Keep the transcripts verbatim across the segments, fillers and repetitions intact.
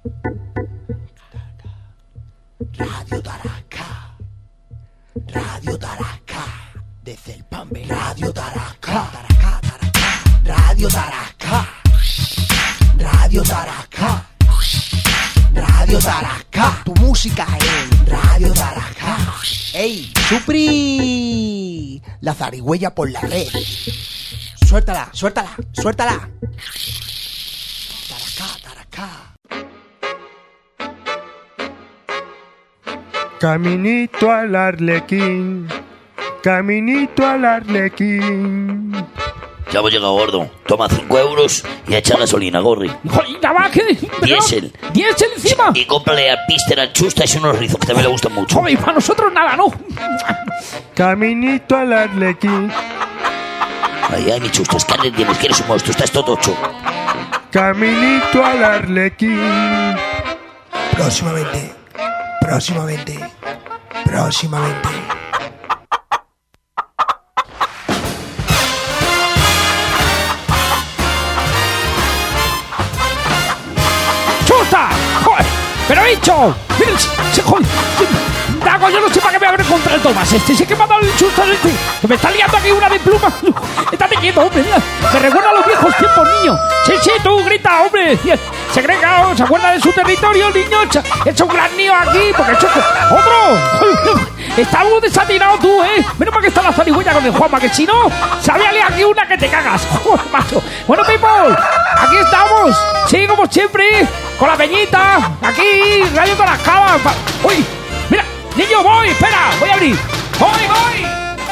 Radio Tarasca. Radio Tarasca. Desde el Pambe. Radio Tarasca. Tarasca, Tarasca. Radio Tarasca. Radio Tarasca. Radio Tarasca. Tu música en Radio Tarasca. ¡Ey, Supri! La zarigüeya por la red. Suéltala, suéltala, suéltala. Tarasca, Tarasca. Caminito al Arlequín, caminito al Arlequín. Ya hemos llegado, gordo. Toma cinco euros y echa gasolina, Gorri. ¡Joder, nada más que! Diésel. ¡Diésel encima! Y cómprale a Pister, a Chusta y unos rizos que también le gustan mucho. ¡Joder, para nosotros nada, no! Caminito al Arlequín. Ay, ay, mi Chusta, es que tienes que eres un monstruo, estás todo tocho. Caminito al Arlequín. Próximamente, próximamente, próximamente. ¡Chusta! ¡Joder! ¡Pero he dicho! ¡Miren! Se, joder, Dago, yo no sé para qué me abre contra el Tomás este. Sí que me ha dado el chusto este. Que me está liando aquí una de pluma. Estate quieto, hombre, mira. Me recuerda a los viejos tiempos, niño. Sí, sí, tú grita, hombre. Segregado, se acuerda de su territorio, niño. He hecho un gran niño aquí. Porque he hecho... ¡Otro! Está muy desatinado tú, ¿eh? Menos mal que está la zarigüeya con el Juanma, que si no, sabíale aquí una que te cagas. Joder, macho. Bueno, people, aquí estamos. Sí, como siempre, con la peñita. Aquí, Radio Tarasca. Uy, mira, niño, voy, espera, voy a abrir. Voy, voy.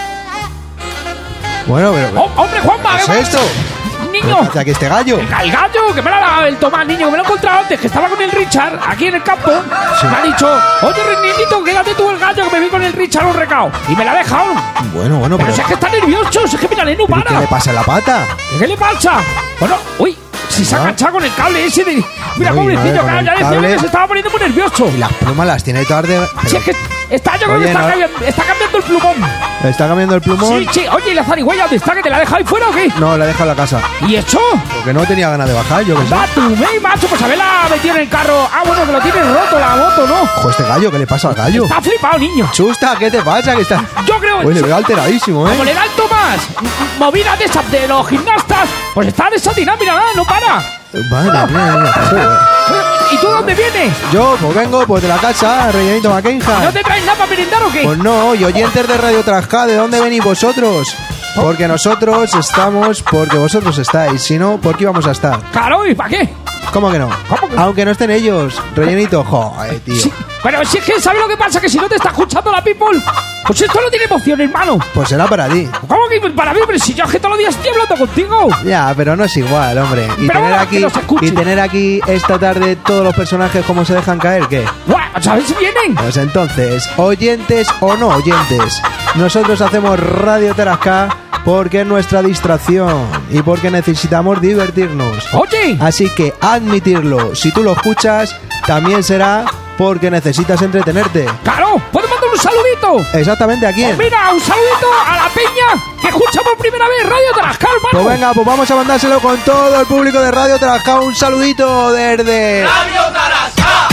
Bueno, pero... Oh, hombre, Juanma, ¿qué es esto? Niño, ¿Qué aquí este gallo? El, el gallo, que me lo ha dado el Tomás, niño, que me lo he encontrado antes, que estaba con el Richard aquí en el campo. Sí. Me ha dicho, oye, Renilito, quédate tú el gallo, que me vi con el Richard un recao. Y me la ha dejado. Bueno, bueno, pero... Pero si es que está nervioso, si es que mírale, no para. ¿Qué le pasa en la pata? ¿Qué le pasa? Bueno, uy, si se ha agachado con el cable ese de... Mira, Uy, pobrecillo, madre, ya decía que se estaba poniendo muy nervioso. Y las plumas las tiene todas de... Pero... Si es que está, yo creo que está, no... cambiando, está cambiando el plumón. ¿Está cambiando el plumón? Sí, sí. Oye, ¿y la zarigüeya dónde está? ¿Que te la deja ahí fuera o qué? No, la he dejado en la casa. ¿Y eso? Porque no tenía ganas de bajar, yo que sé. Va, tú, me, macho, pues haberla metido en el carro. Ah, bueno, que lo tienes roto la moto, ¿no? Ojo, este gallo, ¿qué le pasa al gallo? Está flipado, niño. Chusta, ¿qué te pasa? Que está... Yo creo... Oye, le veo alteradísimo, ¿eh? Como le da el Tomás movida de esas de los gimnastas, pues está desatinado, mira, nada, no para. Madre mía, mía, joder. ¿Y tú dónde vienes? Yo, pues vengo pues de la casa, rellenito Mackenja. ¿No te traes nada para merendar o qué? Pues no, y oyentes de Radio Tarasca, ¿de dónde venís vosotros? Porque nosotros estamos porque vosotros estáis. Si no, ¿por qué íbamos a estar? Claro, ¿y para qué? ¿Cómo que no? ¿Cómo que? Aunque no estén ellos, rellenito, joder, tío. Sí, pero si es que, ¿sabes lo que pasa? Que si no te está escuchando la people, pues esto no tiene emoción, hermano. Pues será para ti. ¿Cómo que para mí? Pero si yo es que todos los días estoy hablando contigo. Ya, pero no es igual, hombre. Y pero tener bueno, aquí y tener aquí esta tarde todos los personajes como se dejan caer, ¿qué? Bueno, ¿sabes si vienen? Pues entonces, oyentes o no oyentes, nosotros hacemos Radio Tarasca porque es nuestra distracción y porque necesitamos divertirnos. Oye. Así que admitirlo, si tú lo escuchas, también será porque necesitas entretenerte. ¡Claro! ¿Puedo mandar un saludito? Exactamente, ¿a quién? Pues mira, un saludito a la peña que escucha por primera vez Radio Tarasca, hermano. Pues venga, pues vamos a mandárselo con todo el público de Radio Tarasca. Un saludito desde... Radio Tarasca.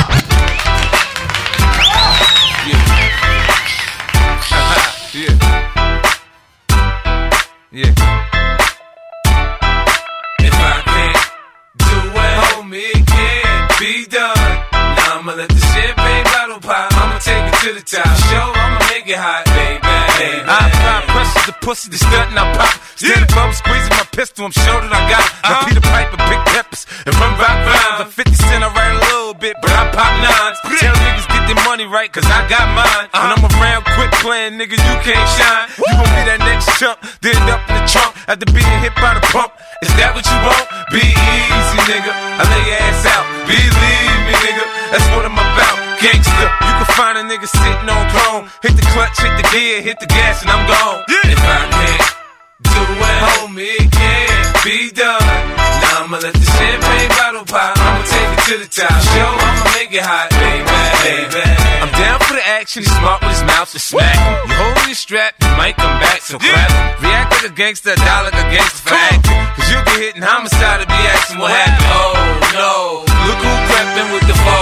Yeah. Yeah. If I can't do it, homie, it can't be done. Now I'ma let the champagne bottle pop. I'ma take it to the top. Show, I'ma make it hot, baby. baby. I apply pressure to pussy, the stunt and I pop. Steady yeah. bum squeezing my pistol, I'm sure that I got it. Uh-huh. I Peter Piper, big peppers, and run rock rhymes. I'm fifty cent, I write a little bit, but I pop nines. Tell niggas get their money right, cause I got mine. Uh-huh. When I'm around, quit playing, nigga, you can't shine. Woo. You gon' be that next chump, then up in the trunk, after being hit by the pump. Is that what you want? Be easy, nigga. I lay your ass out. Believe me, nigga. That's what I'm about. Gangsta. You can find a nigga sitting on throne. Hit the clutch, hit the gear, hit the gas, and I'm gone. Yeah. If I can't do it, homie, it can't be done. Now I'ma let the champagne bottle pop. I'ma take it to the top. Show, I'ma make it hot, baby, baby. I'm down for the action. He's smart with his mouth to smack him. You hold your strap, you might come back, so clap him. React like a gangster, die like a gangster for acting. Cause you get hit in homicide to be asking what happened. Oh no, look who crept in with the fall.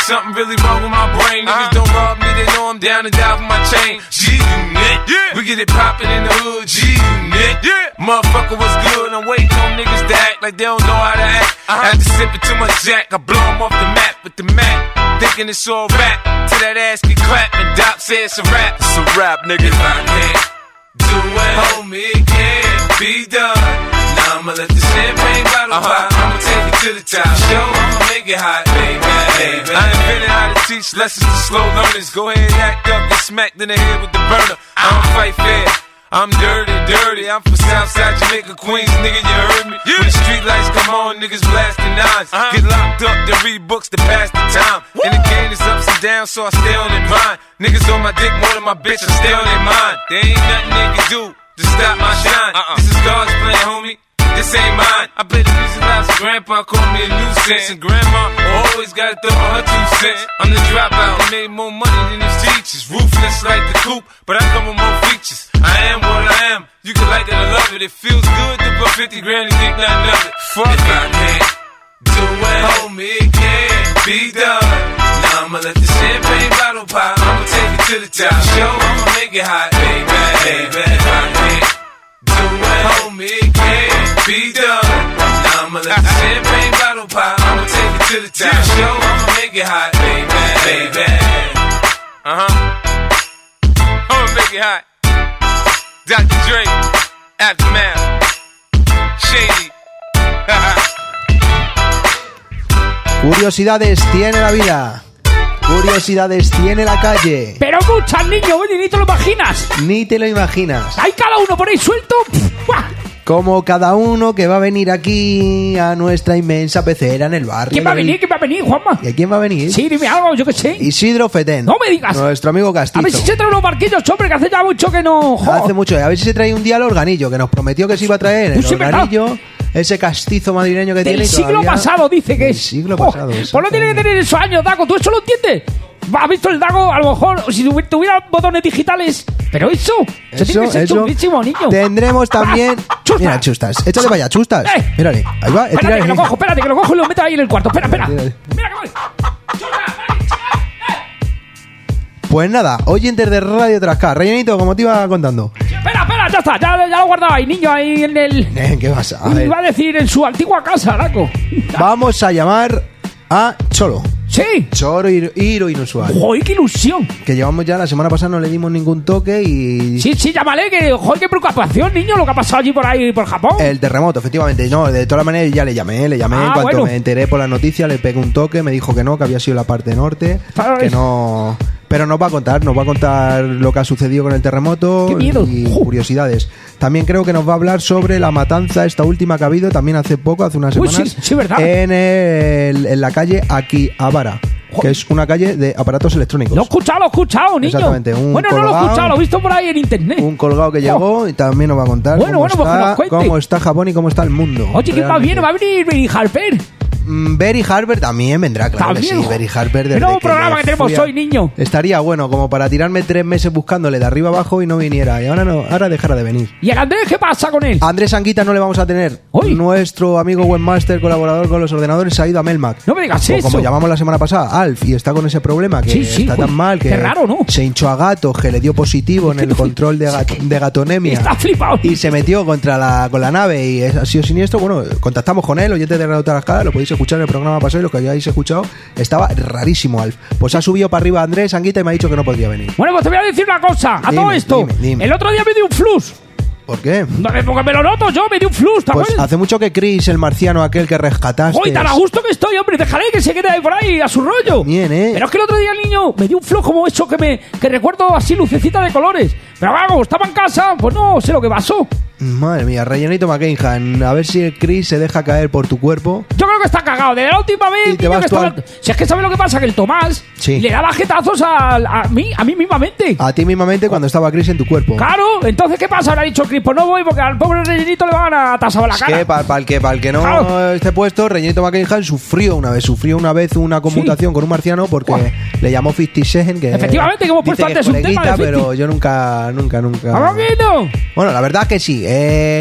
something really wrong with my brain. Niggas don't rob me, they know I'm down and die for my chain. G-Unit, yeah. We get it poppin' in the hood, G-Unit, yeah. Motherfucker, what's good? I'm waiting on niggas to act like they don't know how to act. Uh-huh. After sipping too much Jack, I blow them off the map with the Mac. Thinking it's all rap, till that ass get clapped and Doc says it's a rap. It's a rap, nigga. If I can't do it, homie, it can't be done. Now I'ma let the champagne bottle uh-huh. pop. I'ma take it to the top. Show, I'ma make it hot, baby, baby. I invented how to teach lessons to slow learners. Go ahead, act up, get smacked in the head with the burner. I don't fight fair. I'm dirty, dirty. I'm from Southside Jamaica, Queens, nigga, you heard me? Yeah. When the street lights come on, niggas blasting nines. Uh-huh. Get locked up, then read books to pass the time. Woo! And the game is ups and downs, so I stay on their mind. Niggas on my dick more than my bitch, I stay on their mind. There ain't nothing they can do to stop my shine. Uh-uh. This is God's plan, homie. This ain't mine. I play the music loud, so grandpa called me a nuisance. And grandma always gotta throw her two cents. I'm the dropout, I made more money than his teachers. Ruthless like the coupe, but I come with more features. I am what I am, you can like it or love it. It feels good to put fifty grand and think nothing of it. Fuck if I can't do it, homie, it can't be done. Now I'ma let the champagne bottle pop. I'ma take it to the top. Show, I'ma make it hot, baby, baby. If I can't do it, homie, it can't be done. Now I'ma let the champagne bottle pop. I'ma take it to the top. Show, I'ma make it hot, baby, baby. Uh huh. I'ma make it hot. Doctor Dre, Aftermath, Shady. Curiosidades tiene la vida. Curiosidades tiene la calle. Pero muchas, niño, oye, ni te lo imaginas. Ni te lo imaginas. Hay cada uno por ahí suelto. ¡Buah! Como cada uno que va a venir aquí a nuestra inmensa pecera en el barrio. ¿Quién va a venir? ¿Quién va a venir, Juanma? ¿Y quién va a venir? Sí, dime algo, yo qué sé. Isidro Fetén. No me digas. Nuestro amigo Castizo. A ver si se trae unos barquillos, hombre, que hace ya mucho que no... ¡Jo! Hace mucho. A ver si se trae un día el organillo, que nos prometió que se iba a traer el sí, organillo. ¿Verdad? Ese castizo madrileño que Del tiene. Del siglo pasado, dice que Del es. siglo ¡Jo! pasado. Pues no tiene que tener esos años, Dago. ¿Tú eso lo entiendes? ¿Has visto el Dago? A lo mejor, si tuviera botones digitales. Pero eso, eso, eso tiene que ser eso. chulísimo, niño. Tendremos también... ¡Chusta! Mira, chustas. Échale para allá, chustas. ¡Eh! Mírale, ahí va. Espérate, que lo cojo, espérate, que lo cojo y lo meto ahí en el cuarto. Espera, espera. Mira que voy. Pues nada, oyentes de Radio Trasca. Rellenito, como te iba contando. Espera, espera, ya está, ya, ya lo he guardado ahí, niño, ahí en el... Eh, ¿Qué pasa? A ver. Iba a decir en su antigua casa, Daco. Vamos a llamar a Cholo. Sí. Choro Hiro Inusual. ¡Joder, qué ilusión! Que llevamos ya, la semana pasada no le dimos ningún toque y... Sí, sí, llámale, que joder, qué preocupación, niño, lo que ha pasado allí por ahí, por Japón. El terremoto, efectivamente. No, de todas maneras ya le llamé, le llamé. Ah, en cuanto bueno. me enteré por la noticia, le pegué un toque, me dijo que no, que había sido la parte norte, ¿Sabes? que no... Pero nos va a contar, nos va a contar lo que ha sucedido con el terremoto. ¡Qué miedo! Y ¡Uh! curiosidades. También creo que nos va a hablar sobre la matanza, esta última que ha habido también hace poco, hace unas Uy, semanas. sí, sí, verdad. En, el, en la calle Akihabara, que es una calle de aparatos electrónicos. Lo he escuchado, lo he escuchado, niño. Exactamente, un bueno, no lo he colgado, escuchado, lo he visto por ahí en internet. Un colgado que llegó y también nos va a contar Bueno, cómo, bueno, pues que está, nos cuente. cómo está Japón y cómo está el mundo. Oye, ¿quién va bien? ¿Va a venir Berry Harper? Mm, Berry Harper también vendrá, claro que ¿También? sí. Berry Harper desde El nuevo que programa me que tenemos fui a- hoy, niño. Estaría bueno, como para tirarme tres meses buscándole de arriba abajo y no viniera. Y ahora no, ahora dejará de venir. ¿Y el Andrés qué pasa con él? Andrés Anguita no le vamos a tener. Uy. Nuestro amigo webmaster, colaborador con los ordenadores, se ha ido a Melmac. No me digas O eso. como llamamos la semana pasada, Alf, y está con ese problema que Sí, sí, está uy, tan mal que qué raro, ¿no? se hinchó a gato, que le dio positivo en el control de, gat- de gatonemia. Está flipado. Y se metió contra la, con la nave y es- ha sido siniestro. Bueno, contactamos con él, oyente de Radio Tarascada, lo podéis escuchar en el programa pasado y lo que hayáis escuchado. Estaba rarísimo, Alf. Pues ha subido para arriba Andrés Anguita y me ha dicho que no podría venir. Bueno, pues te voy a decir una cosa. A Dime, todo esto. dime, dime. El otro día me dio un flux. ¿Por qué? No, porque me lo noto yo, me dio un flux, ¿te Pues acuerdas? hace mucho que Chris, el marciano aquel que rescataste. ¡Uy, tan a gusto que estoy, hombre! Dejaré que se quede ahí por ahí a su rollo. Bien, ¿eh? Pero es que el otro día el niño me dio un flow como eso que me que recuerdo así, lucecita de colores. Pero vamos, como estaba en casa, pues no sé lo que pasó. Madre mía, rellenito McKenhan. A ver si el Chris se deja caer por tu cuerpo. Yo creo que está cagado. De la última vez, Y te niño, vas que tú estaba- al- Si es que ¿sabes lo que pasa? Que el Tomás Sí. le daba jetazos a, a mí, a mí mismamente. A ti mismamente cuando estaba Chris en tu cuerpo. Claro, entonces ¿qué pasa? Ahora ha dicho Chris, pues no voy porque al pobre rellenito le van a tasar la Es cara. que para el que, pa el que no Claro. esté puesto, Rellenito McKenhan sufrió una vez, sufrió una vez una conmutación con un marciano porque Buah. le llamó cincuenta Cent, que Efectivamente, que hemos dice puesto que antes es un tema de coleguita, cincuenta. pero yo nunca, nunca, nunca. ¡Vamos, Guido! Bueno, la verdad que sí. Eh,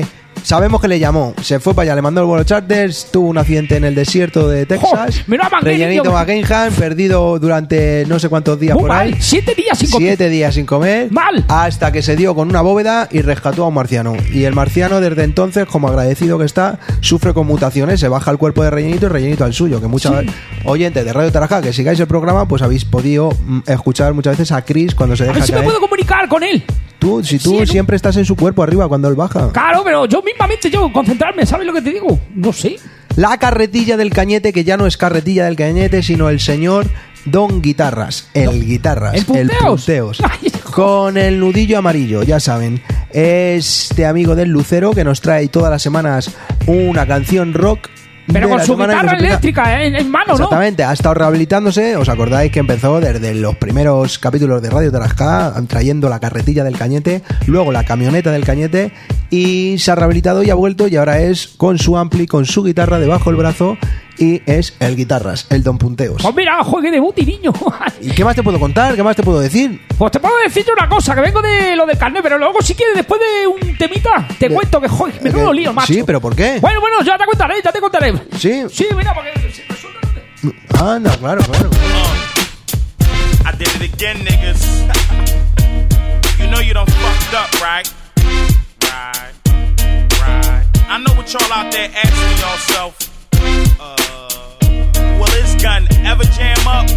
sabemos que le llamó. Se fue para allá, le mandó el vuelo charters, tuvo un accidente en el desierto de Texas. Oh, rellenito McGinhan, perdido durante no sé cuántos días Muy por mal. ahí. Siete días sin comer. Siete días sin comer. Mal. Hasta que se dio con una bóveda y rescató a un marciano. Y el marciano, desde entonces, como agradecido que está, sufre con mutaciones. Se baja el cuerpo de Rellenito y Rellenito al suyo. Que muchas Sí. oyentes de Radio Tarajá, que sigáis el programa, pues habéis podido mm, escuchar muchas veces a Chris cuando se A deja ver si me caer. puedo comunicar con él. Tú, si tú Sí, en un- siempre estás en su cuerpo arriba cuando él baja. Claro, pero yo mismamente, yo, concentrarme, ¿sabes lo que te digo? No sé. La carretilla del Cañete, que ya no es carretilla del Cañete, sino el señor Don Guitarras. El Guitarras. ¿El Punteos? Punteos. Ay, Con el nudillo amarillo, ya saben. Este amigo del Lucero que nos trae todas las semanas una canción rock. Pero de con la su semana y guitarra nos empieza- eléctrica en, en mano, ¿no? Exactamente, ha estado rehabilitándose. Os acordáis que empezó desde los primeros capítulos de Radio Tarascá, trayendo la carretilla del Cañete, luego la camioneta del Cañete, y se ha rehabilitado y ha vuelto, y ahora es con su ampli, con su guitarra debajo del brazo, y es el Guitarras, el Don Punteos. Pues mira, juegue de booty, niño. ¿Y qué más te puedo contar? ¿Qué más te puedo decir? Pues te puedo decir yo una cosa, que vengo de lo del carnet, pero luego si quieres, después de un temita, te cuento que, joder, me nuevo Eh, lío, macho. Sí, pero ¿por qué? Bueno, bueno, ya te contaré, ya te contaré. Sí. Sí, mira, porque si resulta... Anda, claro, claro. I did it again, niggas. You know you done fucked up, right? Right, right. I know what y'all out there asking yourself. Uh, will this gun ever jam up?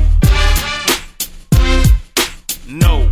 No.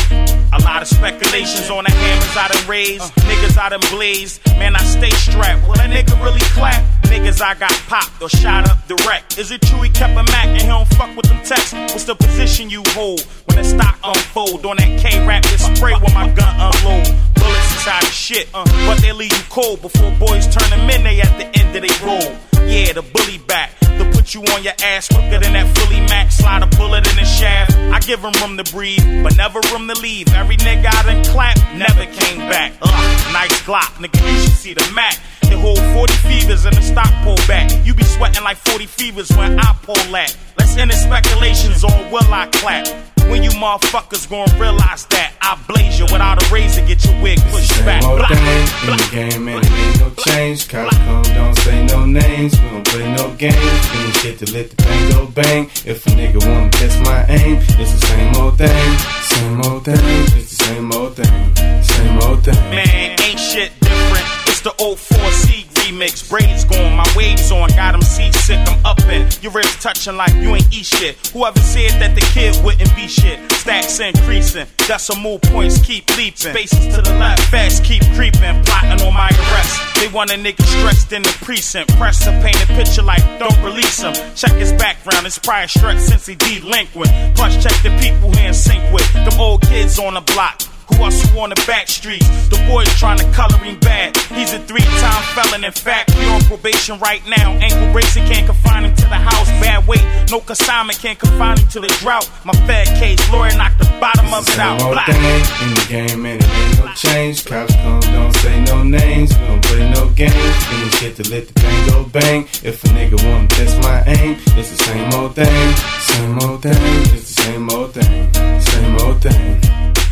A lot of speculations on the hammers I done raised, niggas I done blazed. Man, I stay strapped. Will that nigga really clap? Niggas I got popped or shot up direct. Is it true he kept a Mac and he don't fuck with them texts? What's the position you hold when the stock unfold? On that K-rap, just spray when my gun unload. Bullets inside the shit, uh, but they leave you cold. Before boys turn them in, they at the end of they roll. Yeah, the bully back. To put you on your ass quicker than that Philly Mac. Slide a bullet in the shaft. I give him room to breathe, but never room to leave. Every nigga I done clapped never came back. Ugh, nice Glock, nigga, you should see the Mac. They hold forty fevers in the stock pull back. You be sweating like forty fevers when I pull that. Let's end the speculations on will I clap. When you motherfuckers gon' realize that I blaze you without a razor, get your wig pushed back. Same old Blah, thing in blah. the game, and it ain't no change. Cops come, don't say no names. We don't play no games. Finish shit to let the bang go bang. If a nigga wanna test my aim, it's the same old thing. Same old thing. It's the same old thing. Same old thing. Man, ain't shit different. It's the oh four C remix. Braids gone, my waves on. Got him seasick, I'm up in. Your ribs touching like you ain't eat shit. Whoever said that the kid wouldn't be shit. Stacks increasing. Decimal points keep leaping. Spaces to the left. Fast keep creeping. Plotting on my arrest. They want a nigga stressed in the precinct. Press to paint a picture like don't release him. Check his background. It's prior stretch since he delinquent. Plus check the people he in sync with. Them old kids on the block. Who hustle on the back streets. The boy's trying to color him bad. He's a three-time felon. In fact, he on probation right now. Ankle bracelet can't confine him to the house. Bad weight, no consignment can't confine him to the drought. My fed case, lawyer knocked the bottom of it out. Same old Black. thing in the game, and it ain't no change. Cops come, don't say no names. We don't play no games. Finish shit to let the bang go bang. If a nigga wanna test my aim, it's the same old thing. Same old thing. It's the same old thing. Same old thing.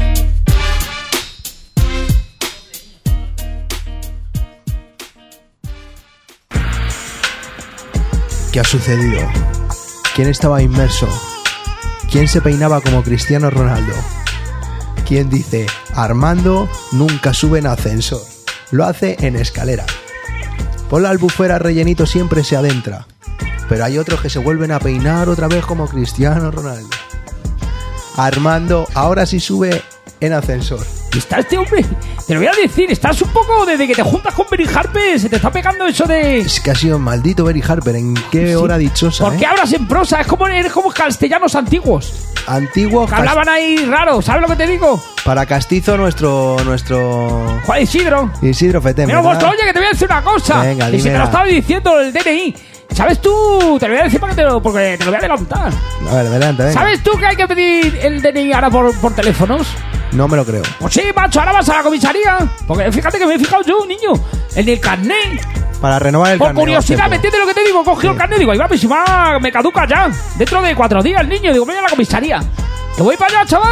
¿Qué ha sucedido? ¿Quién estaba inmerso? ¿Quién se peinaba como Cristiano Ronaldo? ¿Quién dice, Armando nunca sube en ascensor? Lo hace en escalera. Por la albufera Rellenito siempre se adentra. Pero hay otros que se vuelven a peinar otra vez como Cristiano Ronaldo. Armando ahora sí sube en ascensor. Está este hombre, te lo voy a decir, estás un poco, desde que te juntas con Benny Harper, se te está pegando eso de... Es que ha sido maldito Benny Harper. ¿En qué Sí. hora dichosa? ¿Por qué eh? hablas en prosa? Es como, eres como castellanos antiguos, Antiguo que hablaban ahí raro, ¿sabes lo que te digo? para castizo nuestro nuestro Juan Isidro. Isidro Fetem. Mira, ¿verdad? pues, oye, que te voy a decir una cosa. Venga, que si te dímela. lo estaba diciendo el D N I. ¿Sabes tú? Te lo voy a decir para que te lo, porque te lo voy a adelantar. A ver, adelante, venga. ¿Sabes tú que hay que pedir el D N I ahora por, por teléfonos? No me lo creo. Pues sí, macho, ahora vas a la comisaría. Porque fíjate que me he fijado yo, niño, en el carnet. Para renovar el Por carnet. curiosidad, hostia, ¿me entiendes lo que te digo? Cogió el carnet y digo, ay, va, pues si va, me caduca ya. Dentro de cuatro días, niño. Digo, voy a la comisaría. Que voy para allá, chaval.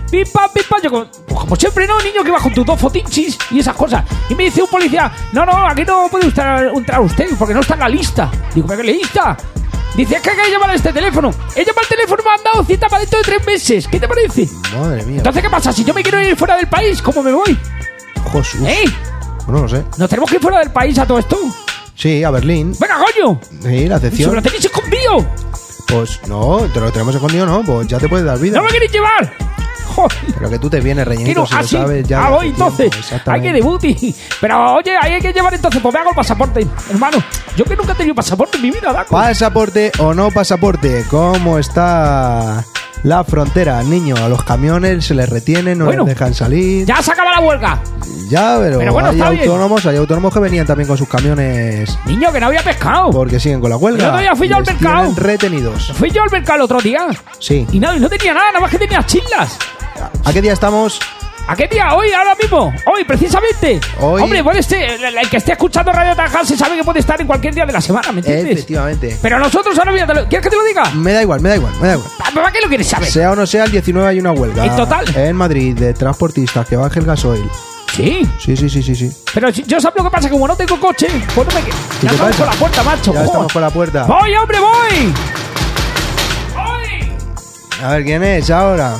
pipa, pipa. Yo, como, pues como siempre, ¿no, niño? Que va con tus dos fotinchis y esas cosas. Y me dice un policía, no, no, aquí no puede usted, entrar usted porque no está en la lista. Digo, ¿pero qué lista? Dice, es que hay que llamar a este teléfono. He llamado al teléfono, me han dado cita para dentro de tres meses. ¿Qué te parece? Madre mía. Entonces, ¿qué pasa? Si yo me quiero ir fuera del país, ¿cómo me voy? Jesús. ¿Eh? Bueno, no sé. ¿Nos tenemos que ir fuera del país a todo esto? Sí, a Berlín. ¡Venga, coño! Sí, la ¡Se excepción. lo tenéis escondido! Pues no, te lo tenemos escondido, ¿no? Pues ya te puedes dar vida. ¡No me queréis llevar! Joder. Pero que tú te vienes rellenito, Quiero si lo así. sabes ya. Ah, de voy, hace tiempo, entonces. Hay exactamente. que debuti. Pero oye, ahí hay que llevar entonces. Pues me hago el pasaporte, hermano. Yo que nunca he tenido pasaporte en mi vida, Daco. Pasaporte o no pasaporte, ¿cómo está la frontera, niño? A los camiones se les retienen, no Bueno, les dejan salir. Ya se acaba la huelga. Ya, pero, Pero bueno, hay está bien. autónomos, hay autónomos que venían también con sus camiones Niño, que no había pescado. porque siguen con la huelga. El otro día fui yo al Les mercado. tienen retenidos. Fui yo al mercado el otro día. Sí. Y no, y no tenía nada, nada más que tenía chislas. ¿A qué día estamos? ¿A qué día? Hoy, ahora mismo. Hoy, precisamente. Hoy- Hombre, puede ser, el, el que esté escuchando Radio Tarajal se sabe que puede estar en cualquier día de la semana, ¿me entiendes? Efectivamente. Pero nosotros ahora, mira, te lo- ¿quieres que te lo diga? Me da igual, me da igual, me da igual. ¿Para qué lo quieres saber? Sea o no sea, el diecinueve hay una huelga. ¿En total? En Madrid, de transportistas, que baje el gasoil. Sí. Sí, sí, sí, sí, sí. Pero si- yo sabes lo que pasa, como no tengo coche, pues no me quedo. ¿Y Ya qué estamos pasa? con la puerta, macho. Ya joder. estamos con la puerta. ¡Voy, hombre, voy! ¡Voy! A ver, ¿quién es ahora?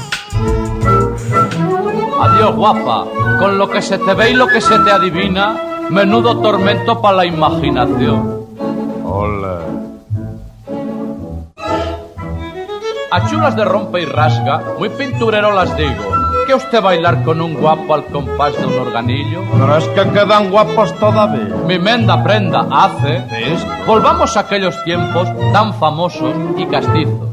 Adiós, guapa. Con lo que se te ve y lo que se te adivina, menudo tormento para la imaginación. Hola. A chulas de rompe y rasga, muy pinturero las digo. ¿Que usted bailar con un guapo al compás de un organillo? Pero es que quedan guapos todavía. Mi menda prenda hace de esto. Volvamos a aquellos tiempos tan famosos y castizos.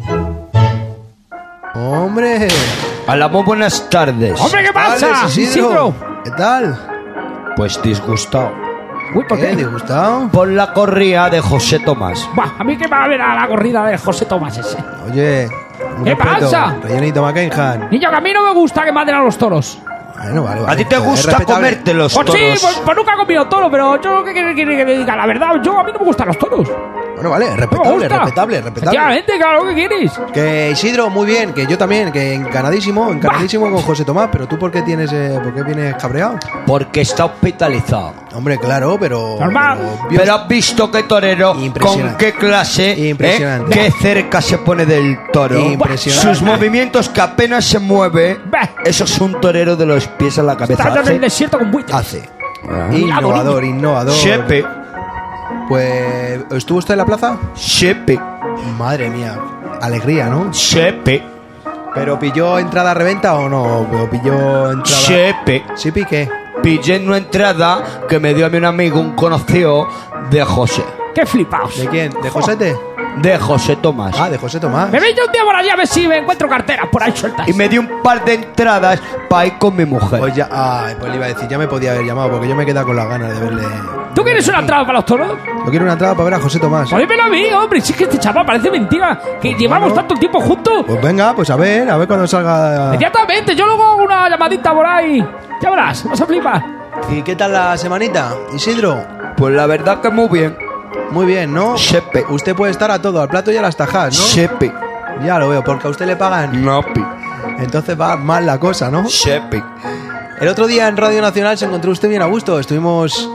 ¡Hombre! Hola, muy buenas tardes. ¡Hombre, qué pasa! Alex, Isidro. ¿Qué tal? Pues disgustado. Uy, ¿por ¿Qué? qué? ¿Disgustado? Por la corrida de José Tomás. Buah, a mí que me va a ver a la corrida de José Tomás ese. Oye, un ¿Qué respeto. pasa? Rellenito McCain. Niño, que a mí no me gusta que maten a los toros. Bueno, vale, vale. ¿A ti te Es gusta respetable. comerte los Pues toros? sí, pues, pues nunca he comido toro, pero yo ¿qué quiere quiere que le diga? La verdad, yo a mí no me gustan los toros. Bueno, vale, No me respetable, gusta. respetable, respetable. Efectivamente, claro, ¿qué quieres? Que Isidro, muy bien, que yo también, que encanadísimo, encanadísimo con José Tomás, pero tú ¿por qué tienes, eh, por qué vienes cabreado? Porque está hospitalizado. Hombre, claro, pero... Normal. pero vio- Pero has visto qué torero, Impresionante. con qué clase, Impresionante. ¿eh? Qué cerca se pone del toro. Impresionante. Sus movimientos que apenas se mueve. Bah. Eso es un torero de los pies a la cabeza. Estás en el Hace- desierto con buitres. Hace. Ah. Innovador, innovador. Shepe, Pues, ¿estuvo usted en la plaza? Shepe, Madre mía, alegría, ¿no? Shepe, ¿Pero pilló entrada a reventa o no? ¿Pero pilló entrada...? Shepe. ¿Sí piqué? Pillé en una entrada que me dio a mi un amigo, un conocido de José. ¡Qué flipaos! ¿De quién? ¿De Josete? De José Tomás. Ah, de José Tomás. Me voy yo un día por allí a ver si me encuentro carteras por ahí sueltas. Y me dio un par de entradas para ir con mi mujer. Pues ya, ay, pues le iba a decir, ya me podía haber llamado porque yo me he quedado con las ganas de verle. ¿Tú quieres una entrada para los toros? Yo quiero una entrada para ver a José Tomás. Pues dímelo a mí, hombre. Si es que este chaval parece mentira. Que llevamos bueno. tanto tiempo juntos. Pues venga, pues a ver, a ver cuando salga. Inmediatamente, yo luego hago una llamadita por ahí. Ya verás, vas a flipar. ¿Y qué tal la semanita, Isidro? Pues la verdad que muy bien. Muy bien, ¿no? Shepe. Usted puede estar a todo, al plato y a las tajas, ¿no? Shepe. Ya lo veo, porque a usted le pagan. Nopi. Entonces va mal la cosa, ¿no? Shepe. El otro día en Radio Nacional se encontró usted bien a gusto. Estuvimos.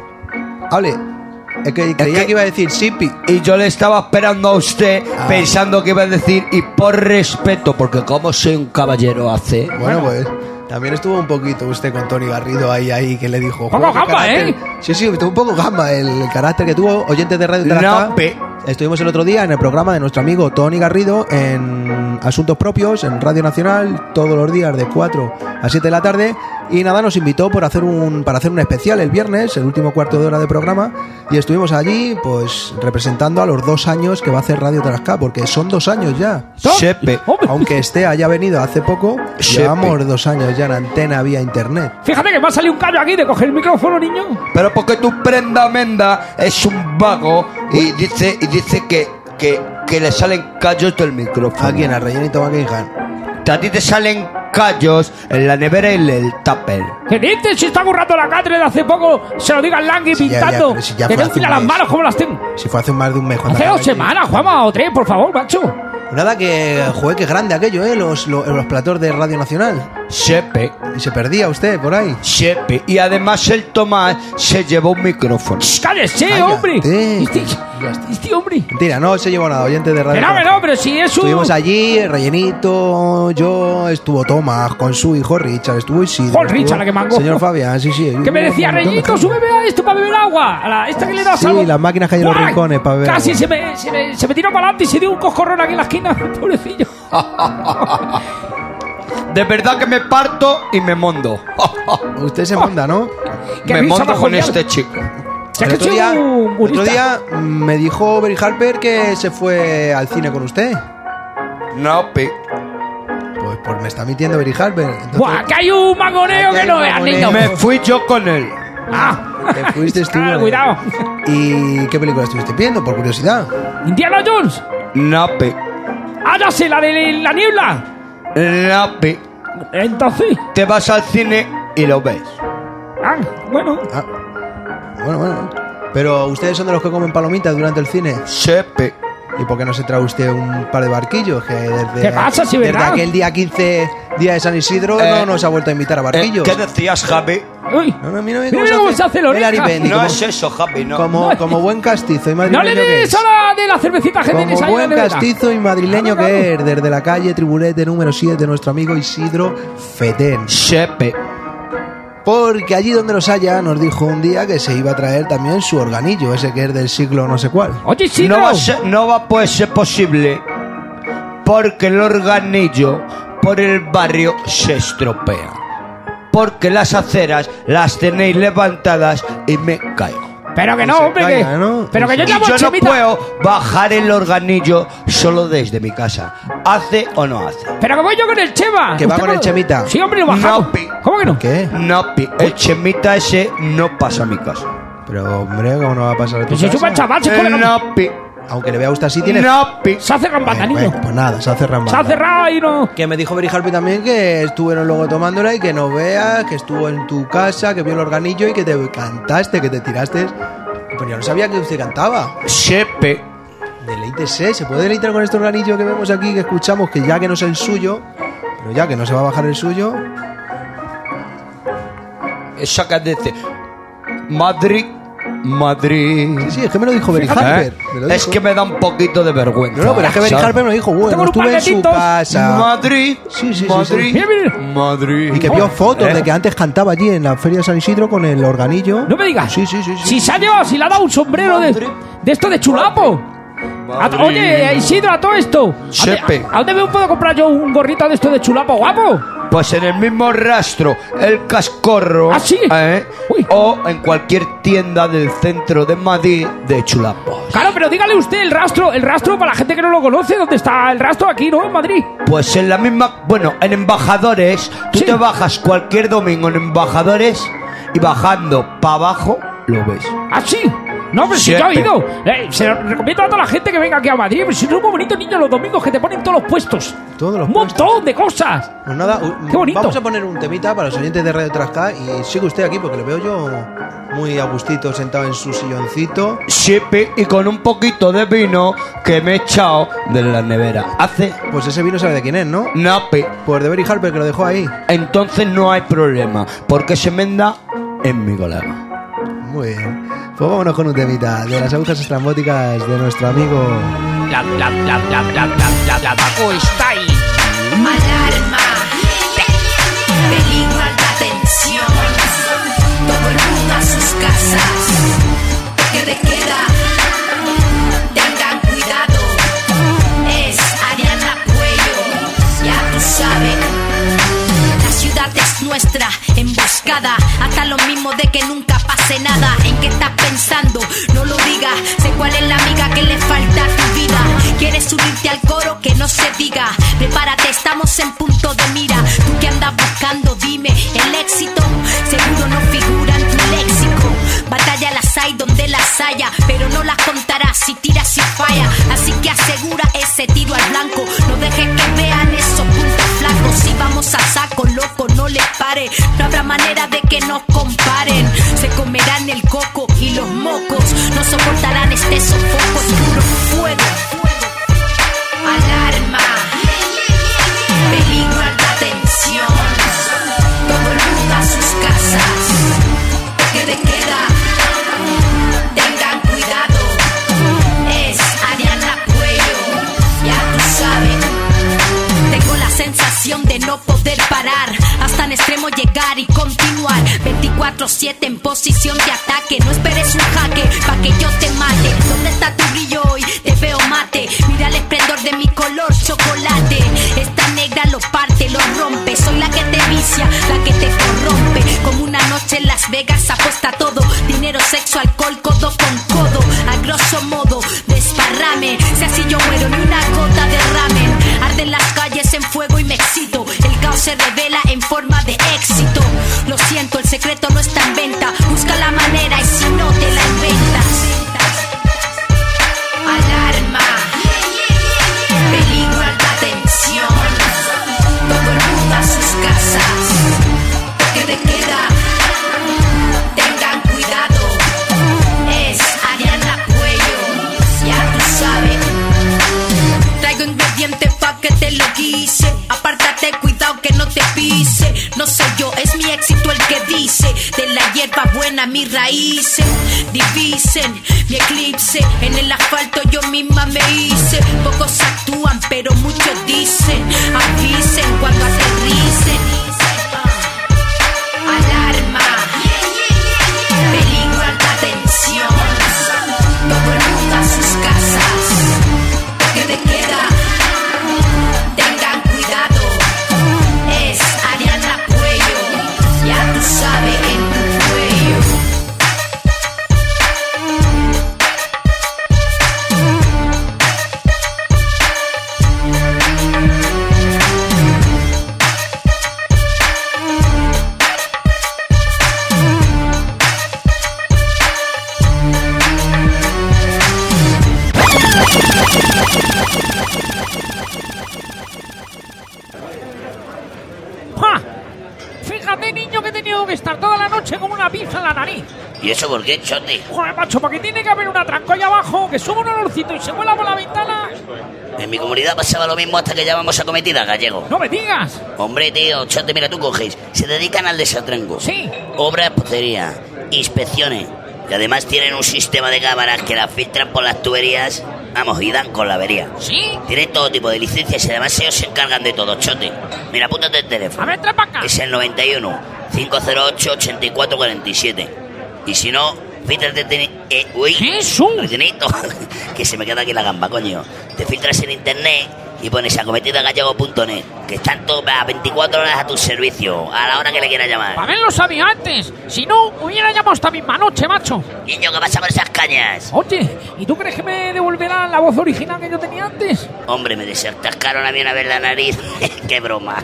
Hable. Es que creía que- que iba a decir Sipi. Y yo le estaba esperando a usted Ah. pensando que iba a decir y por respeto, porque como soy un caballero hace. Bueno, pues también estuvo un poquito usted con Tony Garrido ahí, ahí, que le dijo... Poco "Juego, gamba, carácter". ¿eh? Sí, sí, estuvo un poco gamba el, el carácter que tuvo. Oyentes de Radio Tarasca. No, pe- Estuvimos el otro día en el programa de nuestro amigo Tony Garrido en Asuntos Propios, en Radio Nacional, todos los días de cuatro a siete de la tarde. Y nada, nos invitó por hacer un, para hacer un especial el viernes, el último cuarto de hora de programa. Y estuvimos allí, pues, representando a los dos años que va a hacer Radio Tarasca, porque son dos años ya. Shepe. Hombre, Aunque este haya venido hace poco, Shepe. llevamos dos años ya en antena vía internet. fíjate que me ha salido un callo aquí de coger el micrófono, niño. Pero porque tu prenda Menda es un vago y dice, y dice que, que, que le salen callos del micrófono. Aquí en el rellenito Buckingham. Que a ti te salen callos en la nevera y en el tupper. ¿Qué dices? Si está currando la catre de hace poco, se lo diga al Langui Sí, ya, ya, pintando. pero si ya que fue no hace enfila un las mes. manos como las tengo. Si fue hace más de un mes. cuando Hace acaba dos de- semanas, Juanma, o tres, por favor, macho. Nada, que jugué, que grande aquello, ¿eh? Los, los, los platós de Radio Nacional. Sepe. Y se perdía usted por ahí. Sepe. Y además el Tomás se llevó un micrófono. ¡Cállese, Cállate. hombre! Este, este hombre. Mentira, no se llevó nada, oyente de Radio Pero, Nacional. pero, pero si es un... Estuvimos allí, el Rellenito, yo, estuvo Tomás con su hijo Richard, estuvo Isidro. Joder, estuvo Richard, la que mango. Señor Fabián, sí, sí. Que me decía, Reyito, súbeme a esto para beber agua. A la, esta que le das Sí, algo. las máquinas que hay en los ¡Buah! rincones para beber Casi agua. se me, se, me, se me tiró para adelante y se dio un coscorrón aquí en la esquina. Pobrecillo. De verdad que me parto y me mondo. Usted se manda, ¿no? Qué Me risa mondo más con jovial. este chico. Se ha El otro hecho día, un el otro gurista. día mm, me dijo Berry Harper que se fue al cine con usted. No, pi. Pues, pues me está mintiendo Berry Harper. Entonces, ¡Buah! Que hay un mangoneo Aquí que hay no un veas, mangoneo. niño. Me fui yo con él. Ah. te fuiste tú. Claro, eh. cuidado. ¿Y qué película estuviste viendo, por curiosidad? Indiana Jones. No, pi. Ah, ya sé, la de la niebla. No, pi. Entonces. Te vas al cine y lo ves. Ah, bueno. Ah, bueno, bueno. Pero ustedes son de los que comen palomitas durante el cine. Sepe. ¿Y por qué no se trae usted un par de barquillos? Que desde, ¿Qué pasa, si desde verdad? aquel día quince, día de San Isidro, Eh, no nos ha vuelto a invitar a Eh, barquillos. ¿Qué decías, Javi? Uy. No, no, mira, mira Mira cómo se hace la el oreja. Aribendi, No como, es eso, Javi, no. como, No. como buen castizo y No madrileño le que des es. a la de la cervecita que Como tenéis ahí en la buen nevera. castizo y madrileño Claro, que es, desde la calle Tribulete número siete, nuestro amigo Isidro Fetén. Sepe. Porque allí donde los haya, nos dijo un día que se iba a traer también su organillo, ese que es del siglo no sé cuál. Oye, sí, No va, a ser- no va a poder ser posible porque el organillo por el barrio se estropea. Porque las aceras las tenéis levantadas y me caigo. Pero que no, se hombre, caiga, que... ¿no? Pero que yo Y llamo yo no Chemita. puedo bajar el organillo solo desde mi casa. ¿Hace o no hace? Pero que voy yo con el Chema. ¿Que va ¿Usted con el no- Chemita? Sí, hombre, lo bajamos. No, pi. ¿Cómo que no? ¿Qué? No, pi. El chemita ese no pasa a mi casa. Pero hombre, ¿cómo no va a pasar a tu Que se casa? sube el chaval, se Eh, coge la- No, pi. Aunque le vea usted así, tiene... No, pi. Se hace gambata, Bueno, niño. bueno, pues nada, se hace rambanda. Se ha cerrado y no... Que me dijo Berry Harper también que estuvieron luego tomándola y que no veas, que estuvo en tu casa, que vio el organillo y que te cantaste, que te tiraste. Pero yo no sabía que usted cantaba. Sepe. Deleítese, ¿se puede deleitar con este organillo que vemos aquí, que escuchamos, que ya que no es el suyo, pero ya que no se va a bajar el suyo? Esa que dice Madrid, Madrid. Sí, sí, es que me lo dijo Berry ¿Eh? Harper. me lo Es dijo. que me da un poquito de vergüenza. No, no, pero es que Berry ¿sabes? Harper me lo dijo, bueno, Tengo estuve unos en su paquetitos. casa. Madrid, Sí, sí, sí, Madrid, sí. Mira, mira. Madrid. Y que vio Oh, fotos ¿Eh? de que antes cantaba allí en la Feria de San Isidro con el organillo. No me digas. Sí, sí, sí. sí. Si se ha llevado, si le ha dado un sombrero de, Madrid. de esto de chulapo. A- Madrid. oye, Isidro, a todo esto. ¿A dónde- Sepe. ¿A dónde me puedo comprar yo un gorrito de esto de chulapo, guapo? Pues en el mismo rastro, el cascorro. ¿Ah, sí? ¿eh? Uy. O en cualquier tienda del centro de Madrid de chulapos. Claro, pero dígale usted el rastro, el rastro para la gente que no lo conoce, ¿dónde está el rastro? Aquí, ¿no? En Madrid. Pues en la misma, bueno, en Embajadores, tú Sí. te bajas cualquier domingo en Embajadores y bajando para abajo lo ves. ¿Ah, sí? No, pero si yo he Siempre. ido. Eh, se lo recomiendo a toda la gente que venga aquí a Madrid. Pero si es muy bonito, niño, los domingos que te ponen todos los puestos. Todos los Un montón de cosas. Pues nada, u- Qué bonito. vamos a poner un temita para los oyentes de Radio Trasca y sigue usted aquí porque le veo yo muy a gustito sentado en su silloncito. Siempre y con un poquito de vino que me he echado de la nevera. Hace Pues ese vino sabe de quién es, ¿no? nape. Pues de Berry Harper que lo dejó ahí. Entonces no hay problema, porque se menda en mi colega. Muy bien. Pues vámonos con un temita de las agujas estrambóticas de nuestro amigo. La, la, la, la, la, la, la, la, Paco está ahí. Alarma, peligro, alta tensión. Todo el mundo a sus casas. Que de queda, tengan cuidado. Es Ariana Cuello, ya tú sabes. La ciudad es nuestra, emboscada. Hasta lo mismo de que nunca pase nada. ¿En qué estás pensando? No lo digas. Sé cuál es la amiga que le falta a tu vida. ¿Quieres subirte al coro? Que no se diga. Prepárate, estamos en punto de mira. Tú que andas buscando, dime, el éxito seguro no figura en tu léxico. Batalla las hay donde las haya, pero no las contarás si tiras si falla. Así que asegura ese tiro al blanco. No dejes que vean esos puntos flacos. Si vamos a saco, loco, no les pare. No habrá manera de que nos comparen. Se comerán el coco y los mocos. No soportarán este sofoco, es puro fuego. Alarma. te queda. Tengan cuidado, es Ariana Puello, ya tú sabes. Tengo la sensación de no poder parar, hasta en extremo llegar y continuar. Veinticuatro siete en posición de ataque, no esperes un jaque pa' que yo te mate. ¿Dónde está tu brillo hoy? Te veo mate. Mira el esplendor de mi color chocolate. Esta negra lo parte, lo rompe. Soy la que te vicia, la que te corrompe. Como una noche en Las Vegas apuesta todo. Dinero, sexo, alcohol, codo con codo. A grosso modo, desparrame. Si así yo muero, ni una gota de ramen. Arden las calles en fuego y me excito. El caos se revela en forma de éxito. Lo siento, el secreto no está en venta. Busca la manera y si no te la inventas. Alarma, peligro, alta tensión. Todo el mundo a sus casas. ¿Qué te queda? Tengan cuidado. Es Ariana Puello, ya tú sabes. Traigo ingredientes pa' que te lo guise. Apártate, cuidado que no te pise. No soy yo, es mi éxito el que dice. De la hierba buena mis raíces divisen mi eclipse. En el asfalto yo misma me hice. Pocos actúan pero muchos dicen. Avisen cuando aterricen. Alarma, peligro, alta tensión. Todo el mundo a sus casas. ¿Qué te queda? Tengan cuidado. Es Ariana Puello, ya tú sabes, en tu cuello. ¡Ja! Fíjate, niño, que he tenido que estar toda la noche con una pinza en la nariz. ¿Y eso por qué, Chote? Joder, macho, porque tiene que haber una tranco ahí abajo que sube un olorcito y se vuela por la ventana. En mi comunidad pasaba lo mismo hasta que llamamos a Cometida, Gallego. ¡No me digas! Hombre, tío, Chote, mira, tú coges. Se dedican al desatranco. Sí. Obras, postería, inspecciones. Y además tienen un sistema de cámaras que las filtran por las tuberías. Vamos, y dan con la avería. ¿Sí? Tienen todo tipo de licencias y además ellos se encargan de todo, Chote. Mira, apúntate el teléfono. A ver, trae pa' acá. Es el noventa y uno, cinco cero ocho, ochenta y cuatro cuarenta y siete. Y si no, fíjate... Ten... Eh, uy, ¡Jesús! Que se me queda aquí la gamba, coño. Te filtras en internet y pones acometidagallego punto net, que están todas a veinticuatro horas a tu servicio, a la hora que le quieras llamar. A ver, lo sabía antes. Si no, hubiera llamado esta misma noche, macho. Niño, ¿qué pasa por esas cañas? Oye, ¿y tú crees que me devolverán la voz original que yo tenía antes? Hombre, me desatascaron a mí una vez la nariz. ¡Qué broma!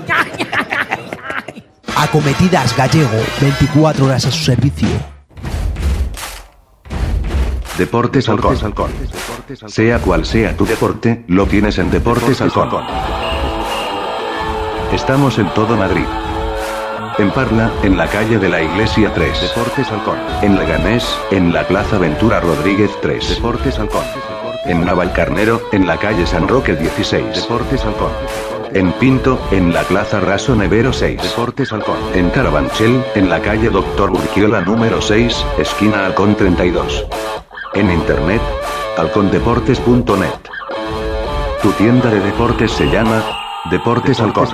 Acometidas Gallego, veinticuatro horas a su servicio. Deportes Halcón. Sea cual sea tu deporte, lo tienes en Deportes Halcón. Estamos en todo Madrid. En Parla, en la calle de la Iglesia tres. Deportes Halcón. En Leganés, en la Plaza Ventura Rodríguez tres. Deportes Halcón. En Navalcarnero, en la calle San Roque dieciséis. Deportes Halcón. En Pinto, en la Plaza Raso Nevero seis. Deportes Halcón. En Carabanchel, en la calle Doctor Urquiola número seis, esquina Halcón treinta y dos. En internet, halcondeportes punto net. Tu tienda de deportes se llama Deportes Halcón.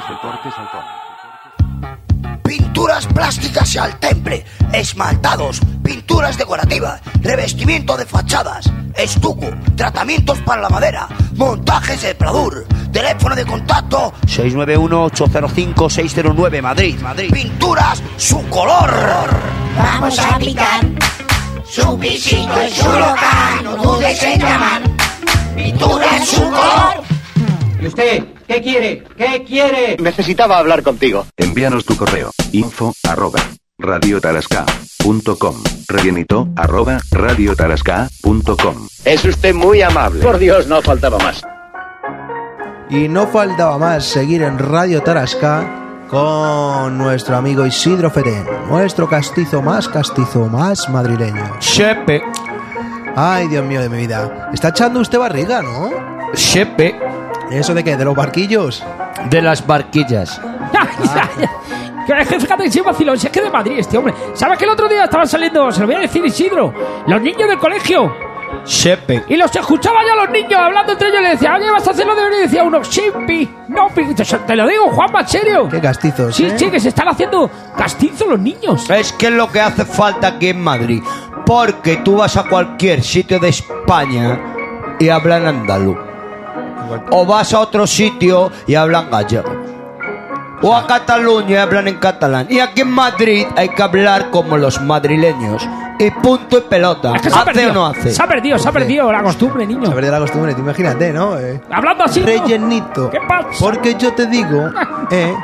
Pinturas plásticas y al temple, esmaltados, pinturas decorativas, revestimiento de fachadas, estuco, tratamientos para la madera, montajes de pladur, teléfono de contacto seis nueve uno, ocho cero cinco, seis cero nueve, Madrid, Madrid. Pinturas su color. Vamos a picar. Su pisito es su local, no dudes en llamar. Pintura en su color. ¿Y usted qué quiere? ¿Qué quiere? Necesitaba hablar contigo. Envíanos tu correo. Info arroba radiotarasca punto com. Rellenito arroba radiotarasca punto com. Es usted muy amable. Por Dios, no faltaba más. Y no faltaba más seguir en Radio Tarasca con nuestro amigo Isidro Fetén, nuestro castizo más castizo, más madrileño. Chepe. Ay, Dios mío de mi vida. Está echando usted barriga, ¿no? Chepe. ¿Eso de qué? ¿De los barquillos? De las barquillas. Ah. Que es que fíjate que sí, vacilón, si es que de Madrid este hombre. ¿Sabes que el otro día estaban saliendo, se lo voy a decir Isidro, los niños del colegio? Sepe. Y los escuchaba yo a los niños hablando entre ellos y le decía, oye, vas a hacerlo de verdad. Y decía uno, sí, pi, no, pi. Te, te lo digo, Juanma, en serio. Qué castizos, Sí, ¿eh? sí, que se están haciendo castizos los niños. Es que es lo que hace falta aquí en Madrid. Porque tú vas a cualquier sitio de España y hablan andaluz. O vas a otro sitio y hablan gallego. O a Cataluña y hablan en catalán. Y aquí en Madrid hay que hablar como los madrileños. Y punto y pelota. Es que se ha ¿Hace perdido, o no hace? Se ha perdido, se ha perdido la costumbre, niño. Se ha perdido la costumbre, tú imagínate, ¿no? Eh, Hablando así, ¿no? rellenito. ¿Qué pasa? Porque yo te digo, eh,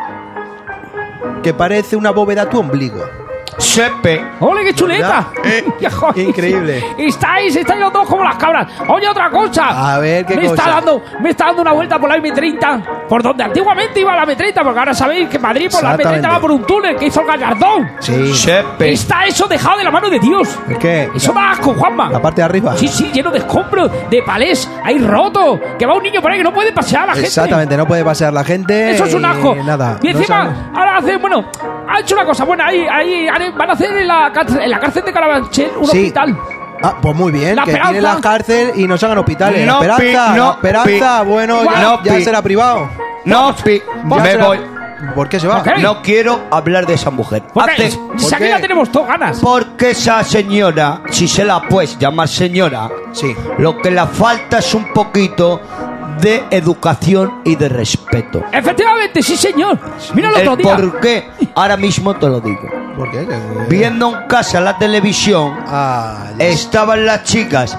que parece una bóveda tu ombligo. Sepe. ¡Ole, qué chuleta! Eh, Ya, joder. increíble. Estáis, estáis los dos como las cabras. Oye, otra cosa. A ver, ¿qué me cosa? Está dando, me está dando una vuelta por la eme treinta, por donde antiguamente iba la eme treinta, porque ahora sabéis que Madrid por la eme treinta Exactamente. va por un túnel que hizo el Gallardón. Sí. Sepe. Está eso dejado de la mano de Dios. ¿El qué? Eso da asco, Juanma. La parte de arriba. Sí, sí, lleno de escombros, de palés, ahí roto. Que va un niño por ahí que no puede pasear a la gente. Exactamente, no puede pasear la gente. Eso es un asco. y Nada. Y no encima, sabemos. ahora hace, bueno, ha hecho una cosa buena. Ahí, ahí, ahí van a hacer en la, cárcel- en la cárcel de Carabanchel un Sí. hospital. Ah, pues muy bien, La que Esperanza. tiene la cárcel y nos hagan hospitales. No, la Esperanza, pi, no, la Esperanza, pi. bueno, ya, No, ya pi. será privado. No, pi. Ya Me será- voy. ¿Por qué se va? ¿Por qué? No quiero hablar de esa mujer. Porque Hace- si aquí qué? la tenemos todas ganas. Porque esa señora, si se la puedes llamar señora, Sí. lo que le falta es un poquito de educación y de respeto. Efectivamente, sí, señor. Mira el El otro día. por qué, ahora mismo te lo digo. ¿Por qué? Viendo en casa la televisión, Ah, ya. estaban las chicas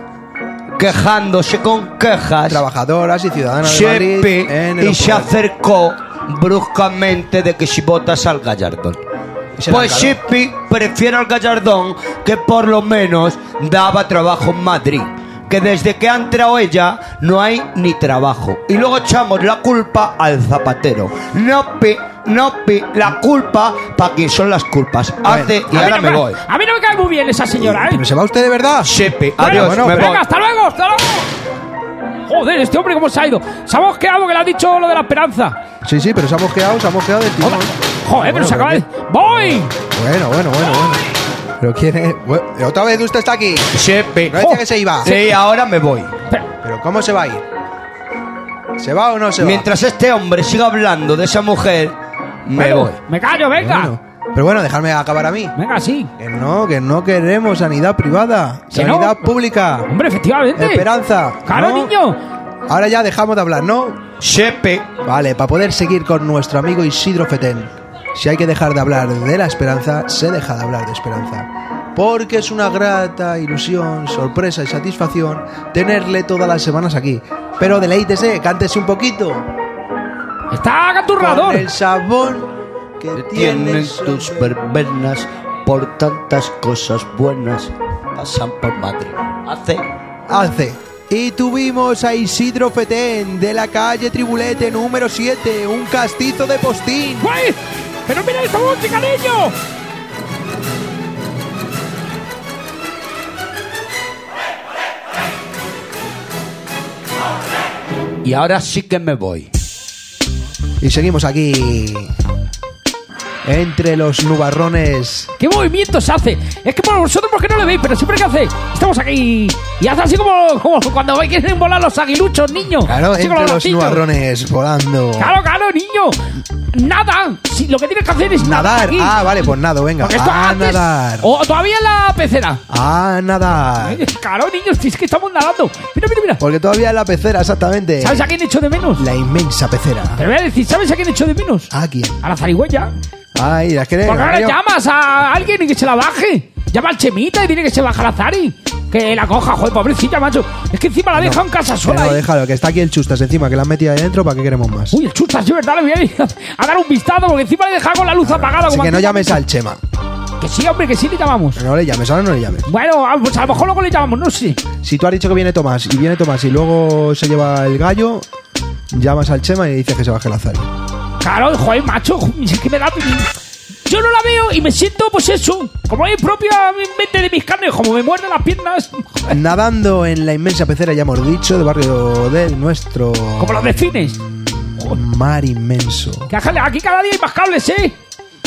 quejándose con quejas, Trabajadoras y ciudadanas de Madrid Sepe, en el y se hospital. acercó bruscamente de que si votas al Gallardón. Y se la Pues encaró. Sipi prefiere al Gallardón, que por lo menos daba trabajo en Madrid. Que desde que ha entrado ella no hay ni trabajo. Y luego echamos la culpa al Zapatero. No pi, no pi, la culpa para quien son las culpas. Hace y A mí ahora no me voy. A mí no me cae muy bien esa señora, ¿eh? ¿Pero se va usted de verdad? Sipi, Bueno, adiós, bueno, me venga, voy. Venga, hasta luego, hasta luego. Joder, este hombre cómo se ha ido. Se ha mosqueado que le ha dicho lo de la esperanza. Sí, sí, pero se ha mosqueado, se ha mosqueado del timón. Joder, pero Bueno, se acaba de... pero ¡Voy! Bueno, bueno, bueno, bueno. Pero quién es. Bueno, otra vez usted está aquí. Sipi. No decía que se iba. Sí, ahora me voy. Pero ¿cómo se va a ir? ¿Se va o no se va? Mientras este hombre siga hablando de esa mujer, me Bueno, voy. Me callo, venga. Bueno, pero bueno, dejadme acabar a mí. Venga, sí. Que no, que no queremos sanidad privada. ¿Que no? Sanidad pública. Hombre, efectivamente. Esperanza. Claro, ¿no? niño. Ahora ya dejamos de hablar, ¿no? Sepe. Vale, para poder seguir con nuestro amigo Isidro Fetén. Si hay que dejar de hablar de la esperanza, se deja de hablar de esperanza. Porque es una grata ilusión, sorpresa y satisfacción tenerle todas las semanas aquí. Pero deleítese, cántese un poquito. Está canturrador. Con el sabor que Tienen tienes tus verbenas por tantas cosas buenas pasan por Madrid. Hace. hace. Y tuvimos a Isidro Fetén de la calle Tribulete número siete, un castizo de postín. ¡Guay! ¡Pero mira esta música, niño! Y ahora sí que me voy. Y seguimos aquí. Entre los nubarrones. ¿Qué movimientos hace? Es que por vosotros porque no le veis, pero siempre que hace, estamos aquí y hace así como, como cuando quieren volar los aguiluchos, niño. Claro, Así entre como los latinos. nubarrones volando. Claro, claro, niño. Nada. Si lo que tienes que hacer es nadar. Nadar. aquí. Ah, vale, pues nado, venga. Porque esto A antes- nadar. O todavía en la pecera. A nadar. Claro, niños, si es que estamos nadando. Mira, mira, mira. Porque todavía en la pecera, exactamente. ¿Sabes a quién echo de menos? La inmensa pecera. Te voy a decir, ¿sabes a quién echo de menos? ¿A quién? A la zarigüeya. Ay, la que le. Porque ahora yo- llamas a alguien y que se la baje. Llama al Chemita y dile que se baja la Zari. Que la coja, joder, pobrecita, macho. Es que encima la deja en casa Que sola. no, ahí. déjalo, que está aquí el chustas encima, que la han metido ahí dentro, ¿para qué queremos más? Uy, el chustas, sí, verdad, le voy a ir a dar un vistazo porque encima le deja con la luz apagada. Así como que no antiguamente. llames al Chema. Que sí, hombre, que sí le llamamos. No le llames, ahora no le llames. Bueno, ah, pues a lo mejor luego le llamamos, no sé. Si tú has dicho que viene Tomás y viene Tomás y luego se lleva el gallo, llamas al Chema y le dices que se baje la Zari. Claro, joder, macho, es que me da... Yo no la veo y me siento, pues eso, como es propiamente de mis carnes, como me muerden las piernas. Nadando en la inmensa pecera, ya hemos dicho, de barrio de nuestro... ¿Cómo lo defines? Mar inmenso. Que aquí cada día hay más cables, ¿eh?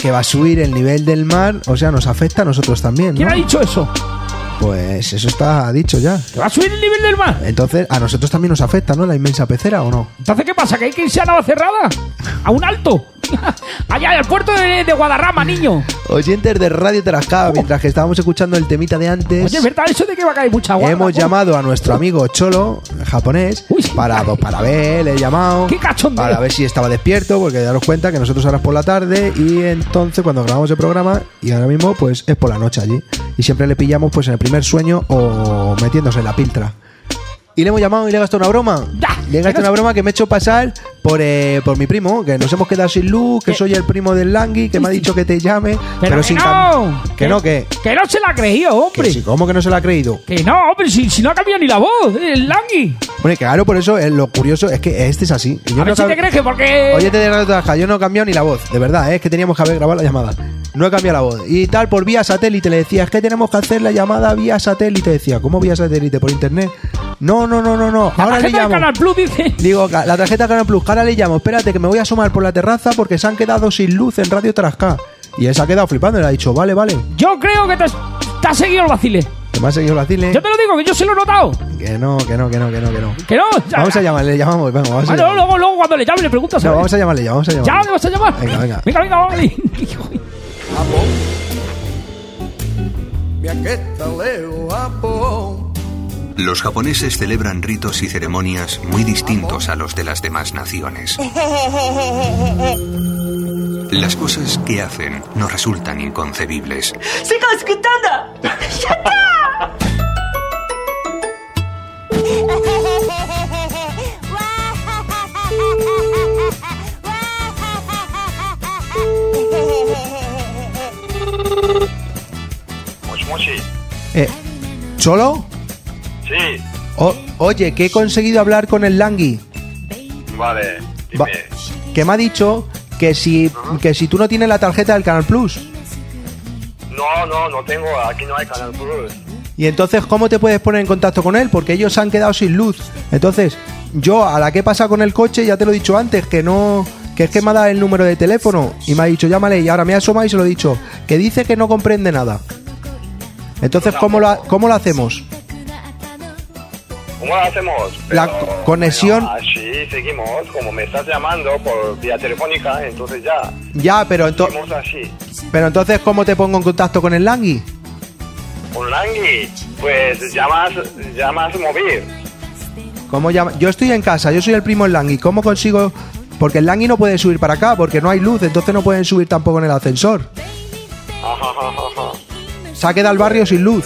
que va a subir el nivel del mar, o sea, nos afecta a nosotros también, ¿no? ¿Quién ha dicho eso? Pues eso está dicho ya. ¿Que va a subir el nivel del mar? Entonces, a nosotros también nos afecta, ¿no? La inmensa pecera, ¿o no? Entonces, ¿qué pasa? ¿Que hay que irse a Navacerrada? ¿A un alto? Allá, al puerto de, de Guadarrama, niño. Oyentes de Radio Tarascá, oh. mientras que estábamos escuchando el temita de antes... Oye, ¿verdad eso de que va a caer mucha agua? Hemos llamado a nuestro amigo Cholo, japonés, Uy, para, pues, para ver, le he llamado... ¡Qué cachondeo! Para ver si estaba despierto, porque daros cuenta que nosotros ahora es por la tarde y entonces cuando grabamos el programa, y ahora mismo pues es por la noche allí. Y siempre le pillamos pues en el primer sueño o metiéndose en la piltra. Y le hemos llamado y le he gastado una broma. Ya, le he gastado una broma que me he hecho pasar por, eh, por mi primo, que nos hemos quedado sin luz, que ¿Qué? soy el primo del Langui, que me ha dicho que te llame, pero, pero que sin no. cam- que, que no, que que no se la ha creído, hombre. Que sí, ¿cómo que no se la ha creído? Que no, hombre, si, si no ha cambiado ni la voz, el Langui. Bueno, claro, por eso eh, lo curioso es que este es así. Yo a no ver si cam- te crees que porque... Oye, te de Radio Tarasca, yo no he cambiado ni la voz, de verdad, eh, es que teníamos que haber grabado la llamada. No he cambiado la voz. Y tal, por vía satélite le decía, es que tenemos que hacer la llamada vía satélite. Decía, ¿cómo vía satélite? ¿Por internet? No, no, no, no, no. La ahora le tarjeta llamo. de Canal Plus dice. Digo, la tarjeta de Canal Plus, ahora le llamo. Espérate, que me voy a asomar por la terraza porque se han quedado sin luz en Radio Tarasca. Y él se ha quedado flipando y le ha dicho, vale, vale. Yo creo que te, te has seguido el vacile. ¿Te me has seguido el vacile? Yo te lo digo, que yo se lo he notado. Que no, que no, que no, que no, que no. Que no. Ya, vamos a llamarle, le llamamos, venga, vamos a ah, no, luego, luego cuando le llame le preguntas. No, vamos a llamarle, ya, vamos a llamarle. ¿Ya le vas a llamar? Venga, venga. Venga, venga, vale. Los japoneses celebran ritos y ceremonias muy distintos a los de las demás naciones. Las cosas que hacen nos resultan inconcebibles. Eh, ¿Cholo? Sí. O- oye, que he conseguido hablar con el Langui. Vale, dime. Va- que me ha dicho que si, uh-huh. que si tú no tienes la tarjeta del Canal Plus. No, no, no tengo, aquí no hay Canal Plus. Y entonces, ¿cómo te puedes poner en contacto con él? Porque ellos se han quedado sin luz. Entonces, yo a la que pasa con el coche, ya te lo he dicho antes, que no... Que es que me ha dado el número de teléfono y me ha dicho, llámale, y ahora me ha asomado y se lo he dicho, que dice que no comprende nada. Entonces, ¿cómo lo, ¿cómo lo hacemos? ¿Cómo lo hacemos? Pero, la conexión... Bueno, así seguimos, como me estás llamando por vía telefónica, entonces ya... Ya, pero entonces... así. Pero entonces, ¿cómo te pongo en contacto con el Langui? ¿Con Langui? Pues llamas, llamas móvil. ¿Cómo llama? Yo estoy en casa, yo soy el primo del Langui. ¿Cómo consigo...? Porque el Langui no puede subir para acá, porque no hay luz, entonces no pueden subir tampoco en el ascensor. Ajá, ajá, ajá. Se ha quedado el barrio sin luz.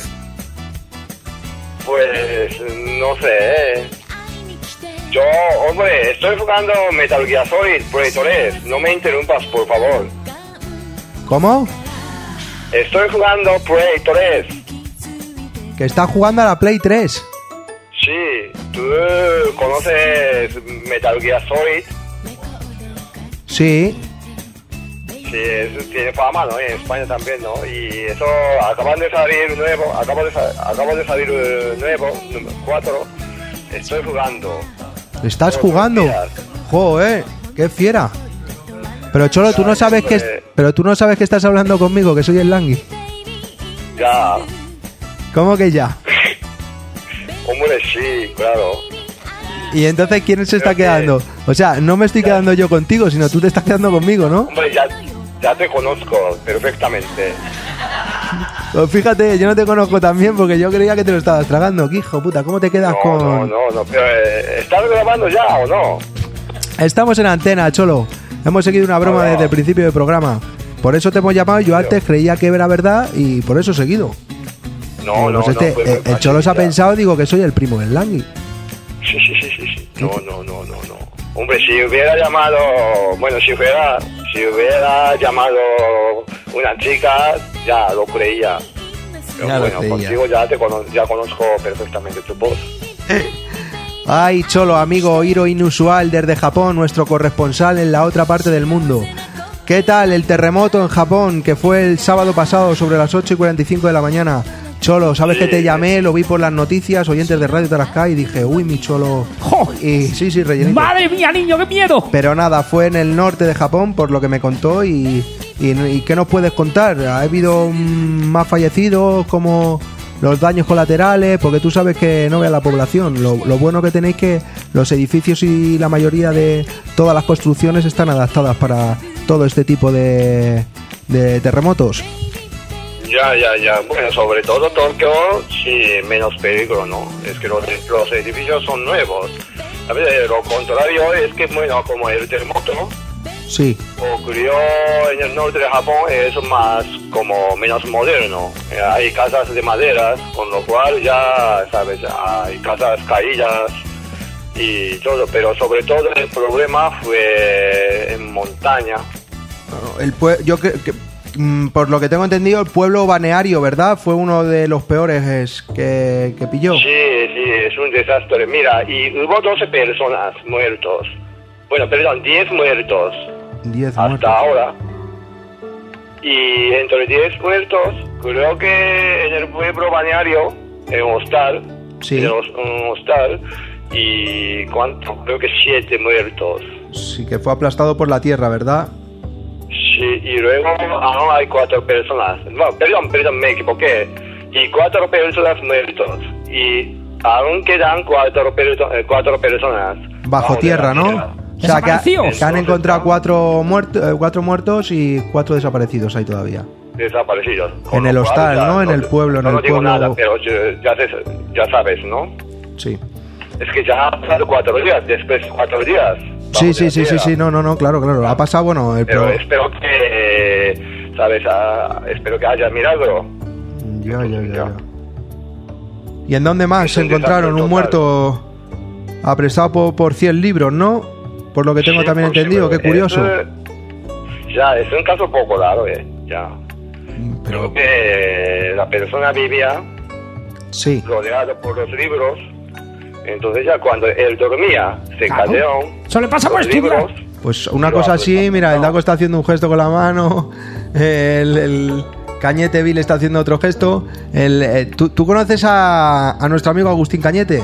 Pues no sé. Yo, hombre, estoy jugando Metal Gear Solid Play tres. No me interrumpas, por favor. ¿Cómo? Estoy jugando Play tres. Que está jugando a la Play tres. Sí, ¿tú conoces Metal Gear Solid? Sí. Sí, es, tiene fama, ¿no? En España también, ¿no? Y eso, acaban de salir nuevo, acabo de, acabo de salir uh, nuevo, número cuatro. Estoy jugando. ¿Estás jugando? Joder, qué fiera. Pero Cholo, tú no sabes que es, pero tú no sabes que estás hablando conmigo, que soy el Langui. Ya. ¿Cómo que ya? Hombre, sí, claro. ¿Y entonces quién se está quedando? O sea, no me estoy quedando yo contigo, sino tú te estás quedando conmigo, ¿no? Hombre, ya, ya te conozco perfectamente. Pues fíjate, yo no te conozco tan bien porque yo creía que te lo estabas tragando. ¿Qué hijo puta? ¿Cómo te quedas no, con...? No, no, no, pero eh, ¿estás grabando ya o no? Estamos en antena, Cholo. Hemos seguido una broma desde el principio del programa. Por eso te hemos llamado. Yo antes creía que era verdad y por eso he seguido. No, digo, no, pues este, no. Fue el, el Cholo se ha pensado, digo, que soy el primo del Langui. Sí, sí, sí, sí, sí. No, no, no, no, no. Hombre, si hubiera llamado... Bueno, si hubiera, si hubiera llamado una chica, ya lo creía. Pero ya bueno, lo creía. contigo ya, te cono ya conozco perfectamente tu voz. Ay, Cholo, amigo Hiro Inusual desde Japón, nuestro corresponsal en la otra parte del mundo. ¿Qué tal el terremoto en Japón que fue el sábado pasado sobre las ocho y cuarenta y cinco de la mañana? Cholo, ¿sabes sí. que te llamé? Lo vi por las noticias, oyentes de Radio Tarasca, y dije, uy, mi Cholo. ¡Oh! Y sí, sí, rellenito. ¡Madre mía, niño, qué miedo! Pero nada, fue en el norte de Japón, por lo que me contó, y, ¿Y, y qué nos puedes contar? ¿Ha habido mm, más fallecidos, como los daños colaterales? Porque tú sabes que no vea la población. Lo, lo bueno que tenéis que los edificios y la mayoría de todas las construcciones están adaptadas para todo este tipo de, de terremotos. Ya, ya, ya. Bueno, sobre todo Tokio, sí, menos peligro, ¿no? Es que los, los edificios son nuevos. A ver, lo contrario es que, bueno, como el terremoto sí. ocurrió en el norte de Japón, es más como menos moderno. Eh, hay casas de madera, con lo cual ya, ¿sabes? Hay casas caídas y todo, pero sobre todo el problema fue en montaña. El pue- yo que, que, por lo que tengo entendido, el pueblo balneario, ¿verdad? Fue uno de los peores que, que pilló. Sí, sí, es un desastre. Mira, y hubo doce personas muertos. Bueno, perdón, diez muertos. diez hasta muertos. ahora. Y entre diez muertos, creo que en el pueblo balneario, en un hostal, sí. en un hostal, y ¿cuánto? Creo que siete muertos. Sí, que fue aplastado por la tierra, ¿verdad? Sí, y luego aún hay cuatro personas. No, perdón, perdón, me equivoqué. Y cuatro personas muertos. Y aún quedan cuatro, perso- eh, cuatro personas. Bajo tierra, ¿no? tierra. O sea, que, que han encontrado cuatro, muertos, eh, cuatro muertos y cuatro desaparecidos ahí todavía. Desaparecidos. En el hostal, ya, ¿no? En el pueblo, en no el digo pueblo. nada, pero ya, ya, sé- ya sabes, ¿no? Sí. Es que ya han pasado cuatro días, después de cuatro días. Sí, sí, sí, sí, sí, no, no, no, claro, claro. Ha pasado, bueno, el Pero pro... espero que, ¿sabes? Ah, espero que haya milagro. Ya, ya, ya, ya. ¿Y en dónde más se encontraron un muerto apresado por, por cien libros, no? Por lo que tengo Sí, también porque, entendido, qué pero curioso. eso, ya, es un caso poco raro, eh, ya. Pero... Creo que la persona vivía sí. rodeado por los libros. Entonces ya cuando él dormía, se Claro. cayeron Eso le pasa por los estudiar. libros. Pues una cosa así, mira, el Daco está haciendo un gesto con la mano, el, el Cañete Bill está haciendo otro gesto. El, eh, ¿tú, ¿Tú conoces a, a nuestro amigo Agustín Cañete?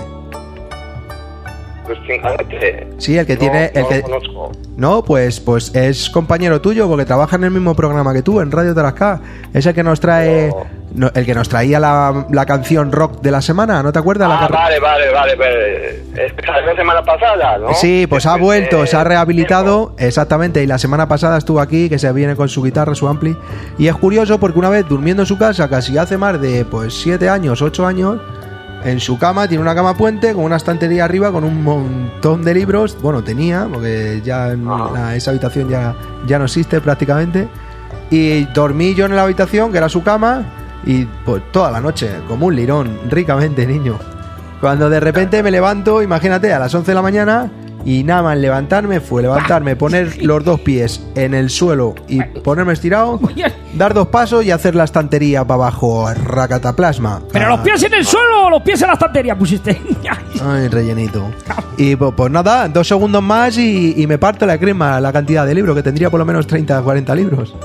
Agustín Cañete. Sí, el que No, tiene... El no que... lo conozco. No, pues, pues es compañero tuyo porque trabaja en el mismo programa que tú, en Radio Tarascá. Es el que nos trae... no, el que nos traía la, la canción rock de la semana, ¿no te acuerdas? Ah, la que... vale, vale, vale, vale. Es que salió la semana pasada, ¿no? Sí, pues ha Después vuelto, de- se ha rehabilitado, exactamente, y la semana pasada estuvo aquí, que se viene con su guitarra, su ampli, y es curioso porque una vez durmiendo en su casa, casi hace más de pues siete años, ocho años, en su cama, tiene una cama puente con una estantería arriba con un montón de libros, bueno, tenía, porque ya en la- esa habitación ya, ya no existe prácticamente, y dormí yo en la habitación, que era su cama, y pues toda la noche, como un lirón, ricamente, niño. Cuando de repente me levanto, imagínate, a las once de la mañana, y nada más levantarme fue levantarme, poner los dos pies en el suelo y ponerme estirado, dar dos pasos y hacer la estantería para abajo, racataplasma. Pero los pies en el suelo o los pies en la estantería pusiste. Ay, rellenito. Y pues, pues nada, dos segundos más y, y me parto la crema la cantidad de libros, que tendría por lo menos treinta, cuarenta libros.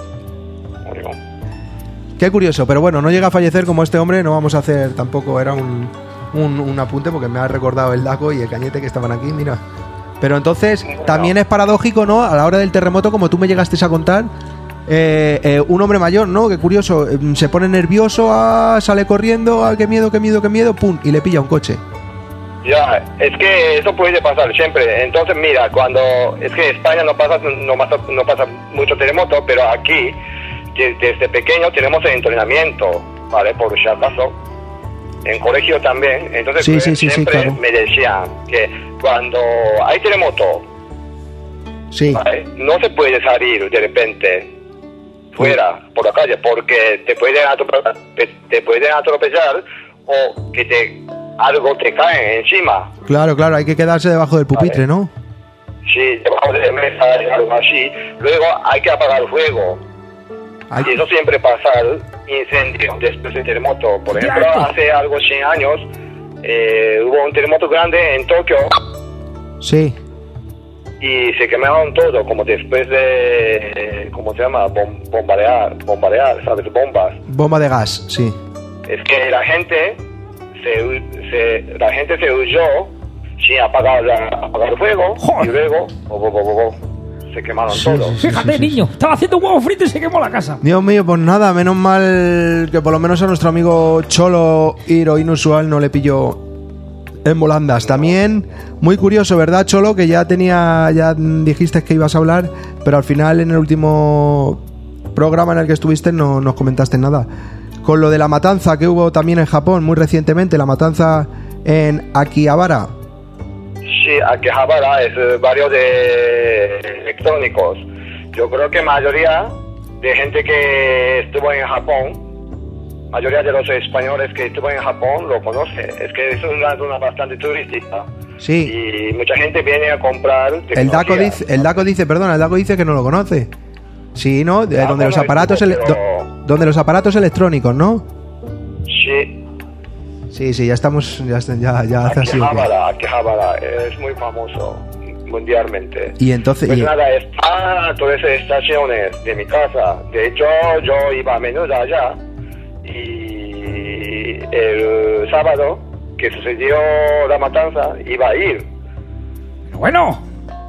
Qué curioso, pero bueno, no llega a fallecer como este hombre, no vamos a hacer tampoco, era un, un, un apunte porque me ha recordado el Daco y el Cañete que estaban aquí, mira. Pero entonces, también es paradójico, ¿no? A la hora del terremoto, como tú me llegaste a contar, eh, eh, un hombre mayor, ¿no? Qué curioso, eh, se pone nervioso, ah, sale corriendo, ah, qué miedo, qué miedo, qué miedo, pum, y le pilla un coche. Ya, es que eso puede pasar siempre. Entonces, mira, cuando... Es que en España no pasa, no pasa, no pasa mucho terremoto, pero aquí, de- desde pequeño, tenemos el entrenamiento, ¿vale? Por si acaso. En colegio también. Entonces, Sí, pues, sí, sí, sí, siempre claro. me decían que cuando hay terremoto, Sí. ¿vale? No se puede salir de repente fuera, por la calle, porque te pueden atropellar, te, te pueden atropellar o que te algo te cae encima. Claro, claro, hay que quedarse debajo del pupitre, ¿no? Sí, debajo de la mesa, algo así. Luego hay que apagar el fuego. Hay- Y eso siempre pasa incendio después del terremoto. Por ejemplo, Cierto. hace algo cien años eh, hubo un terremoto grande en Tokio Sí. y se quemaron todo, como después de, eh, ¿cómo se llama? Bom- bombardear, bombardear, ¿sabes? Bombas. Bomba de gas, sí. Es que la gente se, hu- se la gente se huyó sin apagar, la, apagar el fuego y luego bo, bo, bo, bo, bo, se quemaron Sí, todos. sí, sí, Fíjate, sí, sí, niño, estaba haciendo un huevo frito y se quemó la casa. Dios mío, pues nada, menos mal que por lo menos a nuestro amigo Cholo Hiro Inusual no le pilló en volandas. También, muy curioso, ¿verdad, Cholo? Que ya tenía, ya dijiste que ibas a hablar, pero al final en el último programa en el que estuviste no nos comentaste nada. Con lo de la matanza que hubo también en Japón muy recientemente, la matanza en Akihabara. Sí, Akihabara es eh, barrio de electrónicos. Yo creo que mayoría de gente que estuvo en Japón, mayoría de los españoles que estuvo en Japón lo conoce. Es que es una zona bastante turística. Sí. Y mucha gente viene a comprar El Daco tecnología. dice, el Daco dice, perdona, el Daco dice que no lo conoce. Sí, ¿no? De- Daco donde los no aparatos estuvo, ele- pero- do- donde los aparatos electrónicos, ¿no? Sí, Sí, sí, ya estamos, ya ya, ya hace así. Akihabara, Akihabara es muy famoso mundialmente. Y entonces, Pues y- nada, está todas esas estaciones de mi casa. De hecho, yo iba a menudo allá y el sábado que sucedió la matanza iba a ir. Bueno,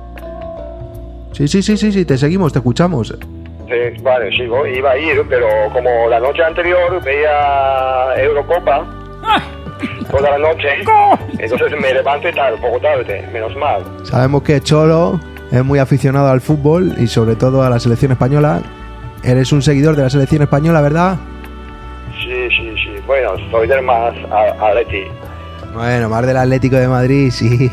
sí, sí, sí, sí, sí, te seguimos, te escuchamos. Sí, vale, sigo, iba a ir, pero como la noche anterior veía Eurocopa toda la noche, entonces me levanté tarde, poco tarde, menos mal. Sabemos que Cholo es muy aficionado al fútbol y sobre todo a la selección española. Eres un seguidor de la selección española, ¿verdad? Sí, sí, sí. Bueno, soy del más a- Atleti. Bueno, más del Atlético de Madrid, sí.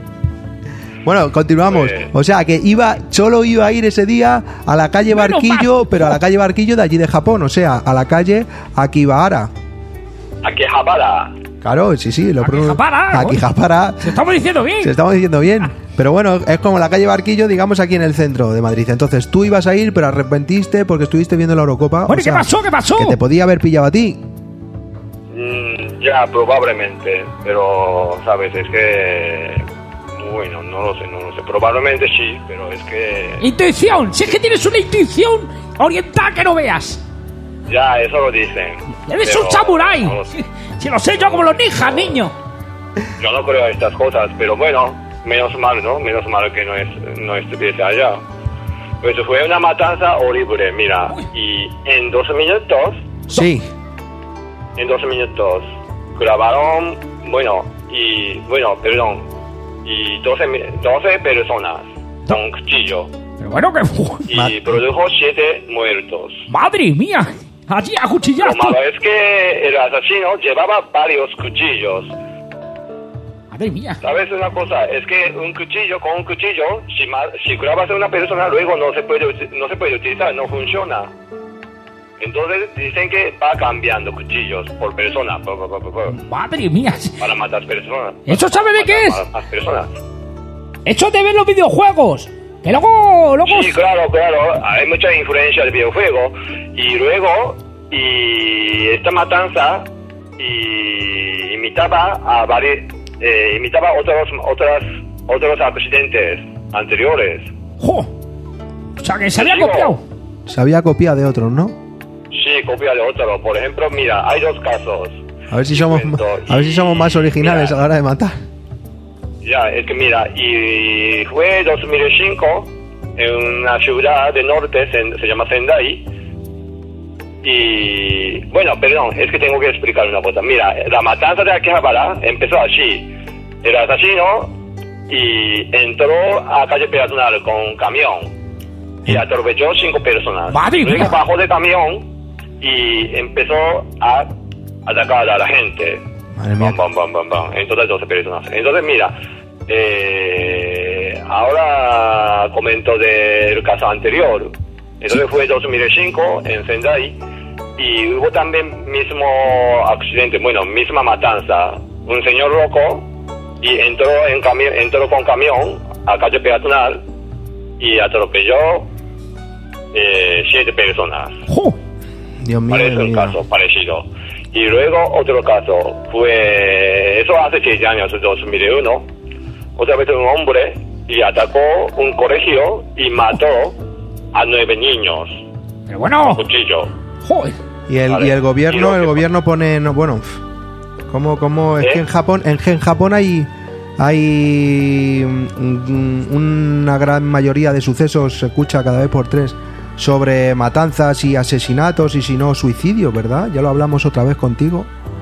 Bueno, continuamos. Pues- O sea, que iba, Cholo iba a ir ese día a la calle Menos Barquillo, mal. pero a la calle Barquillo de allí de Japón, o sea, a la calle Akihabara. Akihabara. Claro, sí, sí, lo pronuncio. Akihabara, Akihabara. se estamos diciendo bien. Se estamos diciendo bien. Pero bueno, es como la calle Barquillo, digamos, aquí en el centro de Madrid. Entonces tú ibas a ir, pero arrepentiste porque estuviste viendo la Eurocopa. Bueno, o ¿y qué sea, pasó? ¿Qué pasó? Que te podía haber pillado a ti. Mm, ya, probablemente, pero, ¿sabes? Es que... Bueno, no lo sé, no lo sé. Probablemente sí, pero es que... Intuición, si es que tienes una intuición oriental que no veas. Ya, eso lo dicen. Eres pero un samurái. no lo sé. Si lo sé yo como los ninjas, niño. Yo no creo en estas cosas, pero bueno, menos mal, ¿no? Menos mal que no, es, no estuviese allá. Pues fue una matanza horrible, mira. Y en dos minutos, Sí. en dos minutos, grabaron, bueno, y, bueno, perdón, y doce, mi- doce personas con cuchillo. Pero bueno, que... Y produjo siete muertos. Madre mía, allí Lo acuchillaste. malo es que el asesino llevaba varios cuchillos. Madre mía. ¿Sabes una cosa? Es que un cuchillo con un cuchillo, si, ma- si grabas a una persona, luego no se puede uti- no se puede utilizar, no funciona. Entonces dicen que va cambiando cuchillos por persona, por- por- por- por- Madre mía. para matar personas. ¿Eso sabe de qué es? Matar más personas. Eso de ver los videojuegos. Que luego... luego... Sí, claro, claro. Hay mucha influencia del videojuego. Y luego, y esta matanza y imitaba a varios, eh, imitaba otros, otras, otros accidentes anteriores. ¡Jo! O sea, que se había Digo, copiado. Se había copiado de otros, ¿no? Sí, copia de otro. Por ejemplo, mira, hay dos casos. A ver si somos, cuento. a ver si somos más originales Mira. a la hora de matar. Ya, es que mira, y fue dos mil cinco en una ciudad del norte, se, se llama Sendai. Y bueno, perdón, es que tengo que explicar una cosa. Mira, la matanza de Akihabara empezó así. El asesino y entró a calle peatonal con camión y atropelló cinco personas. Madre Luego mía. bajó de camión y empezó a atacar a la gente. Madre mía. Bam, bam, bam, bam, bam. En total doce personas. Entonces, mira, eh, ahora comento del caso anterior. Entonces fue dos mil cinco en Sendai y hubo también mismo accidente, bueno, misma matanza. Un señor loco y entró en camión, entró con camión a calle peatonal y atropelló eh, siete personas. ¡Jo! Dios mío, Parece Dios un mío. caso parecido. Y luego otro caso fue, eso hace seis años, dos mil uno, otra vez un hombre y atacó un colegio y mató a nueve niños Pero bueno. con cuchillo. Joder. Y el, Vale. y el Y gobierno, lo el que- gobierno pone, no, bueno, pf, ¿cómo, cómo? Es ¿Eh? que en Japón, en, en Japón hay, hay una gran mayoría de sucesos, se escucha cada vez por tres, sobre matanzas y asesinatos y si no suicidios, ¿verdad? Ya lo hablamos otra vez contigo.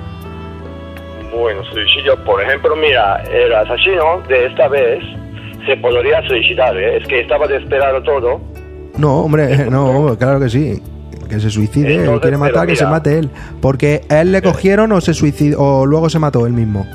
Bueno, suicidio, por ejemplo, mira, el asesino de esta vez se podría suicidar, ¿eh? Es que estaba desesperado todo. No, hombre, no, claro que sí. Que se suicide, Entonces, él quiere matar, que mira, se mate él. Porque a él le cogieron o se suicidó, o luego se mató él mismo.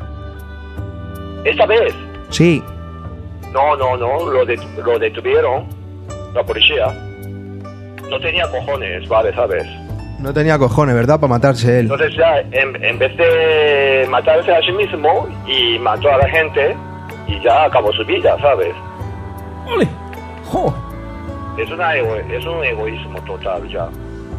¿Esta vez? Sí. No, no, no, lo, det lo detuvieron, la policía. No tenía cojones, vale, ¿sabes? No tenía cojones, ¿verdad? Para matarse él. Entonces ya, en, en vez de matarse a sí mismo y mató a la gente, y ya acabó su vida, ¿sabes? ¡Ole! ¡Jo! Es, una ego es un egoísmo total ya.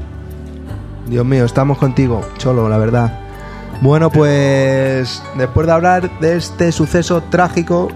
Dios mío, estamos contigo, Cholo, la verdad. Bueno, pues después de hablar de este suceso trágico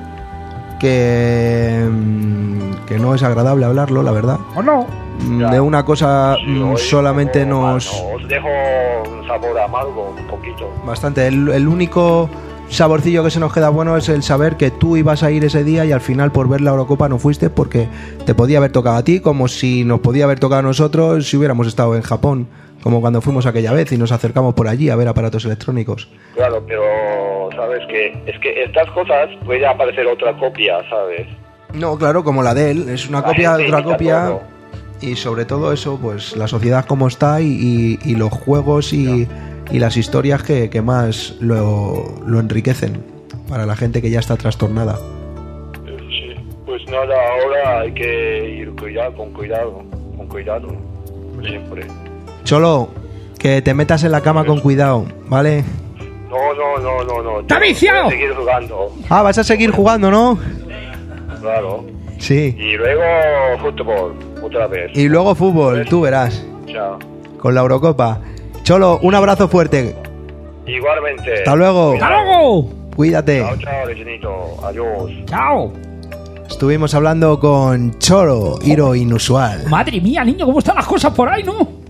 que, que no es agradable hablarlo, la verdad. ¿O no? De una cosa sí, solamente nos... Bueno, os dejo un sabor amargo un poquito. Bastante. El, el único saborcillo que se nos queda bueno es el saber que tú ibas a ir ese día y al final por ver la Eurocopa no fuiste porque te podía haber tocado a ti, como si nos podía haber tocado a nosotros si hubiéramos estado en Japón, como cuando fuimos aquella vez y nos acercamos por allí a ver aparatos electrónicos. Claro, pero sabes que es que estas cosas puede aparecer otra copia, ¿sabes? No, claro, como la de él, es una la copia de otra copia todo. Y sobre todo eso, pues la sociedad como está y, y, y los juegos y, y las historias que, que más lo, lo enriquecen para la gente que ya está trastornada. Sí, pues nada, ahora hay que ir cuidado, con cuidado, con cuidado, siempre. Cholo, que te metas en la cama con cuidado, ¿vale? No, no, no, no, no. ¡Está viciado! Voy a seguir jugando. Ah, vas a seguir jugando, ¿no? Claro. Sí. Y luego fútbol, otra vez. Y luego fútbol, tú verás. Chao. Con la Eurocopa. Cholo, un abrazo fuerte. Igualmente. Hasta luego. ¡Hasta luego! Cuídate. Chao, chao, Reginito. Adiós. ¡Chao! Estuvimos hablando con Cholo, Hiro Inusual. Madre mía, niño, ¿cómo están las cosas por ahí, no?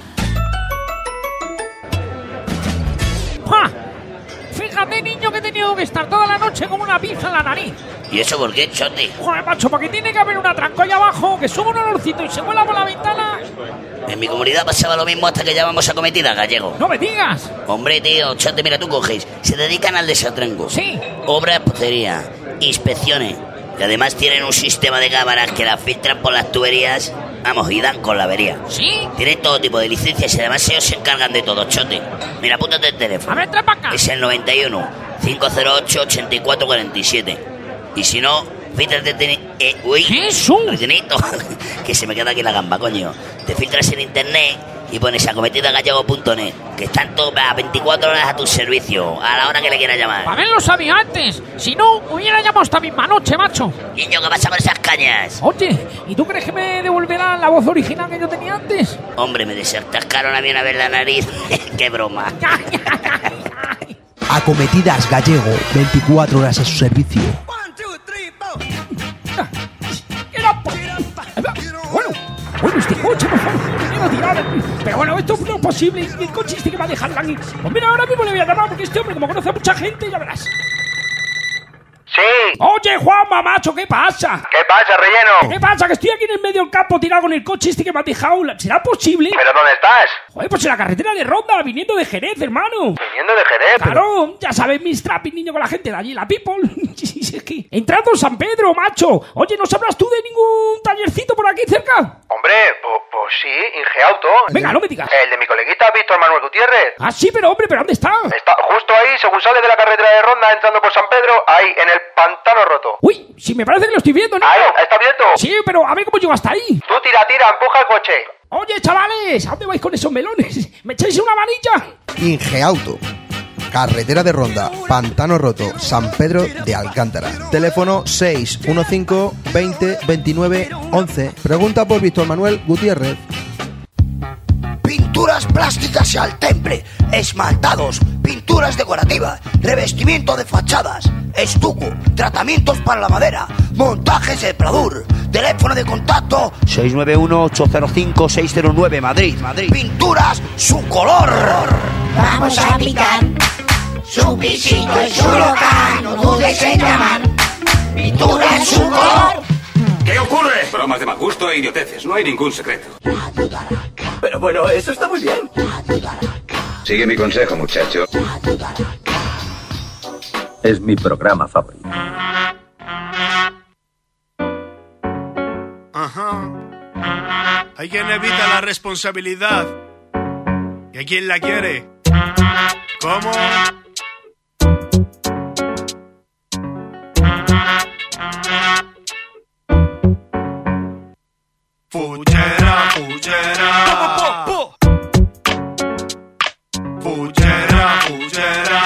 ¡Ja! Fíjate, niño, que he tenido que estar toda la noche con una pinza en la nariz. ¿Y eso por qué, Chote? Joder, macho, porque tiene que haber una tranco allá abajo, que sube un olorcito y se vuela por la ventana. En mi comunidad pasaba lo mismo hasta que llamamos a cometida, gallego. ¡No me digas! Hombre, tío, Chote, mira, tú coges. Se dedican al desatrango. Sí. Obras, pocería, inspecciones. Y además tienen un sistema de cámaras que las filtran por las tuberías. Vamos, y dan con la avería. ¿Sí? Tienen todo tipo de licencias y además ellos se encargan de todo, Chote. Mira, apúntate el teléfono. A ver, trae para acá. Es el noventa y uno, cinco cero ocho, ochenta y cuatro cuarenta y siete. Y si no, fíjate... Eh, uy, ¿qué es eso? Reginito, que se me queda aquí la gamba, coño. Te filtras en internet y pones acometida gallego punto net, que están todas veinticuatro horas a tu servicio, a la hora que le quieras llamar. A ver, lo sabía antes. Si no, hubiera llamado esta misma noche, macho. Niño, ¿qué pasa con esas cañas? Oye, ¿y tú crees que me devolverán la voz original que yo tenía antes? Hombre, me desatascaron a mí una vez la nariz. ¡Qué broma! Acometidas Gallego, veinticuatro horas a su servicio. Bueno, bueno, este coche, por favor, quiero tirar. Pero bueno, esto no es posible. ¿El coche este que va a dejar aquí? Pues mira, ahora mismo le voy a llamar porque este hombre, como conoce a mucha gente, ya verás. Sí. Oye, Juanma, macho, ¿qué pasa? ¿Qué pasa, relleno? ¿Qué pasa? Que estoy aquí en el medio del campo tirado con el coche este que me ha dejado. ¿Será posible? ¿Pero dónde estás? Joder, pues en la carretera de Ronda, viniendo de Jerez, hermano. ¿Viniendo de Jerez? Claro, ya sabes, mis trapping, niño, con la gente de allí, la people. Entrando en San Pedro, macho. Oye, ¿no sabrás tú de ningún tallercito por aquí cerca? Hombre, pues, pues sí, Ingeauto. Venga, no me digas. El de mi coleguita Víctor Manuel Gutiérrez. Ah, sí, pero hombre, ¿pero dónde está? Está justo ahí, según sale de la carretera de Ronda, entrando por San Pedro, ahí, en el pantano roto. Uy, si me parece que lo estoy viendo, niño. Ahí, está abierto. Sí, pero a ver cómo llego hasta ahí. Tú tira, tira, empuja el coche. Oye, chavales, ¿a dónde vais con esos melones? ¿Me echáis una manilla? Ingeauto. Carretera de Ronda, Pantano Roto, San Pedro de Alcántara. Teléfono seis uno cinco, veinte, veintinueve, once. Pregunta por Víctor Manuel Gutiérrez. Pinturas plásticas y al temple, esmaltados, pinturas decorativas, revestimiento de fachadas, estuco, tratamientos para la madera, montajes de pladur. Teléfono de contacto seis nueve uno, ocho cero cinco, seis cero nueve, Madrid, Madrid. Pinturas su color. Vamos a picar. Su pisito es su local, no dudes en llamar. Pintura en su color. ¿Qué ocurre? Bromas de mal gusto e idioteces, no hay ningún secreto. Pero bueno, eso está muy bien. Sigue mi consejo, muchacho. Es mi programa favorito. Ajá. Hay quien evita la responsabilidad. ¿Y hay quien la quiere? ¿Cómo? Fullera, fullera. Fullera, fullera.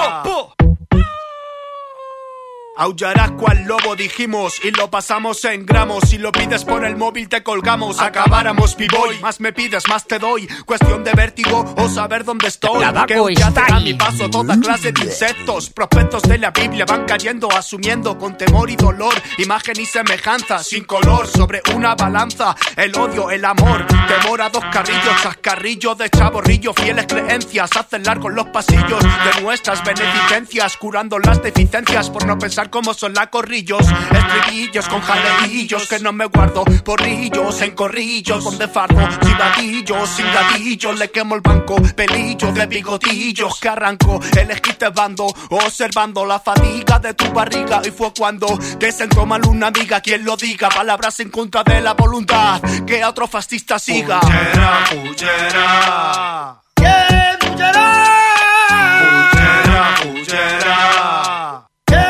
Aullarás cual lobo, dijimos, y lo pasamos en gramos. Si lo pides por el móvil te colgamos. Acabáramos, piboy. Más me pides, más te doy. Cuestión de vértigo o saber dónde estoy. Que huyaste a mi paso toda clase de insectos. Prospectos de la Biblia van cayendo, asumiendo con temor y dolor imagen y semejanza, sin color, sobre una balanza. El odio, el amor, temor a dos carrillos. Chascarrillos de chaborrillo, fieles creencias hacen largos los pasillos de nuestras beneficencias, curando las deficiencias por no pensar como son la corrillos. Estribillos con jaleillos que no me guardo. Porrillos en corrillos con de fardo. Chivadillos sin gadillos, le quemo el banco. Pelillos de bigotillos que arranco. Elegiste bando observando la fatiga de tu barriga. Y fue cuando te sentó mal una amiga. Quien lo diga, palabras en contra de la voluntad, que a otro fascista siga. Fullera, fullera. Yeah, fullera. Fullera, fullera.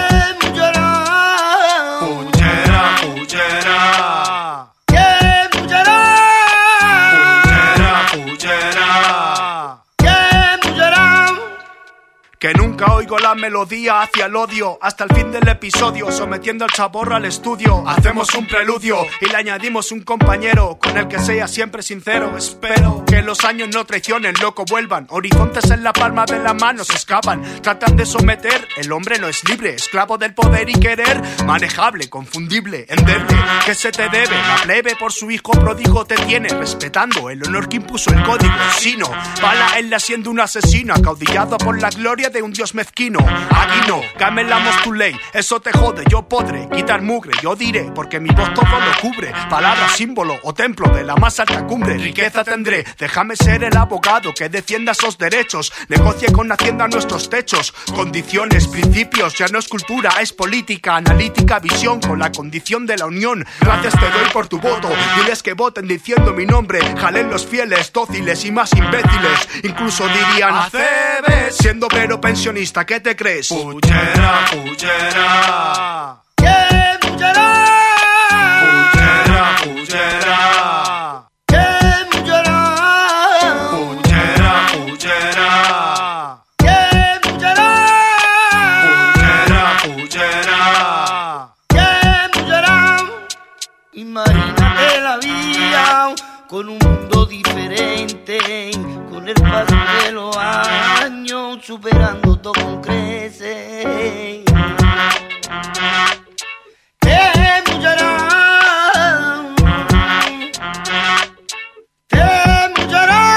Que nunca oigo la melodía hacia el odio. Hasta el fin del episodio, sometiendo al chaborro al estudio. Hacemos un preludio y le añadimos un compañero con el que sea siempre sincero. Espero que los años no traicionen, loco, vuelvan. Horizontes en la palma de la mano se escapan. Tratan de someter, el hombre no es libre. Esclavo del poder y querer, manejable, confundible, endeble. ¿Qué se te debe? La plebe por su hijo pródigo te tiene, respetando el honor que impuso el código. Si no, bala en la siendo un asesino, acaudillado por la gloria de un dios mezquino. Aquí no, camelamos tu ley, eso te jode, yo podré quitar mugre, yo diré, porque mi voz todo lo cubre. Palabra, símbolo o templo de la más alta cumbre. Riqueza tendré, déjame ser el abogado que defienda esos derechos. Negocie con Hacienda nuestros techos. Condiciones, principios, ya no es cultura, es política, analítica, visión con la condición de la unión. Gracias te doy por tu voto, diles que voten diciendo mi nombre. Jalen los fieles, dóciles y más imbéciles. Incluso dirían acebes, siendo obrero pensionista, ¿qué te crees? Fullera, fullera. Yeah, fullera. Fullera, fullera. Yeah, fullera. Fullera, fullera. Yeah, fullera. Fullera, fullera. Yeah, fullera. Imagínate la vida con un mundo diferente, con el paso de los años, superando todo con creces. ¡Qué muchacha! ¡Qué muchacha!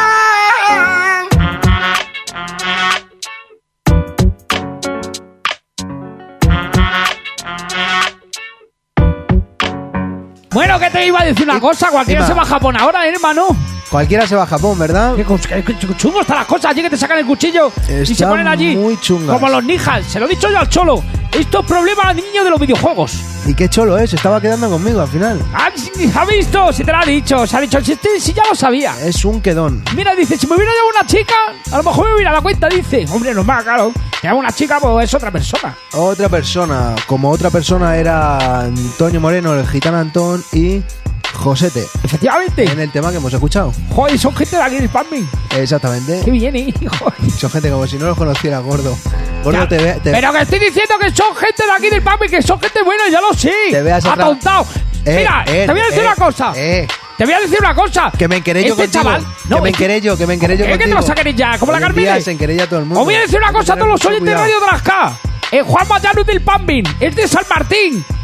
Bueno, que te iba a decir una cosa, cualquiera se va a Japón ahora, ¿eh, hermano? Cualquiera se va a Japón, ¿verdad? Qué, qué, qué chungo están las cosas allí, que te sacan el cuchillo Está y se ponen allí muy chungas. como los ninjas. Se lo he dicho yo al cholo. Esto es problema niño de los videojuegos. ¿Y qué cholo es? Estaba quedando conmigo al final. ¿Ha, ha visto? Si te lo ha dicho. Se ha dicho, si, te, si ya lo sabía. Es un quedón. Mira, dice, si me hubiera llevado una chica, a lo mejor me hubiera dado cuenta, dice. Hombre, normal, claro. Si lleva una chica, pues es otra persona. Otra persona. Como otra persona era Antonio Moreno, el gitano Antón y Josete. Efectivamente. En el tema que hemos escuchado. Joder, son gente de aquí del Palming. Exactamente. Qué bien, hijo. Son gente como si no los conociera, gordo. Gordo, te ve, te... Pero que estoy diciendo que son gente de aquí del Palming, que son gente buena, ya lo sé. Te veas atrás. Atontado. Eh, Mira, eh, te voy a decir eh, una cosa. Eh. Te voy a decir una cosa. Que me enquerello este contigo. chaval, no, que me este... enquerello, que me enquerello ¿Qué, contigo. ¿Qué te vas a querellar? ¿Como la Carmine? Se enquerella todo el mundo. Os voy a decir una cosa a todos los oyentes de Radio de las K. Eh, Juan Mayanu del Palming, es de San Martín.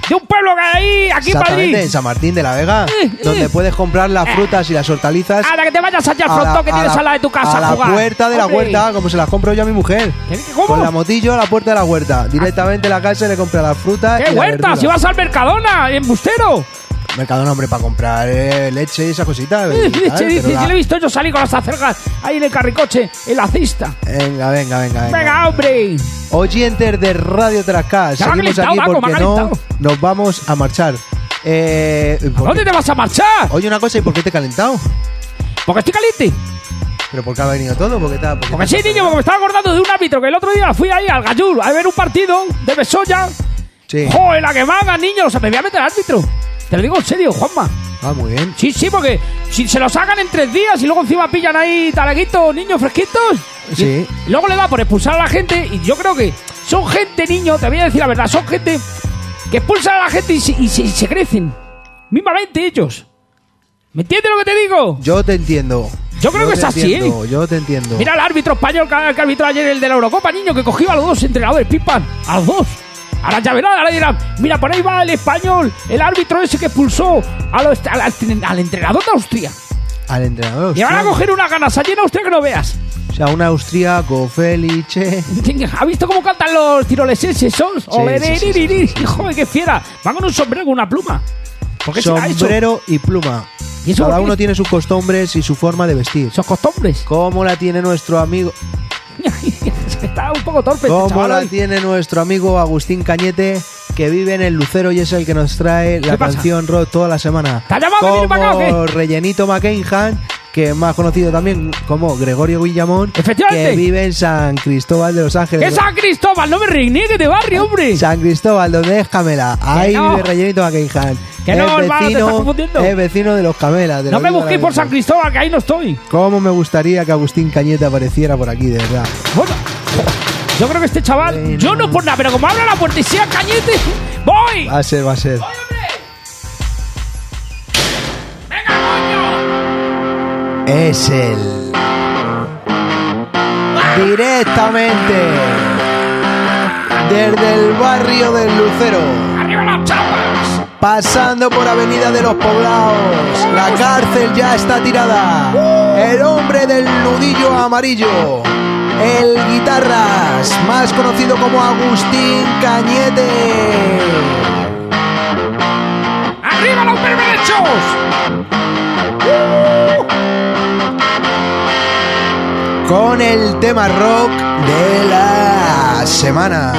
de un pueblo que hay ahí, aquí en Exactamente, Madrid. en San Martín de la Vega, Eh, donde eh. puedes comprar las frutas y las hortalizas A la que te vayas allá al a la- frontón que a tienes la- al lado de tu casa a la jugar. puerta de la Hombre. huerta, como se las compro yo a mi mujer. ¿Cómo? Con la motillo a la puerta de la huerta. Directamente a la casa y le compra las frutas ¿Qué y las huerta? verduras. Si vas al Mercadona, embustero. Mercadona, hombre, para comprar eh, leche y esas cositas. y tal, Leche, dice, pero la- yo le he visto yo salir con las acergas ahí en el carricoche, en la cesta. Venga, venga, venga, venga. Venga, hombre. Oyentes de Radio Trascas, Ya me ha seguimos calentado, aquí Daco, me porque ha no calentado. nos vamos a marchar. Eh, ¿por ¿Dónde qué? te vas a marchar? Oye, una cosa, ¿y por qué te he calentado? Porque estoy caliente. ¿Pero por qué ha venido todo? ¿Por qué te ha- por qué Porque te sí, ha- niño, porque me estaba acordando de un árbitro que el otro día fui ahí al Gallul a ver un partido de Besoya. Sí. ¡Joder, la que manga, niño! O sea, me voy a meter al árbitro. Te lo digo en serio, Juanma. Ah, muy bien. Sí, sí, porque si se lo sacan en tres días y luego encima pillan ahí talaguitos, niños fresquitos. Sí. Y luego le da por expulsar a la gente. Y yo creo que son gente, niño, te voy a decir la verdad, son gente que expulsan a la gente y se, y se, y se crecen. Mismamente ellos. ¿Me entiendes lo que te digo? Yo te entiendo. Yo creo Yo que te es así, entiendo, Yo te entiendo. Mira el árbitro español que, que arbitró ayer el de la Eurocopa, niño, que cogió a los dos entrenadores, pipan, a los dos. Ahora ya verán, ahora dirán, mira, por ahí va el español, el árbitro ese que expulsó a los- al, al- al entrenador de Austria. Al entrenador. Y van a austriaco. coger una ganas allí en Austria que no veas. O sea, un austriaco, Felice. ¿Ha visto cómo cantan los tiroleses esos? Sí, sí, sí, sí, sí. Joder, qué fiera. Van con un sombrero con una pluma. ¿Por qué será eso? Sombrero y pluma. ¿Y eso Cada por qué? uno tiene sus costumbres y su forma de vestir. ¿Sus costumbres? ¿Cómo la tiene nuestro amigo? Está un poco torpe este ¿Cómo chaval la hoy. tiene nuestro amigo Agustín Cañete, que vive en el Lucero y es el que nos trae la ¿Qué pasa? canción rock toda la semana? ¿Te ha llamado que viene para acá o Como qué? Rellenito McKenhan, que es más conocido también como Gregorio Guillamón, Efectivamente. que vive en San Cristóbal de los Ángeles. ¿Qué San Cristóbal? No me reniegues de barrio, hombre. San Cristóbal, donde es Camela. Ahí no. vive Rellenito McKenhan. Que no, es hermano, te estás confundiendo. es vecino de los Camelas. de No la me Villa de busquéis la por San Virgen. Cristóbal, que ahí no estoy. ¿Cómo me gustaría que Agustín Cañete apareciera por aquí, de verdad? Bueno, yo creo que este chaval, yo no por nada, pero como abra la puerta y sea Cañete, ¡voy! Va a ser, va a ser. Es él. Directamente desde el barrio del Lucero. ¡Arriba las chapas! Pasando por Avenida de los Poblados. La cárcel ya está tirada. El hombre del nudillo amarillo. El guitarras, más conocido como Agustín Cañete. ¡Arriba los berberechos! Con el tema rock de la semana.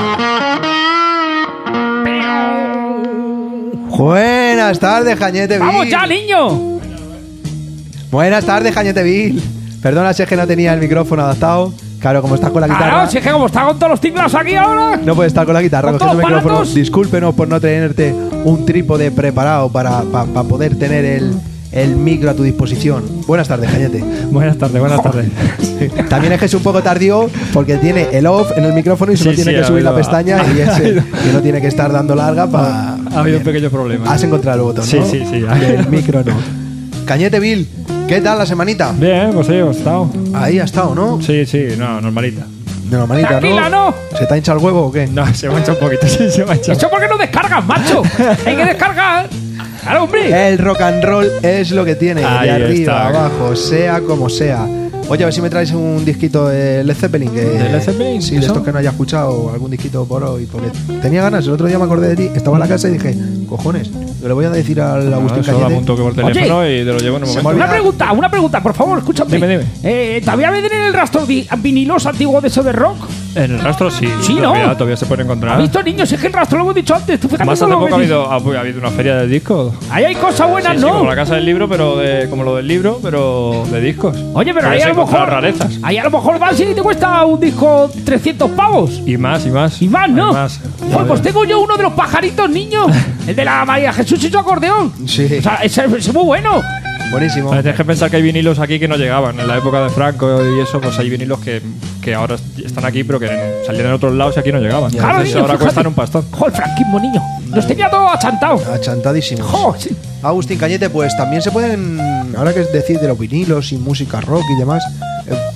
Buenas tardes, Cañete Bill. ¡Vamos ya, niño! Buenas tardes, Cañete Bill. Perdona si es que no tenía el micrófono adaptado. Claro, como estás con la guitarra. Claro, si es que como está con todos los tinglados aquí ahora. No puedes estar con la guitarra ¿Con cogiendo el todos los micrófono. aparatos? Discúlpenos por no tenerte un trípode preparado para, para, para poder tener el, el micro a tu disposición. Buenas tardes, Cañete. Buenas tardes, buenas tardes. También es que es un poco tardío porque tiene el off en el micrófono y solo Sí, tiene sí, que ha subir la habido- pestaña y, ese, y no tiene que estar dando larga para... Ha habido un pequeño problema. Has encontrado el botón, Sí, ¿no? sí, sí. El micro no. Cañete Bill, ¿qué tal la semanita? Bien, pues sí, hemos estado. Ahí ha estado, ¿no? Sí, sí, no, normalita. De normalita, Tranquila, ¿no? ¿no? ¿Se te ha hinchado el huevo o qué? No, se mancha un poquito, sí, se mancha. Eso porque no descargas, macho. Hay que descargar. Claro, hombre. El rock and roll es lo que tiene, Ahí de arriba, está. abajo, sea como sea. Oye, a ver si me traes un disquito de Led Zeppelin. Que, ¿De Led Zeppelin? Sí, ¿Eso? de estos que no haya escuchado, algún disquito por hoy. Porque tenía ganas, el otro día me acordé de ti, estaba en la casa y dije, cojones, yo le voy a decir al Agustín Eso dame Cañete. un toque por teléfono y te lo llevo en un Se me momento. Una olvida- pregunta, una pregunta, por favor, escúchame. Dime, dime. Eh, ¿Todavía venden en el rastro vi- vinilos antiguos de eso de rock? En el rastro sí. Sí, ¿no? Todavía, todavía se puede encontrar. ¿Has visto, niños? Es que el rastro lo hemos dicho antes. Tú fíjate Más hace todo lo poco ha que habido, ha, ha habido una feria de discos. Ahí hay cosas buenas, Sí, sí, ¿no? como la casa del libro, pero de, como lo del libro, pero de discos. Oye, pero ahí Puedes a lo encontrar mejor. rarezas. Ahí a lo mejor vas y te cuesta un disco trescientos pavos. Y más, y más. Y más, ¿no? Hay más. Joder, pues tengo yo uno de los pajaritos, niño. El de la María Jesús y su acordeón. Sí, O sea, ese ese es muy bueno. buenísimo. Vale, tienes que pensar que hay vinilos aquí que no llegaban. En la época de Franco y eso, pues hay vinilos que, que ahora están aquí, pero que salían en otros lados y aquí no llegaban. Claro, Entonces niño, ahora fíjate. cuestan un pastón. Joder, franquismo, niño. Los tenía todo achantado. Achantadísimos. Joder, sí. Agustín Cañete, pues también se pueden, ahora que es decir de los vinilos y música rock y demás, eh, po-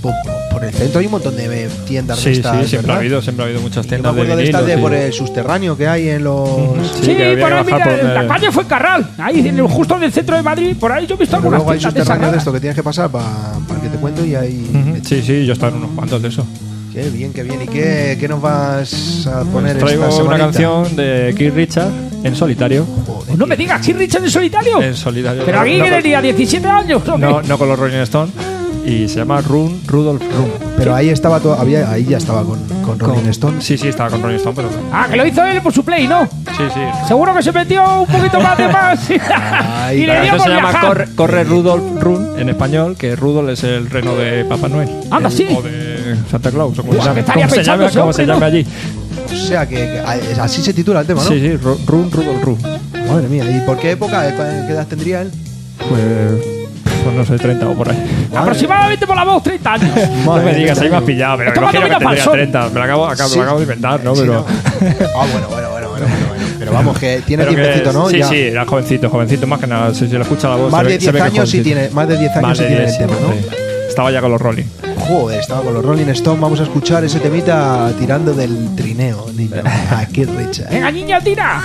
por el centro hay un montón de tiendas Sí, de estas, sí, siempre ¿verdad? ha habido, siempre ha habido muchas Yo me tiendas de acuerdo de estas vinilos. de y- por el subterráneo que hay en los... Sí, Sí, que había por que ahí, bajar mira, por en la el- calle fue Carral. Ahí, en el, justo en el centro de Madrid, por ahí yo he visto Pero algunas luego hay tiendas de esas subterráneos de raras. esto que tienes que pasar para que te cuento y ahí... Ujú, Sí, sí, yo he estado en unos cuantos de eso. Qué bien, qué bien. ¿Y qué, qué nos vas a poner Pues traigo esta una semanita? canción de Keith Richards en solitario. Pues no me digas, ¿Keith Richards en solitario? En solitario. Pero No, aquí no, que tenía diecisiete años. ¿o qué? No, no con los Rolling Stones. Y se llama Run, Rudolph Run. Pero ahí estaba todo, había, ahí ya estaba con, con Rolling Stone. Sí, sí, estaba con Rolling Stone, pero. Ah, que lo hizo él por su play, ¿no? Sí, sí. Seguro que se metió un poquito más de más. y La le dio canción por se llama viajar. Corre, Corre Rudolph Run en español, que Rudolph es el reno de Papá Noel. Anda, Eh, sí. O de Santa Claus, o como Buah, se que llame, estaría como se pensando llame, ese como se hombre, llame ¿no? allí. O sea que, que así se titula el tema, ¿no? Sí, sí, Ru- Run, Rudolph Run. Madre mía, ¿y por qué época? ¿Qué edad tendría él? Pues. Pues no sé, treinta o por ahí. Aproximadamente por la voz, treinta años. No me digas, ahí me has pillado, pero me Está imagino que tomando tendría vino treinta. Me lo acabo, acabo, Sí. lo acabo de inventar, ¿no? Sí, Pero. ¿no? Ah, bueno, bueno, bueno, bueno, bueno, bueno. Pero vamos, que tiene Pero que- tiempecito, ¿no? Sí, Ya. sí, era jovencito, jovencito, más que nada. Si se le escucha la voz. Más se de ve- se ve diez que años sí jovencito. tiene, más de diez años Más sí de tiene el diez, tema, ¿no? sí. Estaba ya con los Rolling. Joder, estaba con los Rolling Stones. Vamos a escuchar ese temita tirando del trineo, niño. A Keith Richards. Venga, niña, tira.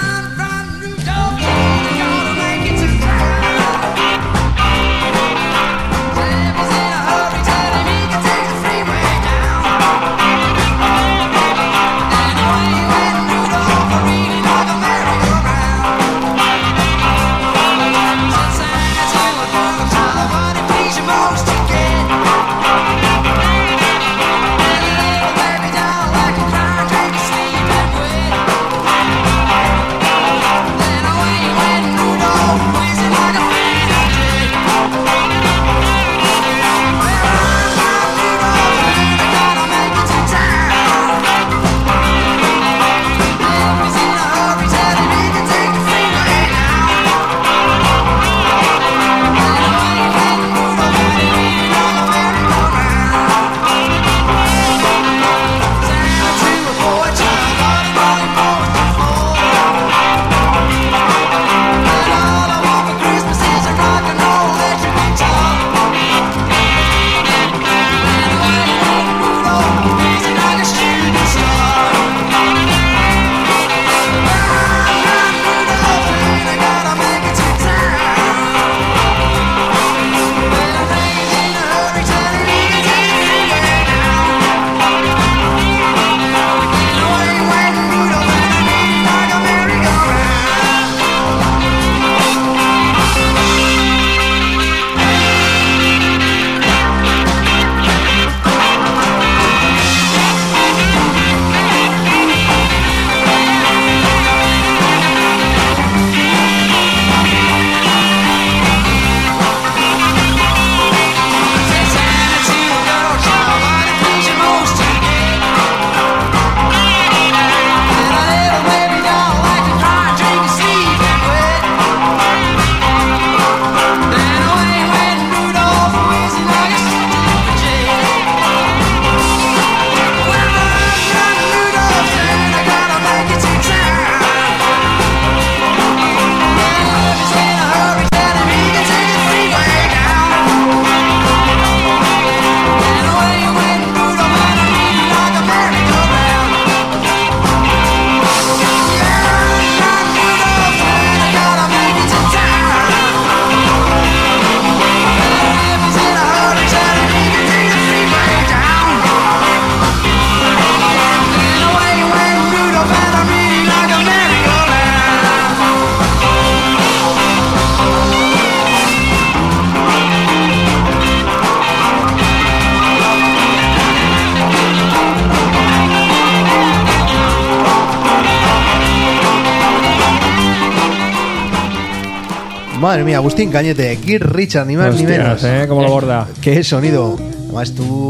Madre mía, Agustín Cañete, Keith Richards, ni más ni Hostias, menos. ¿eh? Cómo lo borda. Qué sonido. Además,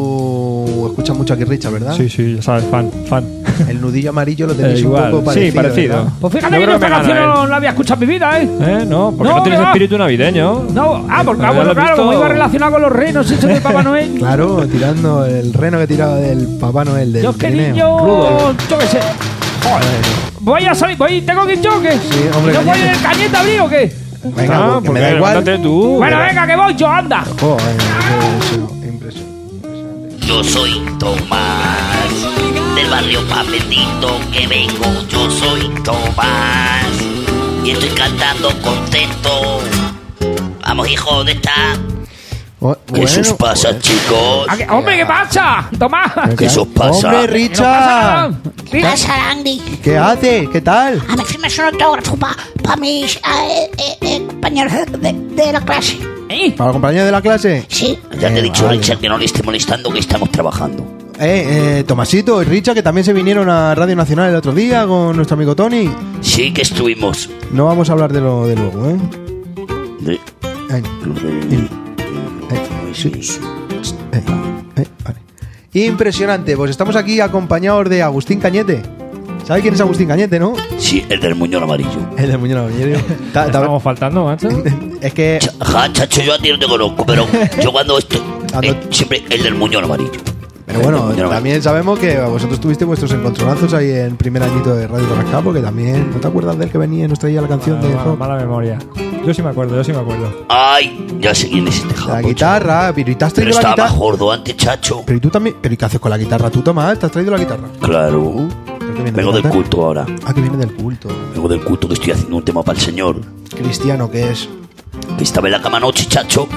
tú escuchas mucho a Keith Richards, ¿verdad? Sí, sí, ya sabes, fan, fan. El nudillo amarillo lo tenéis Eh, un igual. poco parecido. Sí, parecido. ¿verdad? Pues fíjate Yo que creo esta que me canción gana, no la había escuchado en mi vida, ¿eh? ¿Eh? No, porque No, no, tienes ¿verdad? espíritu navideño. No, ah, porque Ya ah, lo bueno, has claro, visto. como iba relacionado con los renos hechos de Papá Noel. Claro, tirando el reno que tiraba del Papá Noel del Yo es que trineo. niño, Rudolf. yo qué sé. Joder. Voy a salir, voy, tengo que ir yo, ¿o ¿qué? Sí, hombre, ¿No voy Cañete. en el cañete a abrir o qué? Venga, Ah, porque me porque da igual. levántate tú. Bueno, Mira. venga, que voy yo, anda. Joder, qué impresión, impresionante. yo soy Tomás. Del barrio Papelito que vengo, yo soy Tomás. Y estoy cantando contento. Vamos, hijo, ¿dónde está? Oh, ¿Qué bueno, os pasa, pues. chicos? ¿A qué- ¡Hombre, qué pasa! ¡Tomás! ¿Qué os pasa? ¡Hombre, Richard! ¿Qué pasa, Andy? ¿Qué haces? ¿Qué tal? A me firmes un autógrafo para pa mis eh, eh, eh, compañeros de, de, de la clase. ¿Para la compañía de la clase? Sí. Ya te he Eh, dicho, vale. Richard, que no le esté molestando, que estamos trabajando. Eh, eh, Tomasito y Richard, que también se vinieron a Radio Nacional el otro día con nuestro amigo Tony. Sí, que estuvimos. No vamos a hablar de lo de luego, ¿eh? De- Eh, eh, eh, sí. Eh, eh, vale. Impresionante, pues estamos aquí acompañados de Agustín Cañete. ¿Sabe quién es Agustín Cañete, no? Sí, el del muñón amarillo. El del muñón amarillo. Ta- ta- Estamos faltando, macho. Es que... Ja, chacho, yo a ti no te conozco, pero yo cuando estoy... eh, siempre el del muñón amarillo. Pero bueno, también sabemos que vosotros tuviste vuestros encontronazos ahí en primer añito de Radio Tarasca, porque también, ¿no te acuerdas del que venía y nos traía la canción de Mala, rock? mala memoria. Yo sí me acuerdo, yo sí me acuerdo. Ay, ya sé quién es este La jambo. guitarra, pero ¿y te has Pero traído la estaba guitarra? más gordo antes, chacho. Pero ¿y tú también? ¿Pero ¿y qué haces con la guitarra? ¿Tú, Tomás? ¿Te has traído la guitarra? Claro. viene Vengo de del cantar? culto ahora. Ah, que viene del culto. Vengo del culto que estoy haciendo un tema para el Señor. Cristiano, ¿qué es? Que estaba en la cama anoche, chacho.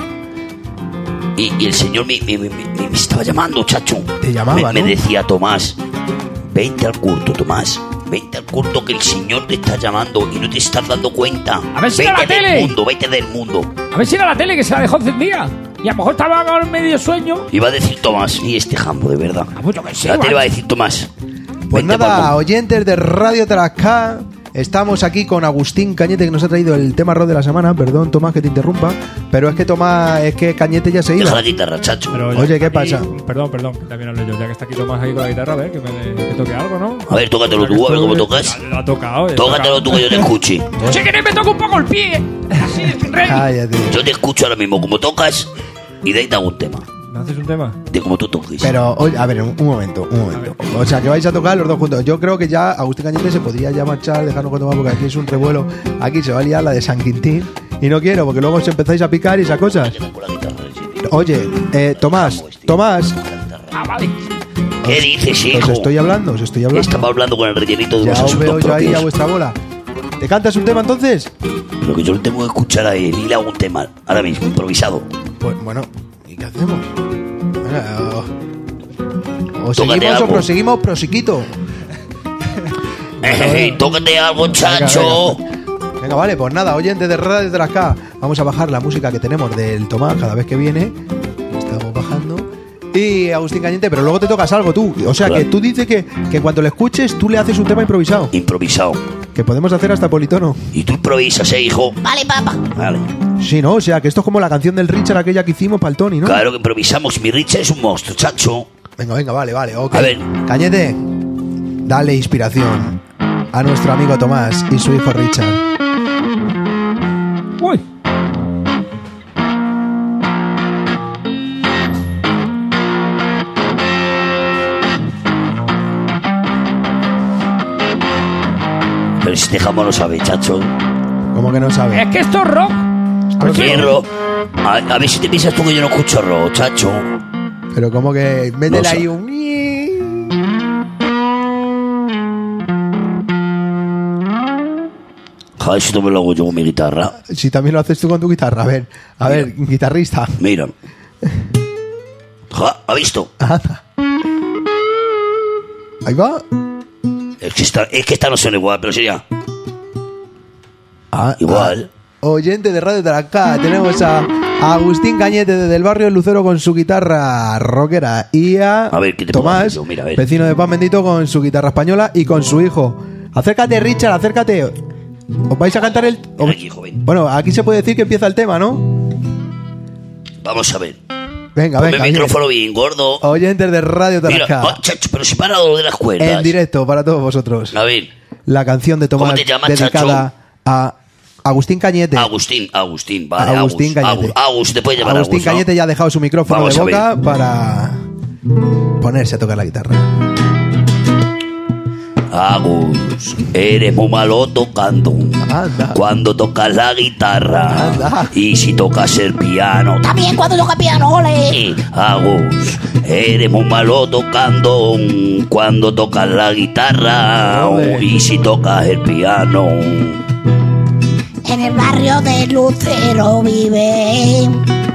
Y, y el Señor me, me- me- me- me estaba llamando, chacho. Te llamaba, me, ¿no? me decía, Tomás, vente al culto, Tomás. Vente al culto que el Señor te está llamando y no te estás dando cuenta. A ver si vete era la del tele. mundo, vete del mundo. A ver si era la tele que se la dejó encendida. Y a lo mejor estaba con medio sueño. Iba a decir Tomás, y este jambo, de verdad. pues yo qué sé, La tele macho. iba a decir Tomás. Pues vente pa'l nada, mundo. oyentes de Radio Tarasca, estamos aquí con Agustín Cañete, que nos ha traído el tema rock de la semana. Perdón, Tomás, que te interrumpa, pero es que Tomás, es que Cañete ya se Deja iba. la guitarra, chacho. Pero ya Oye, que ¿qué está pasa? aquí- Perdón, perdón, que también hablo yo. Ya que está aquí Tomás aquí con la guitarra, a ver, que me que toque algo, ¿no? A ver, tócatelo tú, a ver cómo tocas. Lo ha tocado. eh, Tócatelo tú que yo te escuche. Si queréis me toca un poco el pie. Así, rey. Cállate. Yo te escucho ahora mismo como tocas y de ahí te hago un tema. ¿Me haces un tema? De cómo tú toques. Pero, oye, a ver, un, un momento, un momento. O sea, que vais a tocar los dos juntos. Yo creo que ya Agustín Cañete se podría ya marchar, dejarnos con Tomás, porque aquí es un revuelo. Aquí se va a liar la de San Quintín. Y no quiero, porque luego os empezáis a picar y esas cosas. Oye, eh, Tomás, Tomás, Ah, vale. ¿Qué dices, os hijo? estoy hablando, os estoy hablando. Estaba hablando con el rellenito de Ya los os veo asuntos yo ahí a propios. vuestra bola. ¿Te cantas un tema entonces? Lo que yo le tengo que escuchar a él y le hago un tema ahora mismo, improvisado. Pues bueno, ¿y qué hacemos? Bueno, o, o Tócate seguimos algo. o proseguimos, prosiquito. Ey, tócate algo, chacho. Venga, vale, pues nada, oyentes de Radio Tarasca, vamos a bajar la música que tenemos del Tomás cada vez que viene. Estamos bajando. Y Agustín Cañete, pero luego te tocas algo tú. O sea, Claro. que tú dices que, que cuando le escuches tú le haces un tema improvisado. Improvisado. Que podemos hacer hasta politono. Y tú improvisas, eh, hijo. Vale, papá. Vale. Sí, ¿no? O sea, que esto es como la canción del Richard aquella que hicimos para el Tony, ¿no? Claro que improvisamos. Mi Richard es un monstruo, chacho. Venga, venga, vale, vale, ok. A ver. Cañete, dale inspiración a nuestro amigo Tomás y su hijo Richard. Uy. Pero si este jambo no sabe, chacho. ¿Cómo que no sabe? Es que esto es rock. ¿Qué rock? A, a ver si te piensas tú que yo no escucho rock, chacho. Pero como que métele No ahí sabe. un... Ja, eso también lo hago yo con mi guitarra. Si también lo haces tú con tu guitarra. A ver, a ver, guitarrista. Mira. Ja, ¿ha visto? Ahí va. Es que esta, es que esta no suena igual, pero sería Ah, igual. Oyente de Radio Tarasca, tenemos a Agustín Cañete desde el barrio Lucero con su guitarra rockera y a, A ver, ¿qué te puedo Tomás, hacer yo? Mira, a ver. vecino de Pan Bendito, con su guitarra española y con su hijo. Acércate, Richard, acércate. ¿Os vais a cantar el...? Ven aquí, joven. Bueno, aquí se puede decir que empieza el tema, ¿no? Vamos a ver. Venga, Ponme venga. el bien. micrófono bien gordo. Oyentes de Radio Mira, Tarasca, oh, chacho, pero si para lo de las cuerdas. en directo para todos vosotros. A ver, La canción de Tomás ¿Cómo te llamas, dedicada a Agustín Cañete. Agustín, Agustín, vale. Agustín Agus, Cañete. Agus, Agus, te puedes llamar Agustín Agus, ¿no? Cañete ya ha dejado su micrófono Vamos de a boca ver. para ponerse a tocar la guitarra. Agus. Agus, eres muy malo tocando. Anda. Cuando tocas la guitarra. Anda. Y si tocas el piano. También cuando toca piano, ole. Agus, eres muy malo tocando. Cuando tocas la guitarra. Ole. Y si tocas el piano. En el barrio de Lucero vive.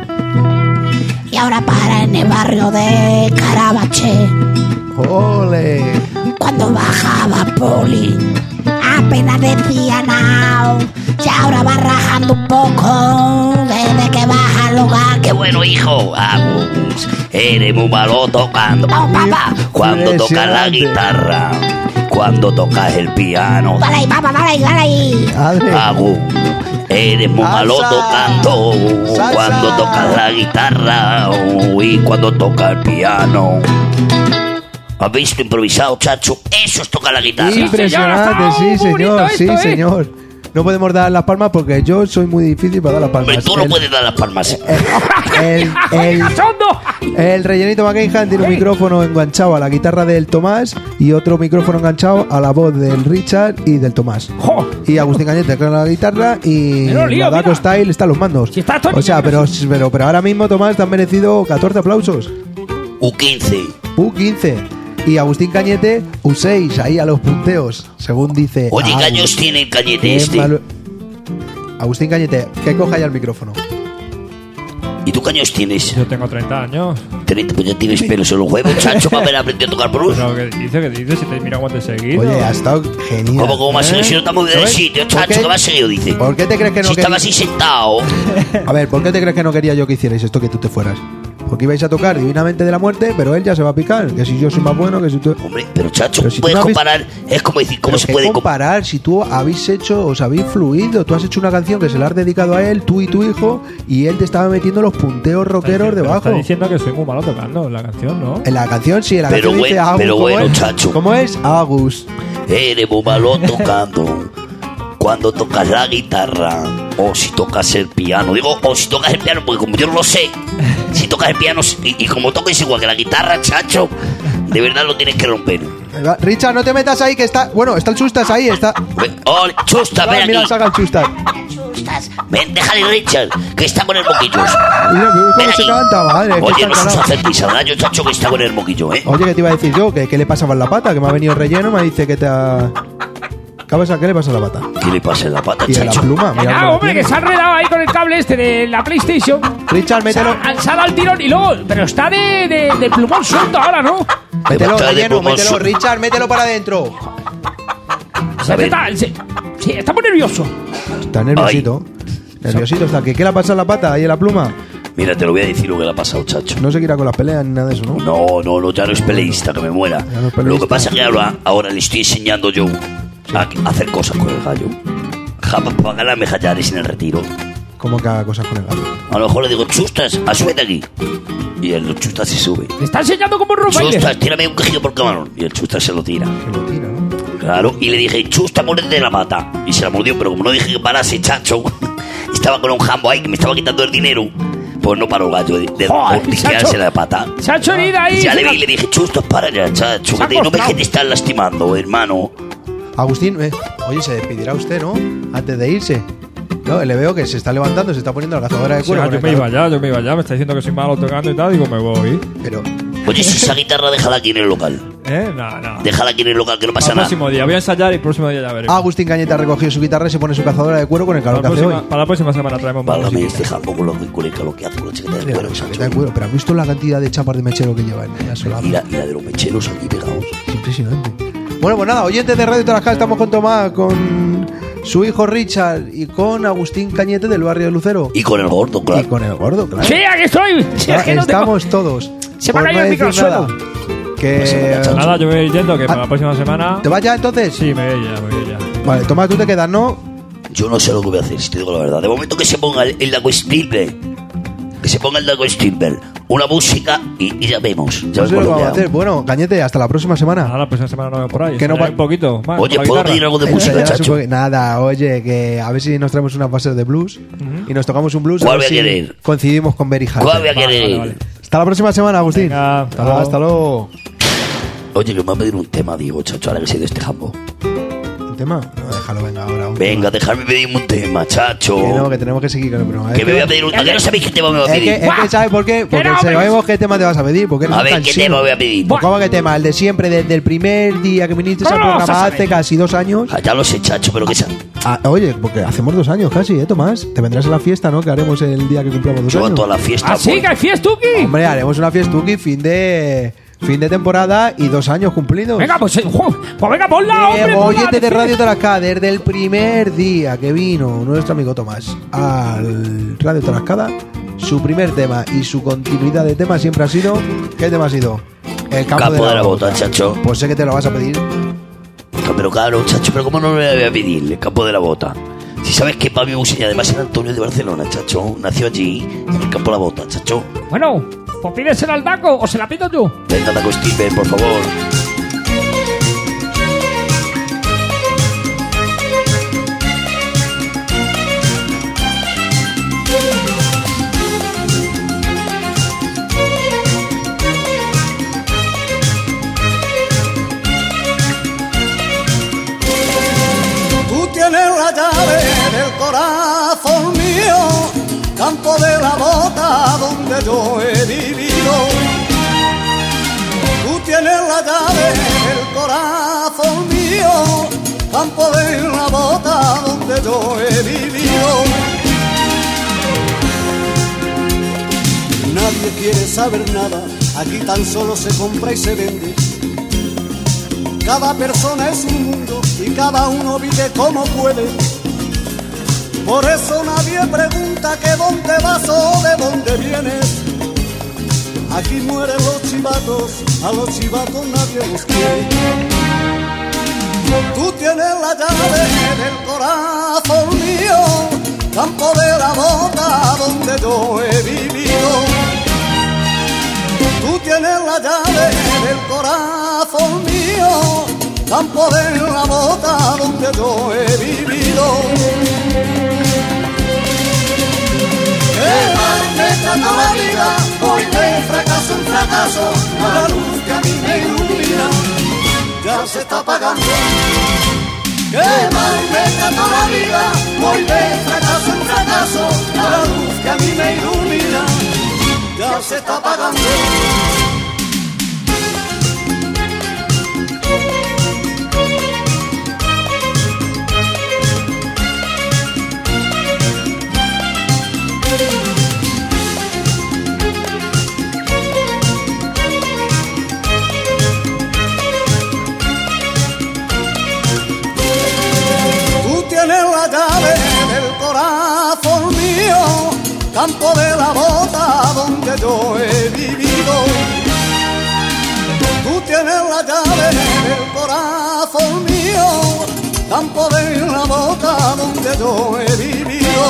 Y ahora para en el barrio de Carabanchel. ¡Ole! Cuando bajaba Poli, apenas decía nao. Y ahora va rajando un poco desde que baja al lugar. ¡Qué bueno, hijo! Agus, eres muy malo tocando. Vamos, papá. Cuando tocas la guitarra. Cuando tocas el piano. Dale ahí, papá, dale ahí, dale ahí. Adri. Agus, eres muy malo tocando. Salsa. Cuando tocas la guitarra. Y cuando tocas el piano. ¿Has visto improvisado, chacho? Eso es tocar la guitarra. Impresionante, sí, señor, sí, señor. No podemos dar las palmas porque yo soy muy difícil para dar las palmas. Hombre, tú no El- puedes dar las palmas. El, el, el rellenito McCain tiene un micrófono enganchado a la guitarra del Tomás y otro micrófono enganchado a la voz del Richard y del Tomás. Y Agustín Cañete con la guitarra y Menudo lío, la Daco mira. Style están los mandos. O sea, pero, pero, pero ahora mismo Tomás te han merecido catorce aplausos. U quince. U quince. Y Agustín Cañete, U seis, ahí a los punteos, según dice. Oye, ¿qué Agus. años tiene el Cañete Qué este? malo- Agustín Cañete, que coja ya el micrófono. ¿Y tú qué años tienes? Yo tengo treinta años. treinta, pues ya tienes pelos en los huevos, chacho, para haber aprendido a tocar blues. Pero ¿qué dice? ¿Qué dice? Si te mira cómo te he seguido. Oye, ha estado genial. ¿Cómo, cómo has ¿Eh? seguido si no estamos bien ¿No del ves? sitio, ¿Por chacho? qué? ¿Qué me has seguido, dice? ¿Por qué te crees que no Si estaba quería- así sentado. A ver, ¿por qué te crees que no quería yo que hicierais esto, que tú te fueras? Porque ibais a tocar divinamente de la muerte, pero él ya se va a picar. Que si yo soy más bueno, que si tú. Hombre, pero chacho, Pero si tú puedes no habéis- comparar. Es como decir, ¿cómo Pero se ¿qué puede comparar? comparar si tú habéis hecho, os habéis fluido? Tú has hecho una canción que se la has dedicado a él, tú y tu hijo, y él te estaba metiendo los punteos rockeros Pero debajo. Está diciendo que soy muy malo tocando en la canción, ¿no? En la canción sí, en la Pero canción dice bueno, Agus. pero ¿cómo bueno, es? chacho. ¿Cómo es? Agus. Eres muy malo tocando. Cuando tocas la guitarra o si tocas el piano. Digo, o si tocas el piano, porque como yo no lo sé, si tocas el piano y, y como toques igual que la guitarra, chacho, de verdad lo tienes que romper. Ahí va. Richard, no te metas ahí, que está. Bueno, está el Chustas ahí, está. Oh, Chusta, ven Mira, aquí. saca el Chustas. Ven, déjale, Richard, que está con el moquillos. Mira, mira Ven cómo se aquí. canta, madre. que Oye, está no se calado. hace prisa, yo, chacho, que está con el moquillo, ¿eh? Oye, ¿qué te iba a decir yo? ¿Que, ¿Qué le pasaba en la pata? Que me ha venido relleno, me dice que te ha. ¿Qué pasa? ¿Qué le pasa a la pata? ¿Qué le pasa en la pata, Y a la chacho? pluma, mira. Ah, cómo la hombre, tiene. que se ha enredado ahí con el cable este de la PlayStation. Richard, mételo. Se ha, se ha dado el tirón y luego. Pero está de, de, de plumón suelto ahora, ¿no? Mételo, Está de relleno, plumón mételo, suelto. Richard, mételo para adentro. Se está, se- sí, está muy nervioso. Está nerviosito. Nerviosito está. ¿Qué, ¿Qué le ha pasado a la pata ahí en la pluma? Mira, te lo voy a decir lo que le ha pasado, chacho. No se quiera con las peleas ni nada de eso, ¿no? No, no, no, ya no es peleísta, que me muera. no es Lo peleísta. que pasa es que ahora, ahora le estoy enseñando yo a a hacer cosas con el gallo. Jamás para ganarme jayares en el retiro. Como que haga cosas con el gallo. A lo mejor le digo, Chustas, a súbete aquí. Y el Chustas se sube. Le está enseñando cómo romper. Chustas, tírame un quejido por camarón. Y el Chustas se lo tira. Se lo tira, ¿no? Claro, y le dije, Chusta, muérete de la pata. Y se la mordió, pero como no dije que parase, chacho, estaba con un jambo ahí que me estaba quitando el dinero. Pues no paró el gallo de, de Joder, mordisquearse chacho. la pata. Se ha hecho herida ahí. Ya le se vi y le dije, Chustas, para ya, chacho, Se ha que te- no ves acostado. que te están lastimando, hermano. Agustín, eh, oye, se despedirá usted, ¿no? Antes de irse. No, le veo que se está levantando, se está poniendo la cazadora de Sí, cuero. ah, con yo el me iba calor. ya, yo me iba ya. Me está diciendo que soy malo tocando y tal. Digo, me voy. Pero, Oye, si esa guitarra déjala aquí en el local. ¿Eh? No, no. Déjala aquí en el local, que no Para pasa el nada. próximo día. Voy a ensayar y el próximo día ya veré. Agustín Cañete ha recogido su guitarra y se pone su cazadora de cuero con el calor Para que la, hace próxima, hoy. para la próxima semana traemos más Válgame musiquita. este jambo con lo que con el calor que hace con la chaqueta de Mira, cuero, esa chacho. chaqueta de cuero. Pero ¿has visto la cantidad de chapas de mechero que lleva en la solapa? Y la, y la de los mecheros aquí pegados. Es impresionante. Bueno, pues nada, oyentes de Radio Tarajal, estamos con Tomás, con su hijo Richard y con Agustín Cañete del barrio de Lucero. Y con el gordo, Y claro. con el gordo, claro. Sí, aquí estoy. Sí, es que no tengo- Estamos todos. Se me ha Por caído no el micro al decir nada. suelo. Que... Nada, yo me voy yendo, que para la próxima semana. ¿Te vas ya entonces? Sí, me voy ya, me voy ya. Vale, Tomás, tú te quedas, ¿no? Yo no sé lo que voy a hacer, si te digo la verdad. De momento que se ponga el, el Dago Stilber. Que se ponga el Dago Stilber. Una música y, y ya vemos. Ya No sé lo vemos que lo que vamos a hago. hacer. Bueno, Cañete, hasta la próxima semana. Nada, la próxima semana no veo por ahí. Que no Ensayaré va- un poquito. más, Oye, con la ¿puedo guitarra. pedir algo de Esa música, ya es un chacho? poco- Nada, oye, que a ver si nos traemos unas bases de blues y nos tocamos un blues. ¿Cuál a ver voy a si querer? coincidimos con Berry ¿Cuál voy a Vale, querer? vale, vale. Hasta la próxima semana, Agustín. Venga, hasta luego. Hasta luego. Oye, que me va a pedir un tema, digo, chacho, ahora que se ha ido este jambo. un tema? No, déjalo, venga, ahora. Un Venga, tema. dejadme pedirme un tema, chacho. Que no, que tenemos que seguir con el programa. Que Es me voy a pedir un... ¿A qué no sabéis qué tema me voy a Es pedir? que, es que ¿sabes por qué? Porque no, sabemos qué tema te vas a pedir. Porque eres A un ver, ¿qué cansino. tema voy a pedir? Pues, ¿cómo que tema? El de siempre, desde el primer día que viniste al ¿Cómo lo vas a programa saber? hace casi dos años. Ah, ya lo sé, chacho, pero que... sa- Ah, oye, porque hacemos dos años casi, ¿eh, Tomás? Te vendrás a la fiesta, ¿no? Que haremos el día que cumplamos dos Yo a años. toda la fiesta. ¿Ah, sí? voy. ¿Que hay fiestuki? Hombre, haremos una fiestuki fin de fin de temporada y dos años cumplidos. Venga, pues, eh, jo, pues venga, ponla, hombre. Eh, ponla, oyente de decide. Radio Tarascada, desde el primer día que vino nuestro amigo Tomás al Radio Tarascada, su primer tema y su continuidad de tema siempre ha sido... ¿Qué tema ha sido? El campo, Campo de la bota, chacho. Pues sé que te lo vas a pedir. Pero claro, chacho, pero ¿cómo no me voy a pedir el campo de la bota? Si sabes que Pablo Musilla además era Antonio de Barcelona, chacho. Nació allí, en el campo de la bota, chacho. Bueno, pues pídesela al Daco o se la pido yo. Venga, Daco Steven, por favor. Tú tienes la llave del corazón mío, campo de la bota donde yo he vivido. Tú tienes la llave del corazón mío, campo de la bota donde yo he vivido. Nadie quiere saber nada, aquí tan solo se compra y se vende. Cada persona es un mundo y cada uno vive como puede. Por eso nadie pregunta que dónde vas o de dónde vienes. Aquí mueren los chivatos, a los chivatos nadie los quiere. Tú tienes la llave del corazón mío, campo de la bota donde yo he vivido. Tú tienes la llave del corazón mío, campo de la bota donde yo he vivido. Qué mal me trata la vida, voy de fracaso en fracaso, la luz que a mí me ilumina ya se está apagando. Qué mal me trata la vida, voy de fracaso en fracaso, la luz que a mí me ilumina ya se está apagando. Tú tienes la llave del corazón mío, campo de la bota donde yo he vivido. Tú tienes la llave del corazón mío, campo de la bota donde yo he vivido.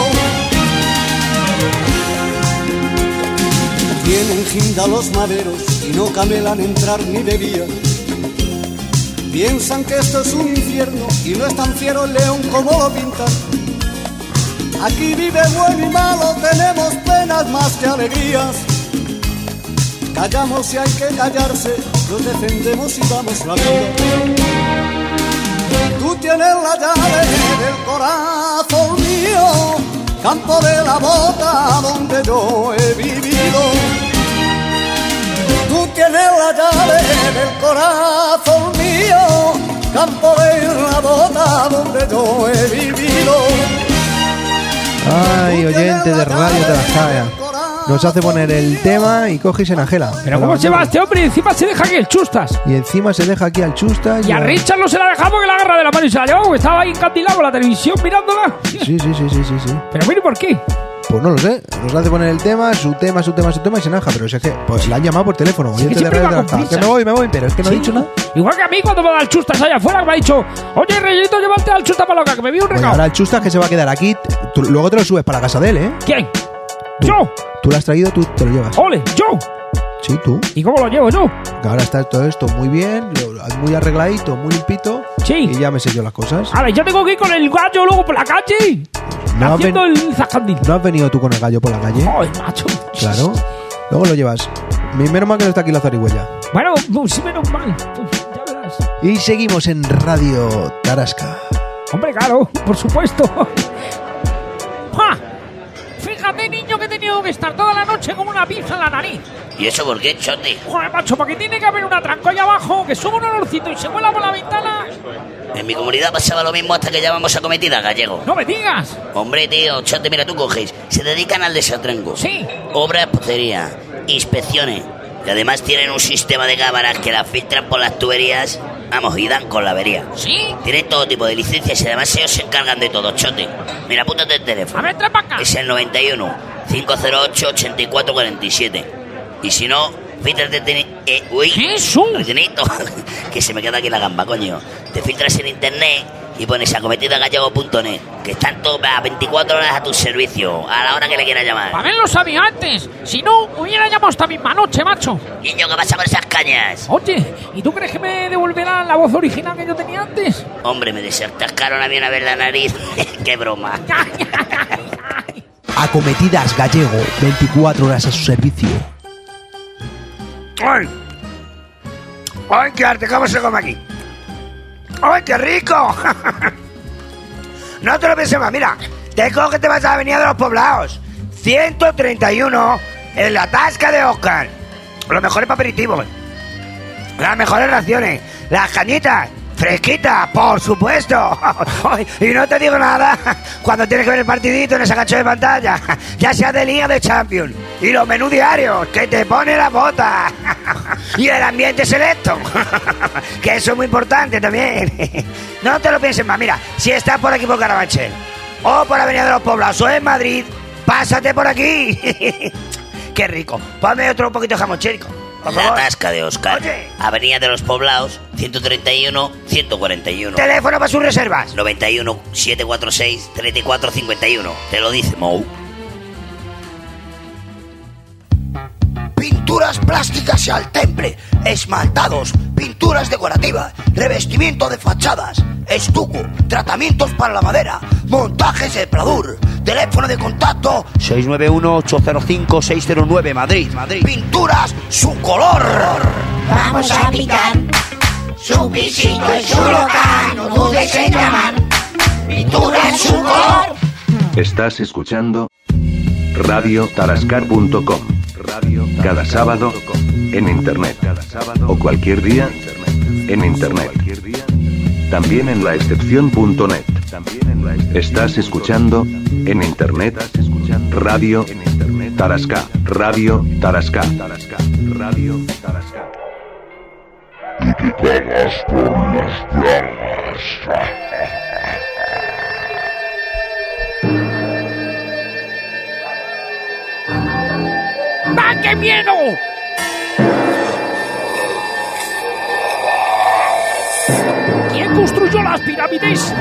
Tienen ginda los maderos y no camelan entrar ni de guía. Piensan que esto es un infierno y no es tan fiero el león como lo pintan. Aquí vive bueno y malo, tenemos penas más que alegrías. Callamos si hay que callarse, los defendemos y damos la vida. Tú tienes la llave del corazón mío, campo de la bota donde yo he vivido. Tú tienes la llave del corazón mío, campo de la bota donde yo he vivido. Ay, oyente de Radio Tarascada. Nos hace poner el tema y coge y se enajela. Pero ¿cómo se va este hombre? Y encima se deja aquí el chustas. Y encima se deja aquí al chustas. Y a Richard no se la dejamos que la agarra de la mano y se la llevó, porque estaba ahí encandilado con la televisión mirándola. Sí, sí, sí, sí, sí, sí. Pero mire por qué. Pues no lo sé. Nos hace poner el tema, su tema, su tema, su tema y se enaja. Pero si es que, pues la han llamado por teléfono. Sí, Oyente que de siempre Radio va con Tarascada. Que prisa. me voy, me voy, pero es que no Sí. ha dicho nada. Igual que a mí cuando me da el chustas allá afuera, que me ha dicho, oye, Reyito, llévate al chustas para loca, que me vi un Oye, regalo. ahora el chustas que se va a quedar aquí. Tú- luego te lo subes para la casa de él, ¿eh? ¿Quién? ¿Yo? Tú lo has traído, tú te lo llevas. Ole, ¿yo? Sí, tú. ¿Y cómo lo llevo yo? Que ahora está todo esto muy bien, lo- muy arregladito, muy limpito. Sí. Y ya me sé yo las cosas. A ver, yo tengo que ir con el gallo luego por la calle. No has, haciendo ven- el zascandil. ¿No has venido tú con el gallo por la calle? Ay, macho. Claro. Luego lo llevas. Mi- Menos mal que no está aquí la zarigüeya. Bueno, pues sí, menos mal. Pues ya verás. Y seguimos en Radio Tarasca. Hombre, claro, por supuesto. ¡Ja! Fíjate, niño, que he tenido que estar toda la noche con una pizza en la nariz. ¿Y eso por qué, Chote? Joder, macho, porque tiene que haber un atranco ahí abajo, que sube un olorcito y se vuela por la ventana. En mi comunidad pasaba lo mismo hasta que llamamos a Cometida, Gallego. ¡No me digas! Hombre, tío, Chote, mira, tú coges. Se dedican al desatranco. Sí. Obras, pocería, inspecciones. Y además tienen un sistema de cámaras que las filtran por las tuberías. Vamos, y dan con la avería. ¿Sí? Tienen todo tipo de licencias y además ellos se encargan de todo, Chote. Mira, apúntate el teléfono. A ver, trae para acá. Es el noventa y uno, cinco cero ocho, ochenta y cuatro cuarenta y siete. Y si no, fíjate... Te, eh, uy, ¿qué es eso? Retenito, que se me queda aquí la gamba, coño. Te filtras en internet y pones acometidagallego punto net, que están todas veinticuatro horas a tu servicio, a la hora que le quieras llamar. A ver, lo sabía antes. Si no, hubiera llamado esta misma noche, macho. Niño, ¿qué pasa con esas cañas? Oye, ¿y tú crees que me devolverán la voz original que yo tenía antes? Hombre, me desatascaron a mí una vez la nariz. ¡Qué broma! Acometidas Gallego, veinticuatro horas a su servicio. ¡Ay! ¡Ay, qué arte! ¿Cómo se come aquí? ¡Ay, qué rico! No te lo pienses más, mira. Te cojo que te vas a venir de los poblados. ciento treinta y uno en la tasca de Oscar. Los mejores aperitivos. Las mejores raciones. Las cañitas. Fresquita, por supuesto. Y no te digo nada cuando tienes que ver el partidito en ese gancho de pantalla, ya sea de Liga de Champions. Y los menús diarios, que te pone la bota. Y el ambiente selecto, que eso es muy importante también. No te lo pienses más, mira, si estás por aquí por Carabanchel, o por Avenida de los Poblados, o en Madrid, pásate por aquí. Qué rico. Ponme otro poquito de jamón chico. La tasca de Oscar. Oye. Avenida de los Poblados, ciento treinta y uno, ciento cuarenta y uno. Teléfono para sus reservas. noventa y uno, setecientos cuarenta y seis, treinta y cuatro cincuenta y uno. Te lo dice Mou. Pinturas plásticas y al temple, esmaltados, pinturas decorativas, revestimiento de fachadas, estuco, tratamientos para la madera, montajes de pladur. Teléfono de contacto seis nueve uno, ocho cero cinco, seis cero nueve, Madrid, Madrid. Pinturas su color. Vamos a picar. Su pisito es su local, no dudes en llamar. Pinturas su color. Estás escuchando radio tarascar punto com. Cada sábado en internet o cualquier día en internet. También en la excepción punto net. Estás escuchando en internet radio Tarasca, radio Tarasca, radio Tarasca. Y te cagas por las llamas. ¡Ah, qué miedo! ¿Quién construyó las pirámides?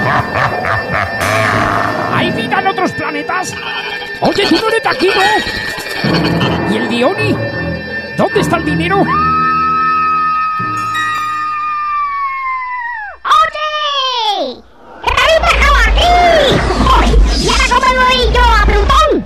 ¿Hay vida en otros planetas? Oye, tú no eres de aquí, ¿no? ¿Y el Dioni? ¿Dónde está el dinero? ¡Oye! ¡He bajado aquí! ¡Y ahora cómo me voy yo a Plutón!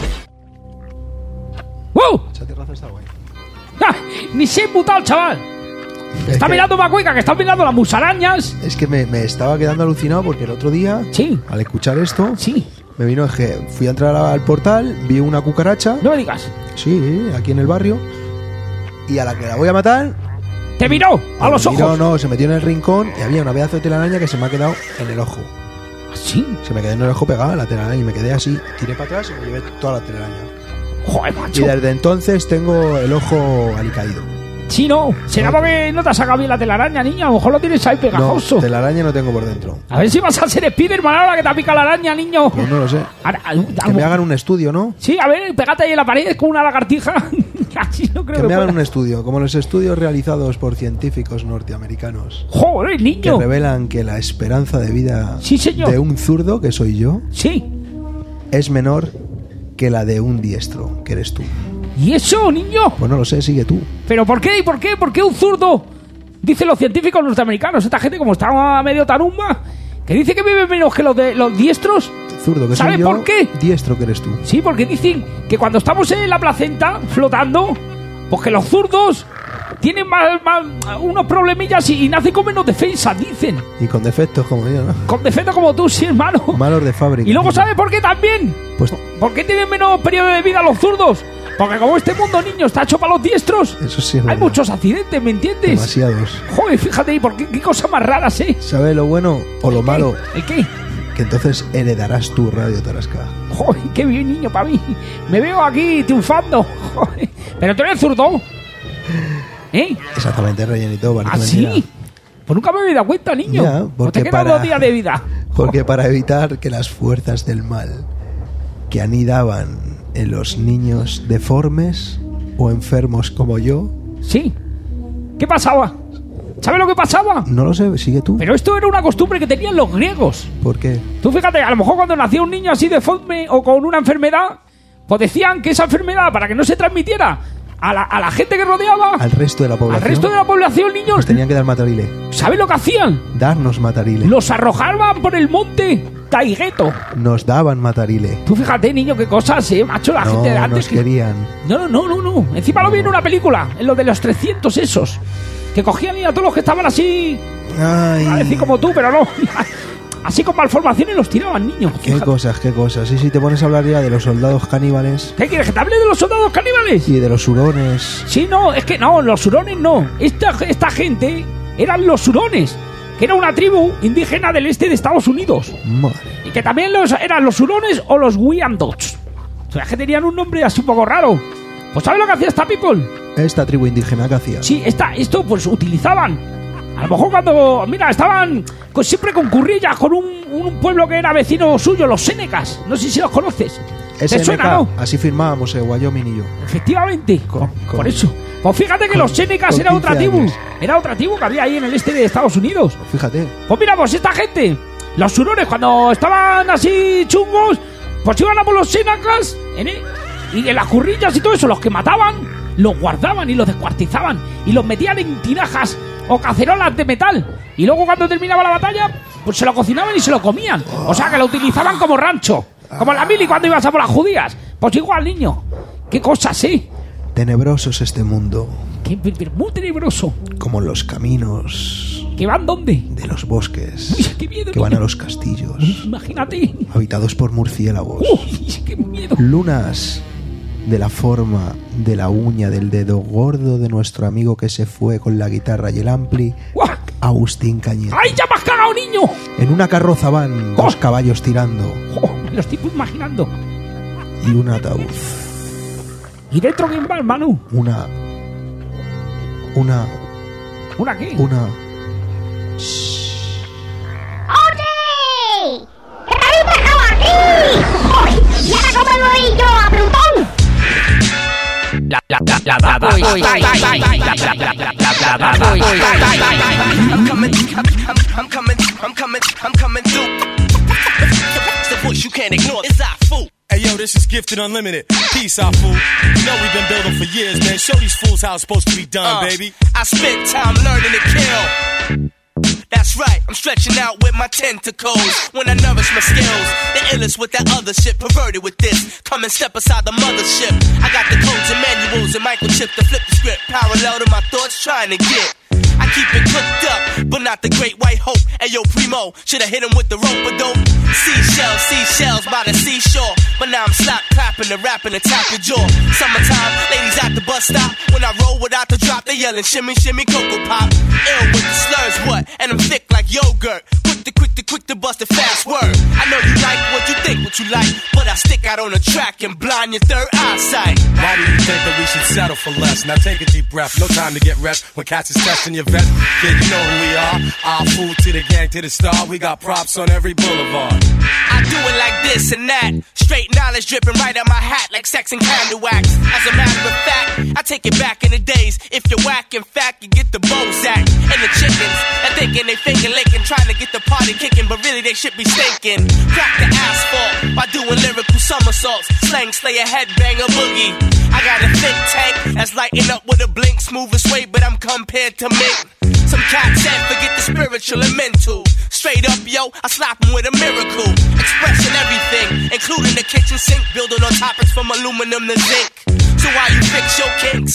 ¡Wow! Esa terraza está guay. ¡Ah! Ni se he mutado el chaval. Es está que, mirando Macuica, que está mirando las musarañas. Es que me, me estaba quedando alucinado porque el otro día, sí, al escuchar esto, sí, me vino, es que fui a entrar al portal, vi una cucaracha. No me digas. Sí, aquí en el barrio. Y a la que la voy a matar... ¡Te miró! ¡A los ojos! No, no, se metió en el rincón y había una pedazo de telaraña que se me ha quedado en el ojo. ¿Sí? Se me quedó en el ojo pegada la telaraña y me quedé así. Tiré para atrás y me llevé toda la telaraña. Joder, macho. Y desde entonces tengo el ojo alicaído. Sí, no. Será porque no te has sacado bien la telaraña, niña. A lo mejor lo tienes ahí pegajoso. No, telaraña no tengo por dentro. A ver si vas a ser Spiderman ahora que te ha picado la araña, niño. Pues no lo sé. Ahora, que me hagan un estudio, ¿no? Sí, a ver, pégate ahí en la pared con una lagartija. Así no creo que, que me hagan pueda. un estudio, como los estudios realizados por científicos norteamericanos. ¡Joder, niño! Que revelan que la esperanza de vida sí, señor. de un zurdo, que soy yo, sí, es menor que la de un diestro, que eres tú. ¿Y eso, niño? Pues no lo sé, sigue tú. ¿Pero por qué? ¿Y por qué? ¿Por qué un zurdo? Dicen los científicos norteamericanos, esta gente como está medio tarumba, que dice que vive menos que los de los diestros. Zurdo, que ¿Sabes soy yo, por qué? Diestro, que eres tú. Sí, porque dicen que cuando estamos en la placenta flotando, pues que los zurdos tienen más, más, unos problemillas y, y nacen con menos defensa, dicen. Y con defectos como yo, ¿no? Con defectos como tú, sí, hermano. Malos de fábrica. Y luego, ¿sabes por qué también? Pues, ¿Por qué tienen menos periodo de vida los zurdos? Porque como este mundo, niño, está hecho para los diestros. Eso sí es Hay verdad. muchos accidentes, ¿me entiendes? Demasiados. Joder, fíjate, ¿por qué, qué cosas más raras, eh? ¿Sabes lo bueno o lo malo? ¿El qué? Que entonces heredarás tu Radio Tarasca. Joder, qué bien, niño, para mí. Me veo aquí triunfando. Joder. Pero tú eres zurdo. ¿Eh? Exactamente, rellenito. ¿Ah, sí? Pues nunca me había dado cuenta, niño. Ya, ¿O te quedan para- dos días de vida? Porque para evitar que las fuerzas del mal que anidaban en los niños deformes o enfermos como yo... Sí. ¿Qué pasaba? ¿Sabes lo que pasaba? No lo sé, sigue tú. Pero esto era una costumbre que tenían los griegos. ¿Por qué? Tú fíjate, a lo mejor cuando nacía un niño así deforme o con una enfermedad, pues decían que esa enfermedad, para que no se transmitiera a la, a la gente que rodeaba, Al resto de la población. al resto de la población, niños, Pues tenían que dar matarile. ¿sabes lo que hacían? Darnos matarile. Los arrojaban por el monte Taigeto. Nos daban matarile. Tú fíjate, niño, qué cosas, eh, macho, la No, gente de antes. nos que- querían. No, no, no, no, no. Encima lo vi en una película, en lo de los trescientos esos. Que cogían y a todos los que estaban así, Ay, a decir como tú, pero no. Así con malformación y los tiraban, niños. qué Fíjate. cosas, qué cosas. Y si te pones a hablar ya de los soldados caníbales ¿Qué quieres? ¿Que te hable de los soldados caníbales? y de los hurones. Sí, no, es que no, los hurones no. Esta, esta gente eran los hurones, que era una tribu indígena del este de Estados Unidos. Madre. Y que también los, eran los hurones o los Wyandots. O sea, que tenían un nombre así un poco raro. Pues ¿sabes lo que hacía esta people? Esta tribu indígena que hacía. Sí, esta, esto pues utilizaban. A lo mejor cuando, mira, estaban con, siempre con currillas con un, un pueblo que era vecino suyo, los Senecas. No sé si los conoces. ¿Te S N K, suena, no? así firmábamos, eh, Wyoming y yo. Efectivamente, por, con- por eso. Pues fíjate que con- los Senecas con era otra quince tribu. años. Era otra tribu que había ahí en el este de Estados Unidos. Fíjate. Pues mira, pues esta gente, los hurones, cuando estaban así chungos, pues iban a por los Senecas, ¿eh? Y en las currillas y todo eso, los que mataban, los guardaban y los descuartizaban y los metían en tinajas o cacerolas de metal. Y luego cuando terminaba la batalla, pues se lo cocinaban y se lo comían. O sea, que lo utilizaban como rancho. Como la mili cuando ibas a por las judías. Pues igual, niño. Qué cosas, ¿eh? Tenebroso es este mundo, Qué, pero muy tenebroso. como los caminos ¿Que van dónde? de los bosques, Uy, qué miedo, que van niño. a los castillos, Imagínate. habitados por murciélagos. Uy, qué miedo. Lunas de la forma de la uña del dedo gordo de nuestro amigo que se fue con la guitarra y el ampli, ¡Guau! Agustín Cañete. ¡Ay, ya me has cagado, niño! En una carroza van dos caballos tirando Oh, me lo estoy imaginando. y un ataúd. ¿Y dentro quién va, hermano? Una... Una... ¿Una qué? Una... ¡Oye! ¡Que te habéis dejado aquí! ¡Joder! ¿Y ahora cómo me voy yo a Plutón? La la la la la la Uy, la ay, ay, la ay, la la la la la la Uy, la. ay, ay, ay, ay. I'm coming, I'm, I'm, I'm coming, I'm coming, I'm coming through. It's the voice you can't ignore. It's our fool. Hey yo, this is Gifted Unlimited. Peace out, fool. You know we've been building for years, man. Show these fools how it's supposed to be done, Uh, baby. I spent time learning to kill. That's right, I'm stretching out with my tentacles. When I nourish my skills, the illest with that other shit, perverted with this. Come and step aside the mothership. I got the codes and manuals and microchip to flip the script. Parallel to my thoughts, trying to get. I keep it cooked up, but not the great white hope. Ayo, Primo, shoulda hit him with the rope of dope. Seashells, seashells by the seashore. But now I'm slap clapping and rapping to tap your jaw. Summertime, ladies at the bus stop. When I roll without the drop, they yelling shimmy, shimmy, cocoa pop. Ill with the slurs, what? And I'm thick like yogurt. Quick to quick to quick to bust a fast word. I know you like what you think, what you like. But I stick out on the track and blind your third eyesight. Why do you think that we should settle for less? Now take a deep breath. No time to get rest when cats is testing your vest. Kid, you know who we are. Our food to the gang to the star. We got props on every boulevard. I do it like this and that. Straight knowledge dripping right out my hat like sex and candle wax. As a matter of fact, I take it back in the days. If you're whack, in fact, you get the Bozak. And the chickens, they're thinking they finger licking, trying to get the party kicking, but really they should be stinking. Crack the asphalt by doing lyrical somersaults. Slang, slay a headbang, a boogie. I got a think tank that's lighting up with a blink, smooth as way, but I'm compared to me. Some cats said forget the spiritual and mental. Straight up, yo, I slap 'em with a miracle. Expressing everything, including the kitchen sink, building on topics from aluminum to zinc. So while you fix your kinks,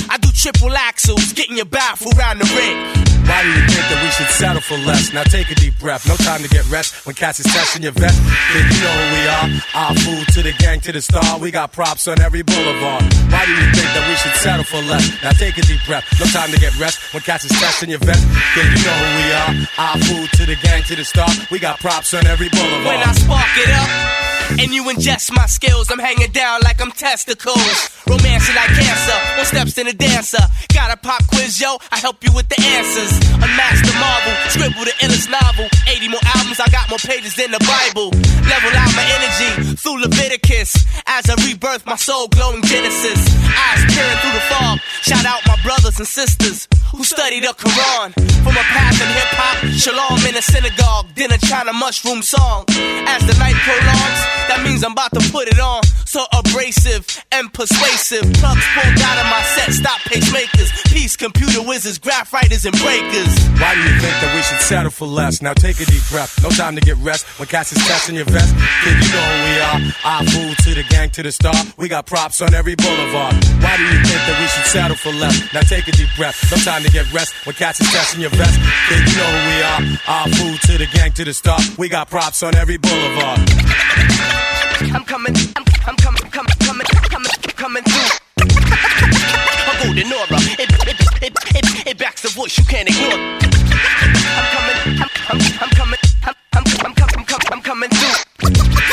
I do triple axles, getting your baffle round the ring. Why do you think that we should settle for less? Now take a deep breath, no time to get rest. When cats is testing your vest, then you know who we are. Our food to the gang, to the star. We got props on every boulevard. Why do you think that we should settle for less? Now take a deep breath, no time to get rest. When cats is testing your vest, then you know who we are. Our food to the gang, to the star. We got props on every boulevard. When I spark it up and you ingest my skills, I'm hanging down like I'm testicles. Romancing like cancer, one steps in a dancer. Got a pop quiz, yo, I help you with the answers. Unmask the marvel, scribble the illest novel. eighty more albums, I got more pages than the Bible. Level out my energy through Leviticus. As I rebirth my soul, glowing Genesis. Eyes peering through the fog. Shout out my brothers and sisters who study the Quran. From a path in hip-hop, shalom in a synagogue. Then a China mushroom song. As the night prolongs, that means I'm about to put it on. So abrasive and persuasive. Plugs pulled out of my set, stop pacemakers. Peace, computer wizards, graph writers and breakers. Why do you think that we should settle for less? Now take a deep breath, no time to get rest. When cats is testing your vest, kid, you know who we are. Our food to the gang, to the star. We got props on every boulevard. Why do you think that we should settle for less? Now take a deep breath, no time to get rest. When cats is testing your vest, kid, you know who we are. Our food to the gang, to the star. We got props on every boulevard. I'm coming, I'm, I'm coming, coming, coming, coming, coming through. A golden aura, it, it, it, it, it backs the voice you can't ignore. I'm coming, I'm, I'm, I'm coming, I'm, I'm, I'm, I'm, I'm, I'm coming through.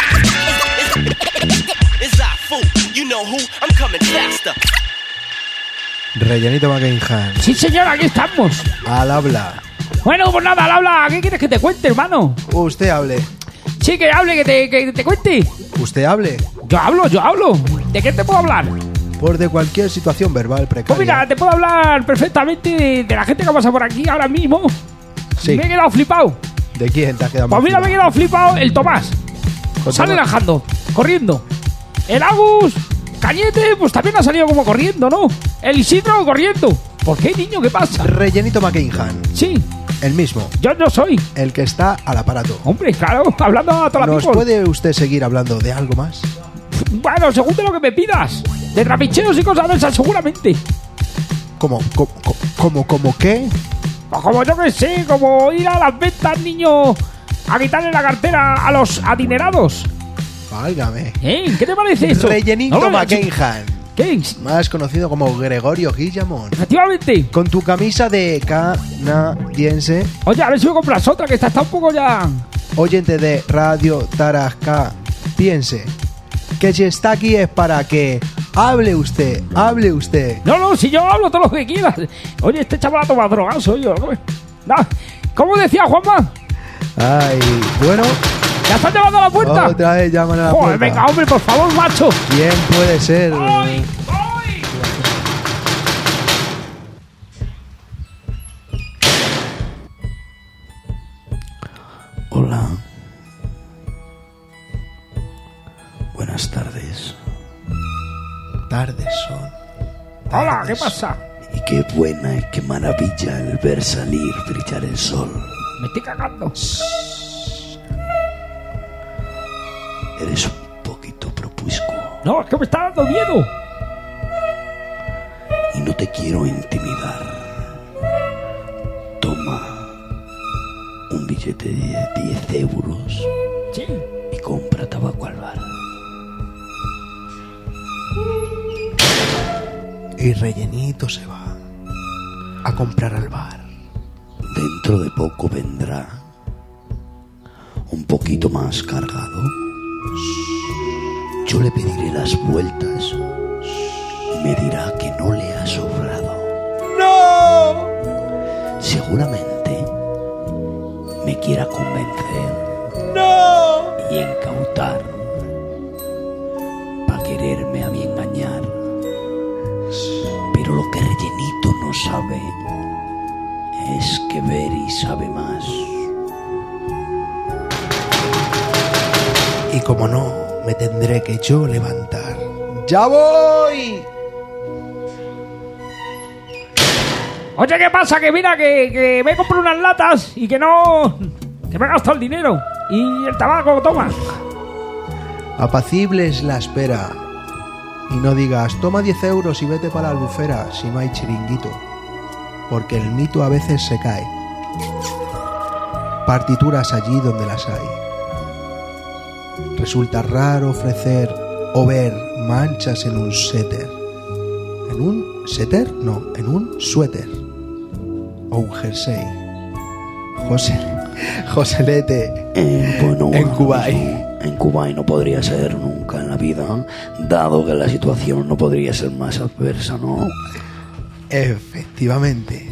It's that fool, you know who? I'm coming faster. Rellenito McKingham. Sí, señor, aquí estamos. Al habla. Bueno, pues nada, al habla. ¿Qué quieres que te cuente, hermano? Usted hable. Sí, que hable, que te, que te cuente. Usted hable. Yo hablo, yo hablo. ¿De qué te puedo hablar? Pues de cualquier situación verbal precaria. Pues mira, te puedo hablar perfectamente de, de la gente que pasa por aquí ahora mismo. Sí. Me he quedado flipado. ¿De quién te has quedado? Pues mira, me he quedado flipado el Tomás. Sale bajando, corriendo. El Agus, Cañete, pues también ha salido como corriendo, ¿no? El Isidro corriendo. ¿Por qué, niño? ¿Qué pasa? Rellenito McKingham. Sí. El mismo. Yo no soy. El que está al aparato. Hombre, claro, hablando a toda la ¿Nos people. puede usted seguir hablando de algo más? Bueno, según de lo que me pidas. De trapicheos y cosas de esas, seguramente. ¿Cómo? ¿Cómo? ¿Cómo? ¿Cómo qué? Pues como yo que sé, como ir a las ventas, niño, a quitarle la cartera a los adinerados. Válgame. ¿Eh? ¿Qué te parece eso? Rellenito ¿No McKingham. ¿Qué? Más conocido como Gregorio Guillamón. Efectivamente. Con tu camisa de canadiense. Oye, a ver si me compras otra, que esta está un poco ya... Oyente de Radio Tarasca. Piense que si está aquí es para que hable usted, hable usted. No, no, si yo hablo todo lo que quieras. Oye, este chaval ha tomado drogas, oye. No. ¿Cómo decía Juanma? Ay, bueno... ¿Ya están llamando a la puerta? Otra vez llaman a la Joder, puerta. venga, hombre, por favor, macho. ¿Quién puede ser? ¡Ay! ¡Ay! Hola. Buenas tardes. Tardes son. Hola, Tardes. ¿qué pasa? Y qué buena y qué maravilla el ver salir, brillar el sol. Me estoy cagando. Eres un poquito promiscuo No, es que me está dando miedo. y no te quiero intimidar. Toma un billete de diez euros Sí. y compra tabaco al bar. Y Rellenito se va a comprar al bar. Dentro de poco vendrá un poquito más cargado. Yo le pediré las vueltas y me dirá que no le ha sobrado. ¡No! Seguramente me quiera convencer ¡No! y incautar para quererme a mí engañar. Pero lo que Rellenito no sabe es que Beri sabe más. Y como no, me tendré que yo levantar. ¡Ya voy! Oye, ¿qué pasa? Que mira, que, que me compré unas latas y que no... Que me he gastado el dinero. Y el tabaco, toma. Apacible es la espera Y no digas, toma diez euros y vete para la albufera si no hay chiringuito. Porque el mito a veces se cae. Partituras allí donde las hay. Resulta raro ofrecer o ver manchas en un suéter. ¿En un suéter? No, en un suéter. O un jersey. José, Joselete. Eh, bueno, en Kuwait. En Kuwait no podría ser nunca en la vida, dado que la situación no podría ser más adversa, ¿no? Efectivamente.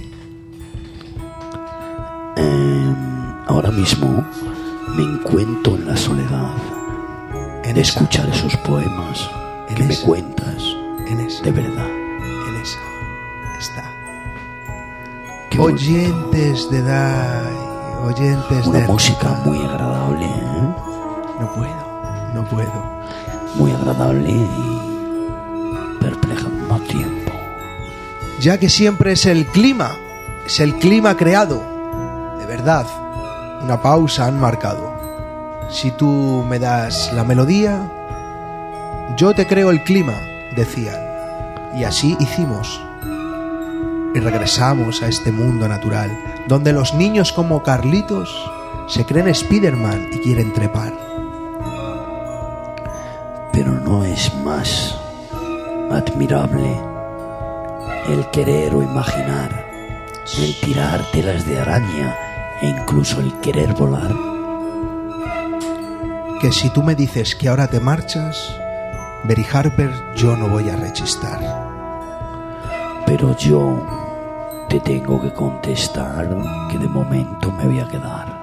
Eh, ahora mismo me encuentro en la soledad en de esa, escuchar esos poemas en que esa, me cuentas en esa, de verdad. En esa está. Qué oyentes de Dai, oyentes Una de... música muy agradable, ¿eh? No puedo, no puedo. Muy agradable y perpleja al mismo tiempo. Ya que siempre es el clima, es el clima creado. De verdad, una pausa han marcado. Si tú me das la melodía, yo te creo el clima, decían. Y así hicimos. Y regresamos a este mundo natural, donde los niños como Carlitos se creen Spiderman y quieren trepar. Pero no es más admirable el querer o imaginar, el tirar telas de araña e incluso el querer volar. Que si tú me dices que ahora te marchas, Berry Harper, yo no voy a rechistar. Pero yo te tengo que contestar que de momento me voy a quedar.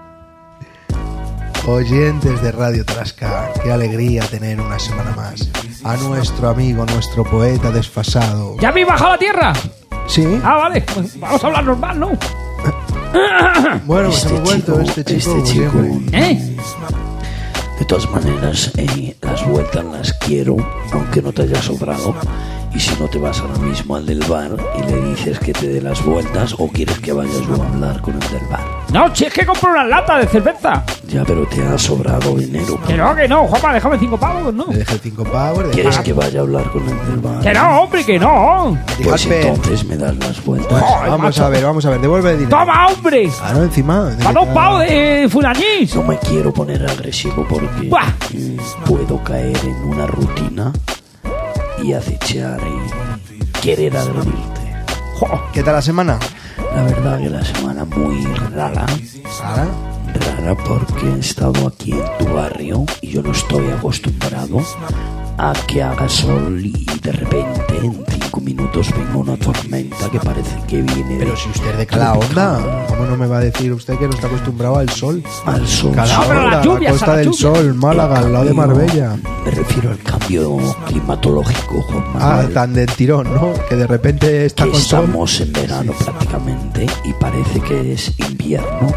Oyentes de Radio Trasca, qué alegría tener una semana más a nuestro amigo, nuestro poeta desfasado. ¿Ya habéis bajado a tierra? Sí. Ah, vale, pues vamos a hablar normal, ¿no? Bueno, pues este hemos vuelto, chico, este chico, este chico ¿Eh? De todas maneras, eh, las vueltas las quiero, aunque no te haya sobrado. Y si no te vas ahora mismo al del bar y le dices que te dé las vueltas, o quieres que vayas yo a hablar con el del bar. No, si es que compro una lata de cerveza. Ya, pero te ha sobrado dinero. Que no, que no, Juanma, déjame cinco pavos, ¿no? Le dejé cinco pavos. ¿Quieres que vaya a hablar con el del bar? Que no, hombre, que no. Pues Harper. entonces me das las vueltas. Joder, vamos macho. a ver, vamos a ver, devuelve el dinero. ¡Toma, hombre! Ah, no, encima. ¡A dos pavos de fulanís! No me quiero poner agresivo porque mm, puedo caer en una rutina y acechar y querer agredirte. ¿Qué tal la semana? La verdad que la semana muy rara. ¿Rara? Rara porque he estado aquí en tu barrio y yo no estoy acostumbrado a que haga sol y de repente en cinco minutos venga una tormenta que parece que viene. Pero si usted de Calahonda, ¿cómo no me va a decir usted que no está acostumbrado al sol? Al sol. Calahonda, la lluvia, la Costa la del lluvia. Sol, Málaga, al lado de Marbella. Me refiero al cambio climatológico, Juan Ah, Manuel. tan del tirón, ¿no? Que de repente está que con sol. estamos en verano prácticamente y parece que es invierno.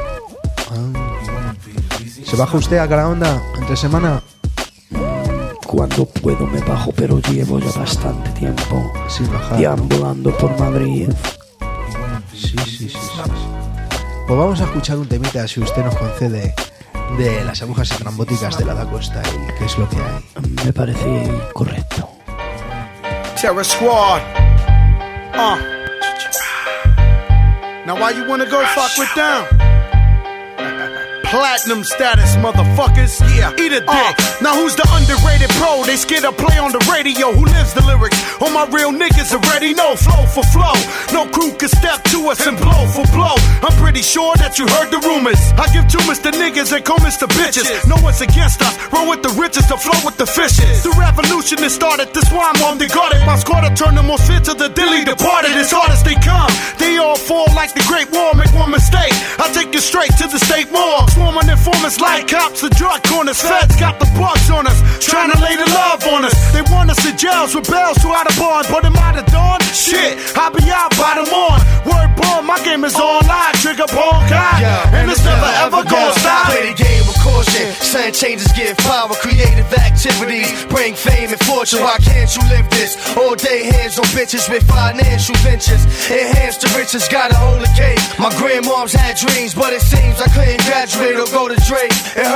¿Se baja usted a Calahonda entre semana? Cuando puedo me bajo, pero llevo ya bastante tiempo Sí, bajar. deambulando por Madrid. Sí, sí, sí, sí, sí. Pues vamos a escuchar un temita, si usted nos concede, de las agujas estrambóticas de la Da Costa y qué es lo que hay. Me parece correcto. Terror Squad. Uh. Now why you wanna go fuck with them? Platinum status, motherfuckers. Yeah, eat a dick. Uh, now who's the underrated pro? They scared to play on the radio. Who lives the lyrics? All my real niggas already know. Flow for flow. No crew can step to us and blow for blow. I'm pretty sure that you heard the rumors. I give tumors to niggas and comers to bitches. No one's against us. Roll with the richest, to flow with the fishes. The revolution that started. This why I'm on the guarded. My squad to turn the most fit to the dilly departed. As hard as they come, they all fall like the Great War. Make one mistake, I take you straight to the state morgue. Swarming informants like cops, the drug corners. Feds got the bugs on us, trying to lay the love on us. They want us in jails with bells to out of bond, but am I the dawn? Shit, I'll be out by the morn. Word born, my game is online. Trigger ball guy, yeah, and it's never ever gonna stop. Play the game with caution. Sudden changes give power. Creative activities bring fame and fortune. Why can't you live this? All day hands on bitches with financial ventures. Enhance the riches, gotta hold the cake. My grandmoms had dreams, but it seems I couldn't graduate or go to Drake. It hurts that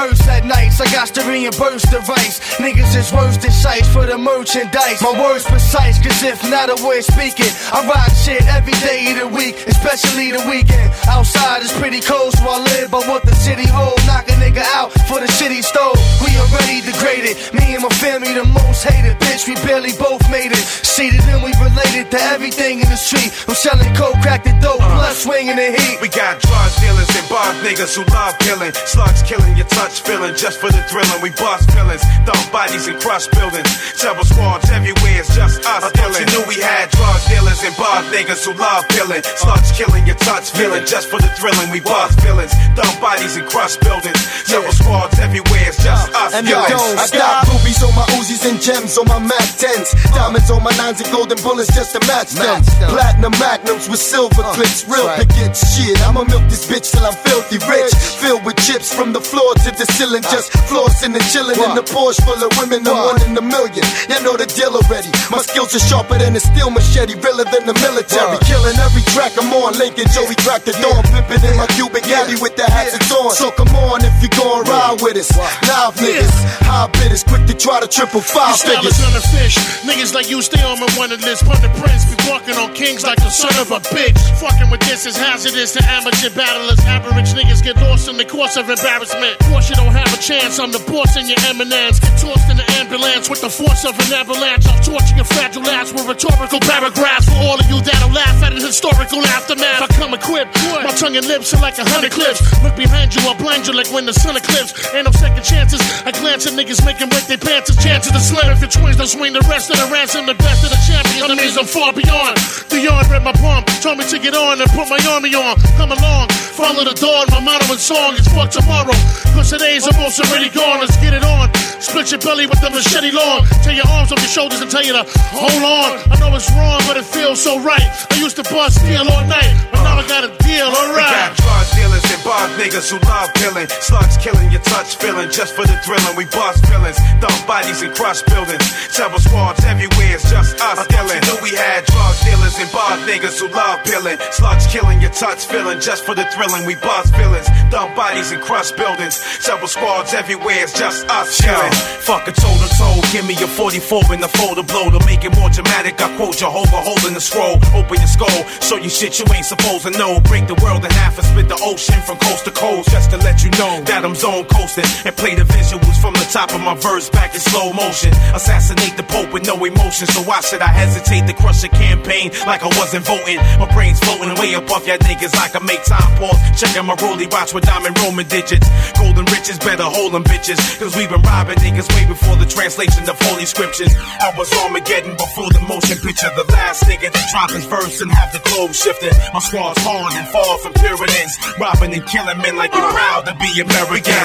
bad nights. I got to reimburse the rights. Niggas is worse than sites for the merchandise. My words precise, cause if not a way of speaking, I rock shit every day of the week, especially the weekend. Outside is pretty cold, so I live by what the city hold. Knock a nigga out for the shit he stole. We already degraded. Me and my family the most hated. Bitch, we barely both made it. Seated and we related to everything in the street. I'm selling coke, crack the dope, blood swinging the heat. We got drug dealers and bar niggas who love killing. Slugs killing your touch feeling just for the thrilling. We bust villains, dump bodies and crush buildings. Several squads everywhere, it's just us killing. You knew we had drug dealers and bar niggas who love killing. Slugs killing your touch feeling just for the thrilling. We bust villains, dump bodies and crush buildings. Several squads everywhere, it's just us And killing. yo, I got rubies on my Uzis and gems on my Mac tens. Diamonds on my nines and golden bullets just to match them. Platinum magnums with silver clips, real pickets. Shit, I'ma milk this bitch till I'm filthy rich. Filled with chips from the floor to the ceiling. Just flossing and chilling in the Porsche full of women. I'm one in a million. You know the deal already. My skills are sharper than a steel machete, realer than the military. Killing every track I'm on. Lincoln Joey crack the dawn, pimping in my Cuban caddy with the hazards on. So come on if you gon' ride with us. Live niggas, high bidders, quick to try to triple five figures. On a fish. Niggas like you stay on my wanted list. Pun the prince, be walking on kings like the son of a bitch. Fucking with this is hazardous to amateur battlers. Average niggas get lost in the course of embarrassment. Course you don't have a chance. I'm the boss in your eminence. Get tossed in the ambulance with the force of an avalanche. I'll torture your fragile ass with rhetorical paragraphs for all of you that'll laugh at an historical aftermath. I come equipped. My tongue and lips are like a hundred clips. Look behind you, I'll blind you like when the sun eclipses. Ain't no second chances. I glance at niggas making break their pants. It's chances to slim. If the twins don't swing the rest of the ransom, the best of the champions. That means I'm far beyond. Dion read my palm, told me to get on and put my army on. Come along, follow the dawn. My motto and song is fuck tomorrow. Cause today's almost already gone. Let's get it on. Split your belly with the machete long. Take your arms off your shoulders and tell you to hold on. I know it's wrong, but it feels so right. I used to bust steel all night, but now I got a deal, alright. We got drug dealers and bar niggas who love killing. Slugs killing your touch feeling just for the thrilling. We bust villains, dump bodies and crush buildings. Several squads everywhere, it's just us killing. Knew we had drug dealers and bar niggas who love killing. Slugs killing your touch feeling just for the thrilling. We bust villains, dump bodies and crush buildings. Several squads everywhere, it's just us killing. Fuck a toe to toe, give me a forty-four in the folder blow. To make it more dramatic, I quote Jehovah holding the scroll. Open your skull, show you shit you ain't supposed to know. Break the world in half and split the ocean from coast to coast. Just to let you know that I'm zone coasting. And play the visuals from the top of my verse back in slow motion. Assassinate the Pope with no emotion. So why should I hesitate to crush a campaign like I wasn't voting? My brain's floating way up off y'all niggas. I can make time pause. Checking my rollie watch with diamond Roman digits. Golden riches, better hold them bitches. Cause we've been robbing niggas way before the translation of holy scriptures. I was Armageddon before the motion picture. The last nigga that dropped his verse and have the globe shifted. My squad's hard and far from pyramids. Robbing and killing men like you're proud to be American.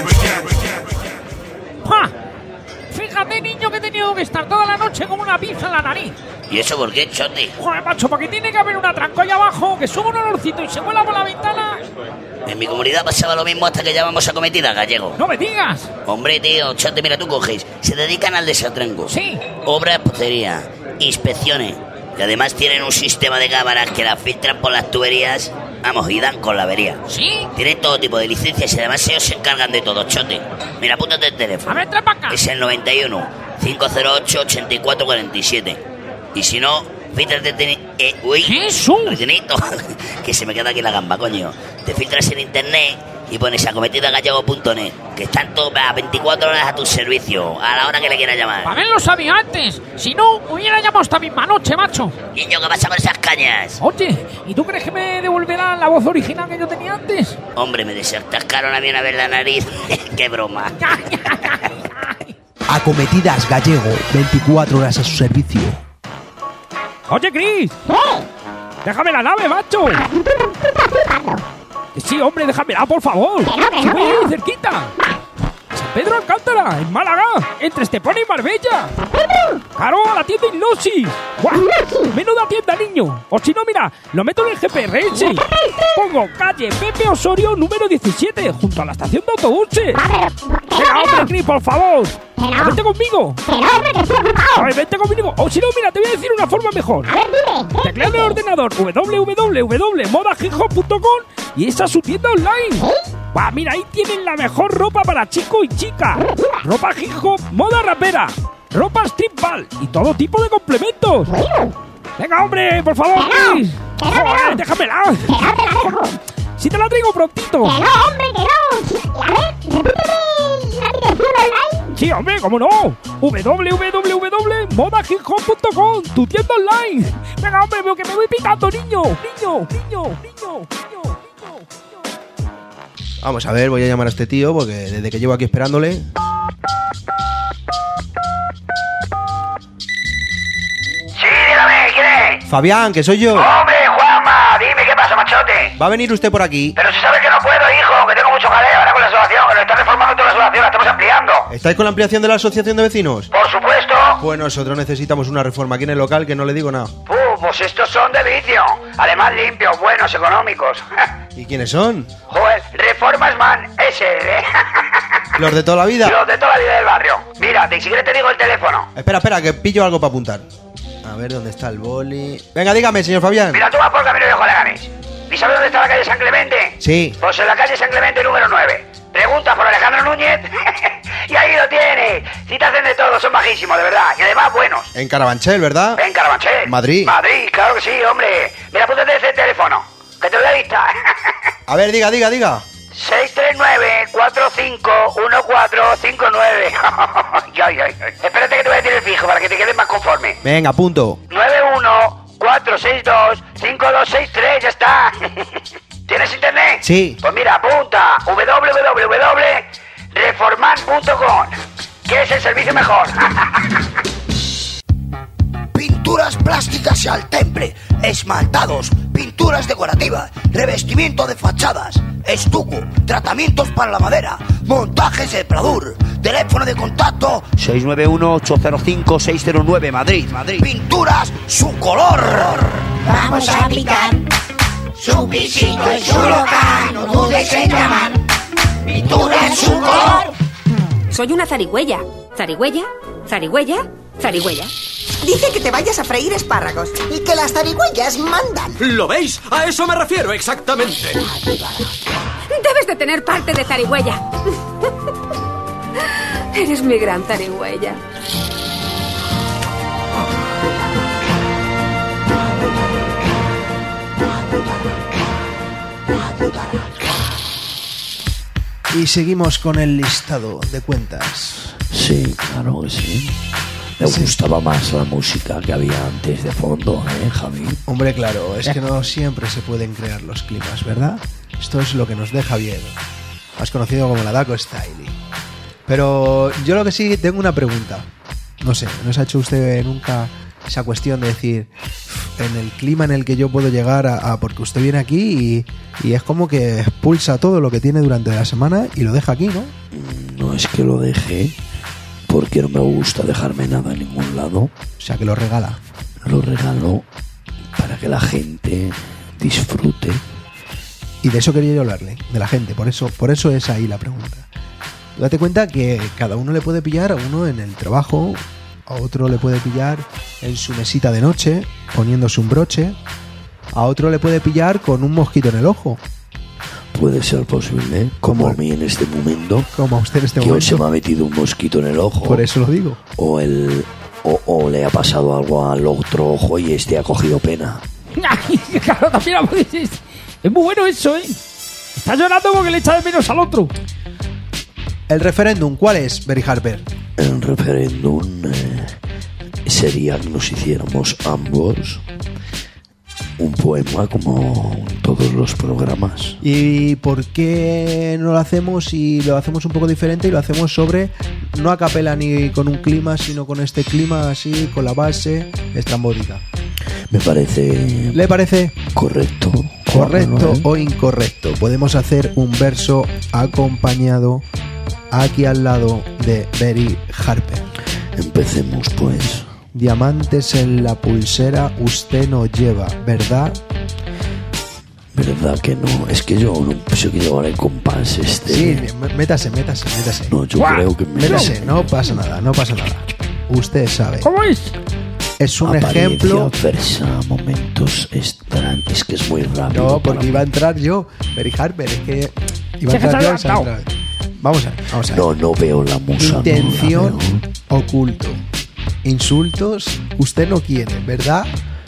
¡Ja! Fíjate, niño, que he tenido que estar toda la noche con una pizza en la nariz. ¿Y eso por qué, Chote? Joder, macho, porque tiene que haber una tranco allá abajo, que suba un olorcito y se vuela por la ventana. En mi comunidad pasaba lo mismo hasta que llamamos a cometida, gallego. ¡No me digas! Hombre, tío, Chote, mira, tú coges. Se dedican al desatranco. Sí. Obras, pocería, inspecciones. Y además tienen un sistema de cámaras que las filtran por las tuberías. Vamos, y dan con la avería. ¿Sí? Tienen todo tipo de licencias y además ellos se encargan de todo, Chote. Mira, apúntate el teléfono. A ver, trae para acá. Es el noventa y uno, cinco cero ocho, ochenta y cuatro cuarenta y siete. Y si no, fíjate... Eh, uy, ¿qué es eso? Retenito, que se me queda aquí la gamba, coño. Te filtras en internet y pones acometidagallego punto net, que están todas veinticuatro horas a tu servicio, a la hora que le quieras llamar. Haberlo sabido antes. Si no, hubiera llamado esta misma noche, macho. Niño, ¿qué pasa con esas cañas? Oye, ¿y tú crees que me devolverán la voz original que yo tenía antes? Hombre, me desatascaron a mí una vez la nariz. ¡Qué broma! Acometidas Gallego, veinticuatro horas a su servicio. Oye, Chris. Déjame la nave, macho. Sí, hombre, déjamela, por favor. Si voy ahí cerquita. San Pedro Alcántara, en Málaga, entre Estepona y Marbella. Claro, a la tienda Innosis. Menuda tienda, niño. O si no, mira, lo meto en el G P S. Pongo calle Pepe Osorio número diecisiete, junto a la estación de autobuses. Venga, hombre, Chris, por favor. no. Vente conmigo. Que no, hombre, que estoy ocupado. A ver, vente conmigo. O si no, mira, te voy a decir una forma mejor. A ver, dime. Teclea en el ordenador w w w punto moda hip hop punto com y esa es su tienda online. ¿Sí? Va, mira, ahí tienen la mejor ropa para chico y chica. Ropa hip hop, moda rapera, ropa streetball y todo tipo de complementos. Venga, hombre, por favor, please. Joder, déjamela. Si te la traigo prontito. Que no, hombre, que no. A ver, repíteme la dirección online. Sí, hombre, cómo no. w w w punto moda hip hop punto com, tu tienda online. Venga, hombre, veo que me voy picando, niño. Niño, niño, niño, niño. Vamos a ver, voy a llamar a este tío porque desde que llevo aquí esperándole. Sí, dígame, ¿quién es? Fabián, que soy yo. Hombre, Juanma, dime qué pasa, machote. ¿Va a venir usted por aquí? Pero si sabes que no puedo, hijo, que tengo mucho jaleo ahora con la asociación, que nos está reformando toda la asociación, la estamos ampliando. ¿Estáis con la ampliación de la asociación de vecinos? Por supuesto. Pues nosotros necesitamos una reforma aquí en el local que no le digo nada. Uh, pues estos son de vicio. Además limpios, buenos, económicos. ¿Y quiénes son? Joder, Reformas Man S R. ¿Los de toda la vida? Los de toda la vida del barrio. Mira, si quieres te digo el teléfono. Espera, espera, que pillo algo para apuntar. A ver, ¿dónde está el boli? Venga, dígame, señor Fabián. Mira, tú vas por Camino Viejo de Leganés. ¿Y sabes dónde está la calle San Clemente? Sí. Pues en la calle San Clemente número nueve. Pregunta por Alejandro Núñez y ahí lo tienes. Si te hacen de todo, son bajísimos, de verdad. Y además buenos. En Carabanchel, ¿verdad? En Carabanchel. Madrid. Madrid, claro que sí, hombre. Mira, apúntate ese teléfono, que te doy la lista. A ver, diga, diga, diga. seis tres nueve, cuatro cinco uno cuatro cinco nueve. Ay, ay, ay. Espérate que te voy a decir el fijo para que te quedes más conforme. Venga, punto. nueve uno cuatro seis dos cinco dos seis tres, ya está. ¿Tienes internet? Sí. Pues mira, apunta w w w punto reforman punto com, que es el servicio mejor. Pinturas plásticas y al temple, esmaltados, pinturas decorativas, revestimiento de fachadas, estuco, tratamientos para la madera, montajes de pladur, teléfono de contacto seis nueve uno, ocho cero cinco, seis cero nueve, Madrid, Madrid. Pinturas su color. Vamos a picar. Su pisito es su local, no dudes en llamar. Pintura en su color. Soy una zarigüeya. Zarigüeya, zarigüeya, zarigüeya. Dice que te vayas a freír espárragos y que las zarigüeyas mandan. ¿Lo veis? A eso me refiero exactamente. Debes de tener parte de zarigüeya. Eres mi gran zarigüeya. Y seguimos con el listado de cuentas. Sí, claro que sí. Me Sí. gustaba más la música que había antes de fondo, ¿eh, Javi? Hombre, claro, es que no siempre se pueden crear los climas, ¿verdad? Esto es lo que nos deja bien. Más conocido como la Daco Style. Pero yo lo que sí tengo una pregunta. No sé, ¿no se ha hecho usted nunca esa cuestión de decir en el clima en el que yo puedo llegar a, a porque usted viene aquí y, y es como que expulsa todo lo que tiene durante la semana y lo deja aquí, ¿no? No es que lo deje, porque no me gusta dejarme nada en ningún lado. O sea, que lo regala. Lo regalo para que la gente disfrute. Y de eso quería yo hablarle, de la gente, por eso, por eso es ahí la pregunta. Date cuenta que cada uno le puede pillar a uno en el trabajo, a otro le puede pillar en su mesita de noche, poniéndose un broche, a otro le puede pillar con un mosquito en el ojo. Puede ser posible, como a mí en este momento. Como a usted en este que momento. hoy se me ha metido un mosquito en el ojo. Por eso lo digo. O el o, o le ha pasado algo al otro ojo y este ha cogido pena. Ay, claro, también es, es muy bueno eso, ¿eh? Está llorando porque le echa de menos al otro. El referéndum, ¿cuál es, Berry Harper? El referéndum eh, sería que nos hiciéramos ambos un poema como todos los programas. ¿Y por qué no lo hacemos y lo hacemos un poco diferente y lo hacemos sobre, no a capela ni con un clima, sino con este clima así, con la base estrambótica? Me parece... ¿Le parece? Correcto. ¿Correcto ¿eh? o incorrecto? Podemos hacer un verso acompañado aquí al lado de Berry Harper. Empecemos pues. Diamantes en la pulsera usted no lleva, ¿verdad? ¿Verdad que no? Es que yo no sé que llevar el compás este. Sí, métase, métase, métase. No, yo ¡Guau! creo que me... Métase, no pasa nada, no pasa nada. Usted sabe. ¿Cómo es? Es un Apariencia ejemplo. adversa, momentos extraños. Es que es muy rápido. No, porque para- iba a entrar yo. Mary Harper, es que iba a Sí, que entrar se yo. ha y se ha adelantado. entrado. Vamos a ver, vamos a ver. No, no veo la musa. no la Intención veo. oculto. Insultos, usted no quiere, ¿verdad?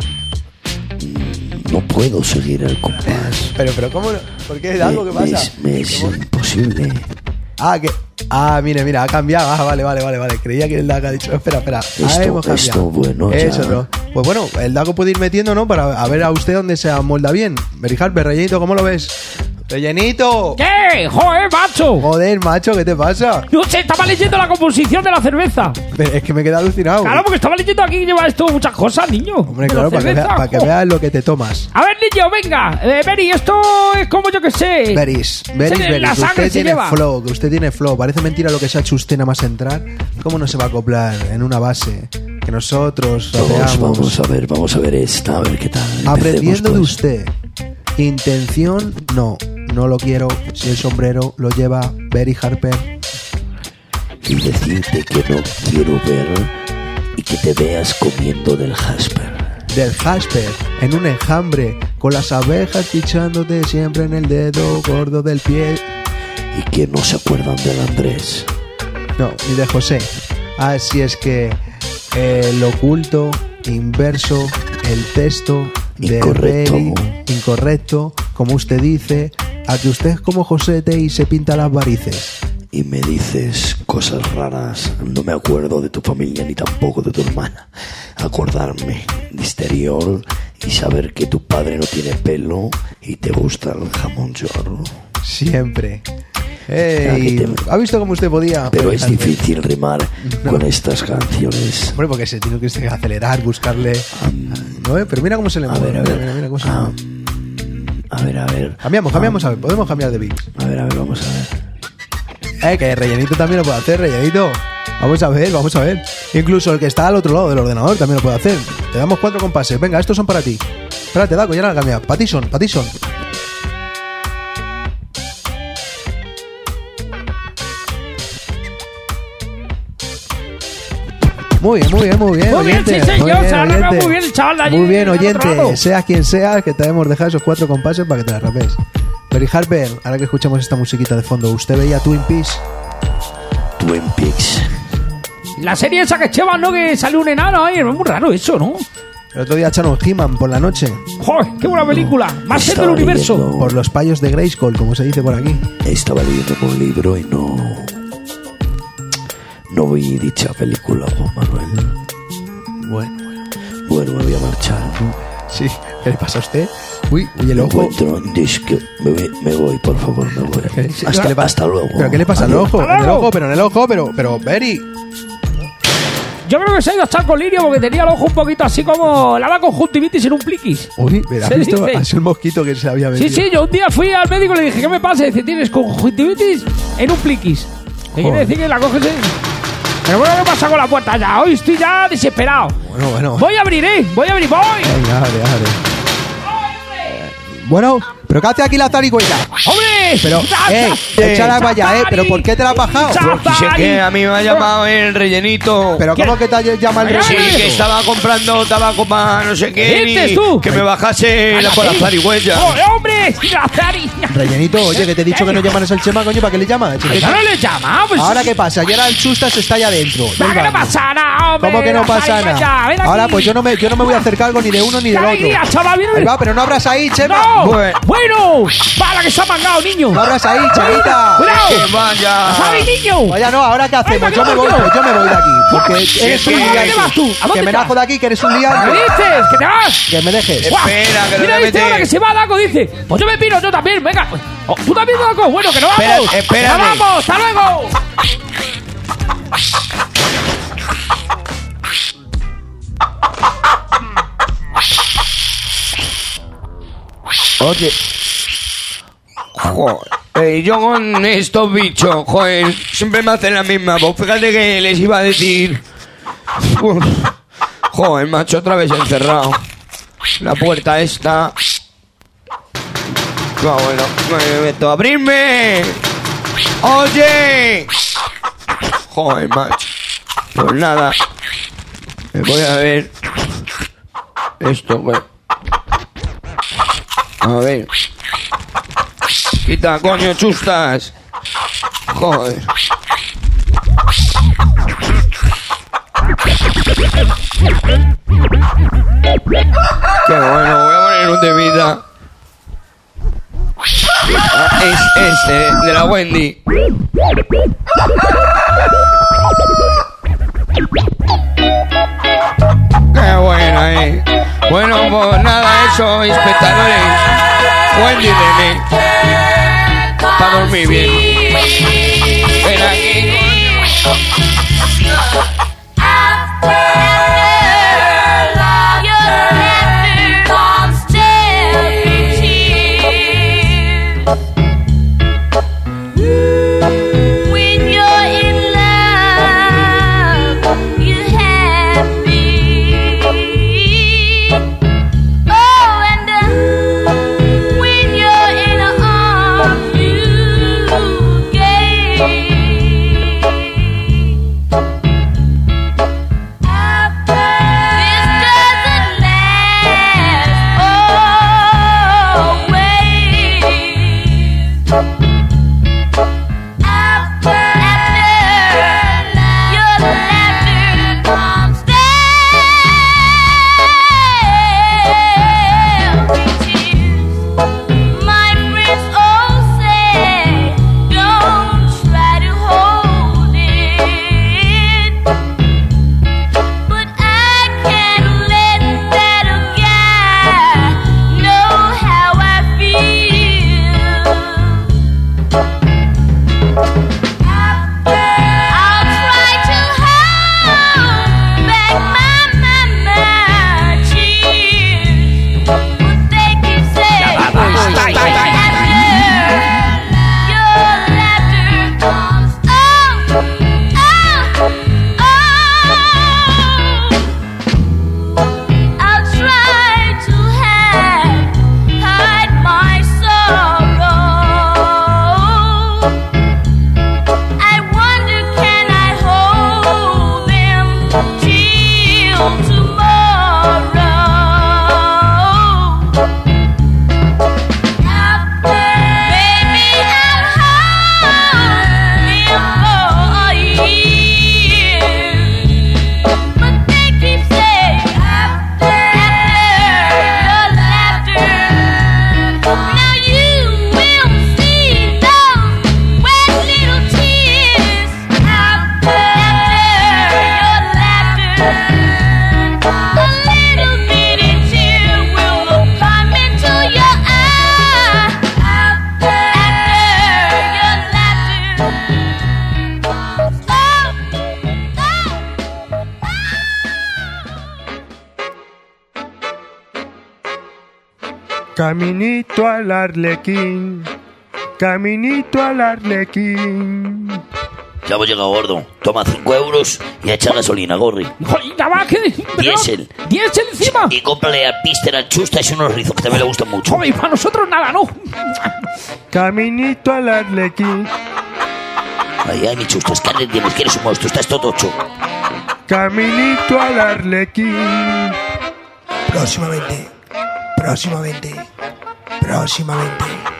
No puedo seguir el compás. Pero, pero, ¿cómo no? ¿Por qué? ¿Algo que Me pasa? es, me es imposible. Ah, que. Ah, mire, mira, ha cambiado. Ah, vale, vale, vale, vale. Creía que el Dago ha dicho. Espera, espera. Ah, Esto- hemos cambiado. esto, bueno, Eso ya. no. Pues bueno, el Dago puede ir metiendo, ¿no? Para a ver a usted dónde se amolda bien. Mary Harper, rellenito, ¿cómo lo ves? ¡Rellenito! ¿Qué? ¡Joder, macho! Joder, macho, ¿qué te pasa? No sé, estaba leyendo la composición de la cerveza. Pero es que me he quedado alucinado. Claro, porque estaba leyendo aquí que lleva esto muchas cosas, niño. Hombre, De claro, la para que, cerveza, vea- para que jo. veas lo que te tomas. A ver, niño, venga. Eh, Beri, esto es como yo que sé. Beris, Beris, Se- Beris. La sangre Usted se tiene lleva. flow, que usted tiene flow. Parece mentira lo que se ha hecho usted nada más entrar. ¿Cómo no se va a acoplar en una base que nosotros Vamos, rodeamos? vamos a ver, vamos a ver esta, a ver qué tal. Aprendiendo Empecemos, de pues. usted. Intención, no. No lo quiero si el sombrero lo lleva Berry Harper. Y decirte que no quiero ver y que te veas comiendo del jasper. Del Jasper, en un enjambre, con las abejas pichándote siempre en el dedo gordo del pie. Y que no se acuerdan del Andrés. No, y de José. Así es que el oculto, inverso, el texto de Incorrecto. Berry, incorrecto, como usted dice, a que usted es como Josete y se pinta las varices. Y me dices cosas raras. No me acuerdo de tu familia ni tampoco de tu hermana. Acordarme de exterior y saber que tu padre no tiene pelo y te gusta el jamón york. Siempre. Ah, Ey, que te- ¿ha visto cómo usted podía? Pero es Harper? difícil rimar con estas canciones. Hombre, porque se tiene que usted acelerar, buscarle. ¿No, eh? Pero mira cómo se le mueve. ver, a Mira, ver. mira, mira cómo se mueve. A ver, a ver. Cambiamos, cambiamos, a ver, podemos cambiar de beats. A ver, a ver, vamos a ver. Eh, que rellenito también lo puede hacer, rellenito. Vamos a ver, vamos a ver. Incluso el que está al otro lado del ordenador también lo puede hacer. Te damos cuatro compases. Venga, estos son para ti. Espérate, Daco, ya la cambia. Patison, Patison. Muy bien, muy bien, muy bien. Muy bien, oyente. sí, señor, Muy bien, se la ha arreglado oyente. muy bien el chaval de allí Muy bien, del otro lado. oyente. Seas quien seas, que te hemos dejado esos cuatro compases para que te la rapes. Berry Harper, ahora que escuchamos esta musiquita de fondo, ¿usted veía Twin Peaks? Twin Peaks. La serie esa que llevan, ¿no? Que sale un enano ahí. Es muy raro eso, ¿no? El otro día echaron He-Man por la noche. ¡Joder! ¡Qué buena película! Más ser del Estaba universo. leyendo- Por los payos de Grayskull, como se dice por aquí. Estaba leyendo un libro y no. No vi dicha película, Juan Manuel. Bueno, Bueno, me voy a marchar, ¿no? sí. ¿Qué le pasa a usted? Uy, uy, el Me ojo. encuentro, disque, me, voy, me voy, por favor, me voy. Sí, Hasta, ¿qué le pasa? hasta luego. ¿Pero qué le pasa al Adiós. ojo? En el ojo, pero en el ojo, pero, pero, Berry. Yo creo que se ha ido a echar con lirio porque tenía el ojo un poquito así como. Le daba conjuntivitis en un pliquis. Uy, ¿has Se visto? dice. Ha sido el mosquito que se había Sí, metido. sí, yo un día fui al médico y le dije, ¿qué me pasa? Y dice, tienes conjuntivitis en un pliquis. ¿Qué quiere Joder. decir que la coges en... Pero bueno, ¿qué pasa con la puerta ya? Hoy estoy ya desesperado. Bueno, bueno. Voy a abrir, ¿eh? Voy a abrir, voy. Venga, abre, abre. Bueno, ¿pero qué hace aquí la zarigüeya? ¡Hombre! Pero, eh, échala para allá, eh. ¿Pero por qué te la has bajado? Porque sé que a mí me ha llamado el rellenito. ¿Pero cómo que te llama el Sí, rellenito? que estaba comprando tabaco para no sé qué. ¿Qué dices y tú? que me bajase la, con la zarigüeya. ¡Joder, hombre! ¡La zarigüeya! Rellenito, oye, que te he dicho que no llamaras al Chema, coño, ¿para qué le llamas? ¿Ya no le llama? Pues, Ahora, ¿qué pasa? Y ahora el chustas está allá adentro. ¿para qué no pasa nada, hombre? ¿Cómo que no La pasa zarigüeya, nada? ven aquí. Ahora, pues yo no me, yo no me voy a hacer cargo ni de uno ni ¡Qué del alegría, otro. chaval! Viene- Ahí va, pero no abras ahí, Chema. ¡No! Bueno. ¡Bueno! ¡Para que se ha mangado, niño! No abras ahí, Chavita. ¡Cuidado! Que vaya. ¡Sabe, niño! Vaya, no, ¿ahora qué hacemos? Venga, Yo me que voy, vamos. pues yo me voy de aquí. Porque Sí, eres sí, un ¿a dónde liante. vas tú? ¿A dónde Que me te najo de aquí, que eres un ¿Qué liante. dices? ¡Que te vas! Que me dejes. ¡Guau! Espera, que de Mira, repente- este ahora que se va, Daco, dice. Pues yo me piro, yo también, venga. Oh, ¿tú también, Daco? Bueno, que no vamos. Espera, espérame. ¡Que no vamos! ¡Hasta luego! Oye. Joder. Eh, yo con estos bichos, joder, siempre me hacen la misma voz. Fíjate que les iba a decir. Uf. Joder, macho, otra vez encerrado. La puerta esta. No, bueno, me meto a abrirme. Oye. Joder, macho. Pues nada. Me voy a ver. Esto, pues. A ver. Quita, coño, chustas. Joder. Qué bueno, voy a poner un de vida. Ah, es este, de la Wendy. Qué buena, eh. Bueno, pues nada, eso, espectadores. Wendy de mí. Para dormir bien. Ven aquí, Caminito al Arlequín, caminito al Arlequín. Ya hemos llegado, gordo. Toma cinco euros y echa gasolina, Gorri. ¿Ya va? ¿Qué? Diésel. ¿Diésel encima? Y cómprale al Pister, al Chusta y unos rizos que también le gustan mucho. Joder, para nosotros nada, ¿no? Caminito al Arlequín. Ay, ay, mi Chusta, es que rendimos, que eres un monstruo, estás todo tocho. Caminito al Arlequín. Próximamente, próximamente, próximamente.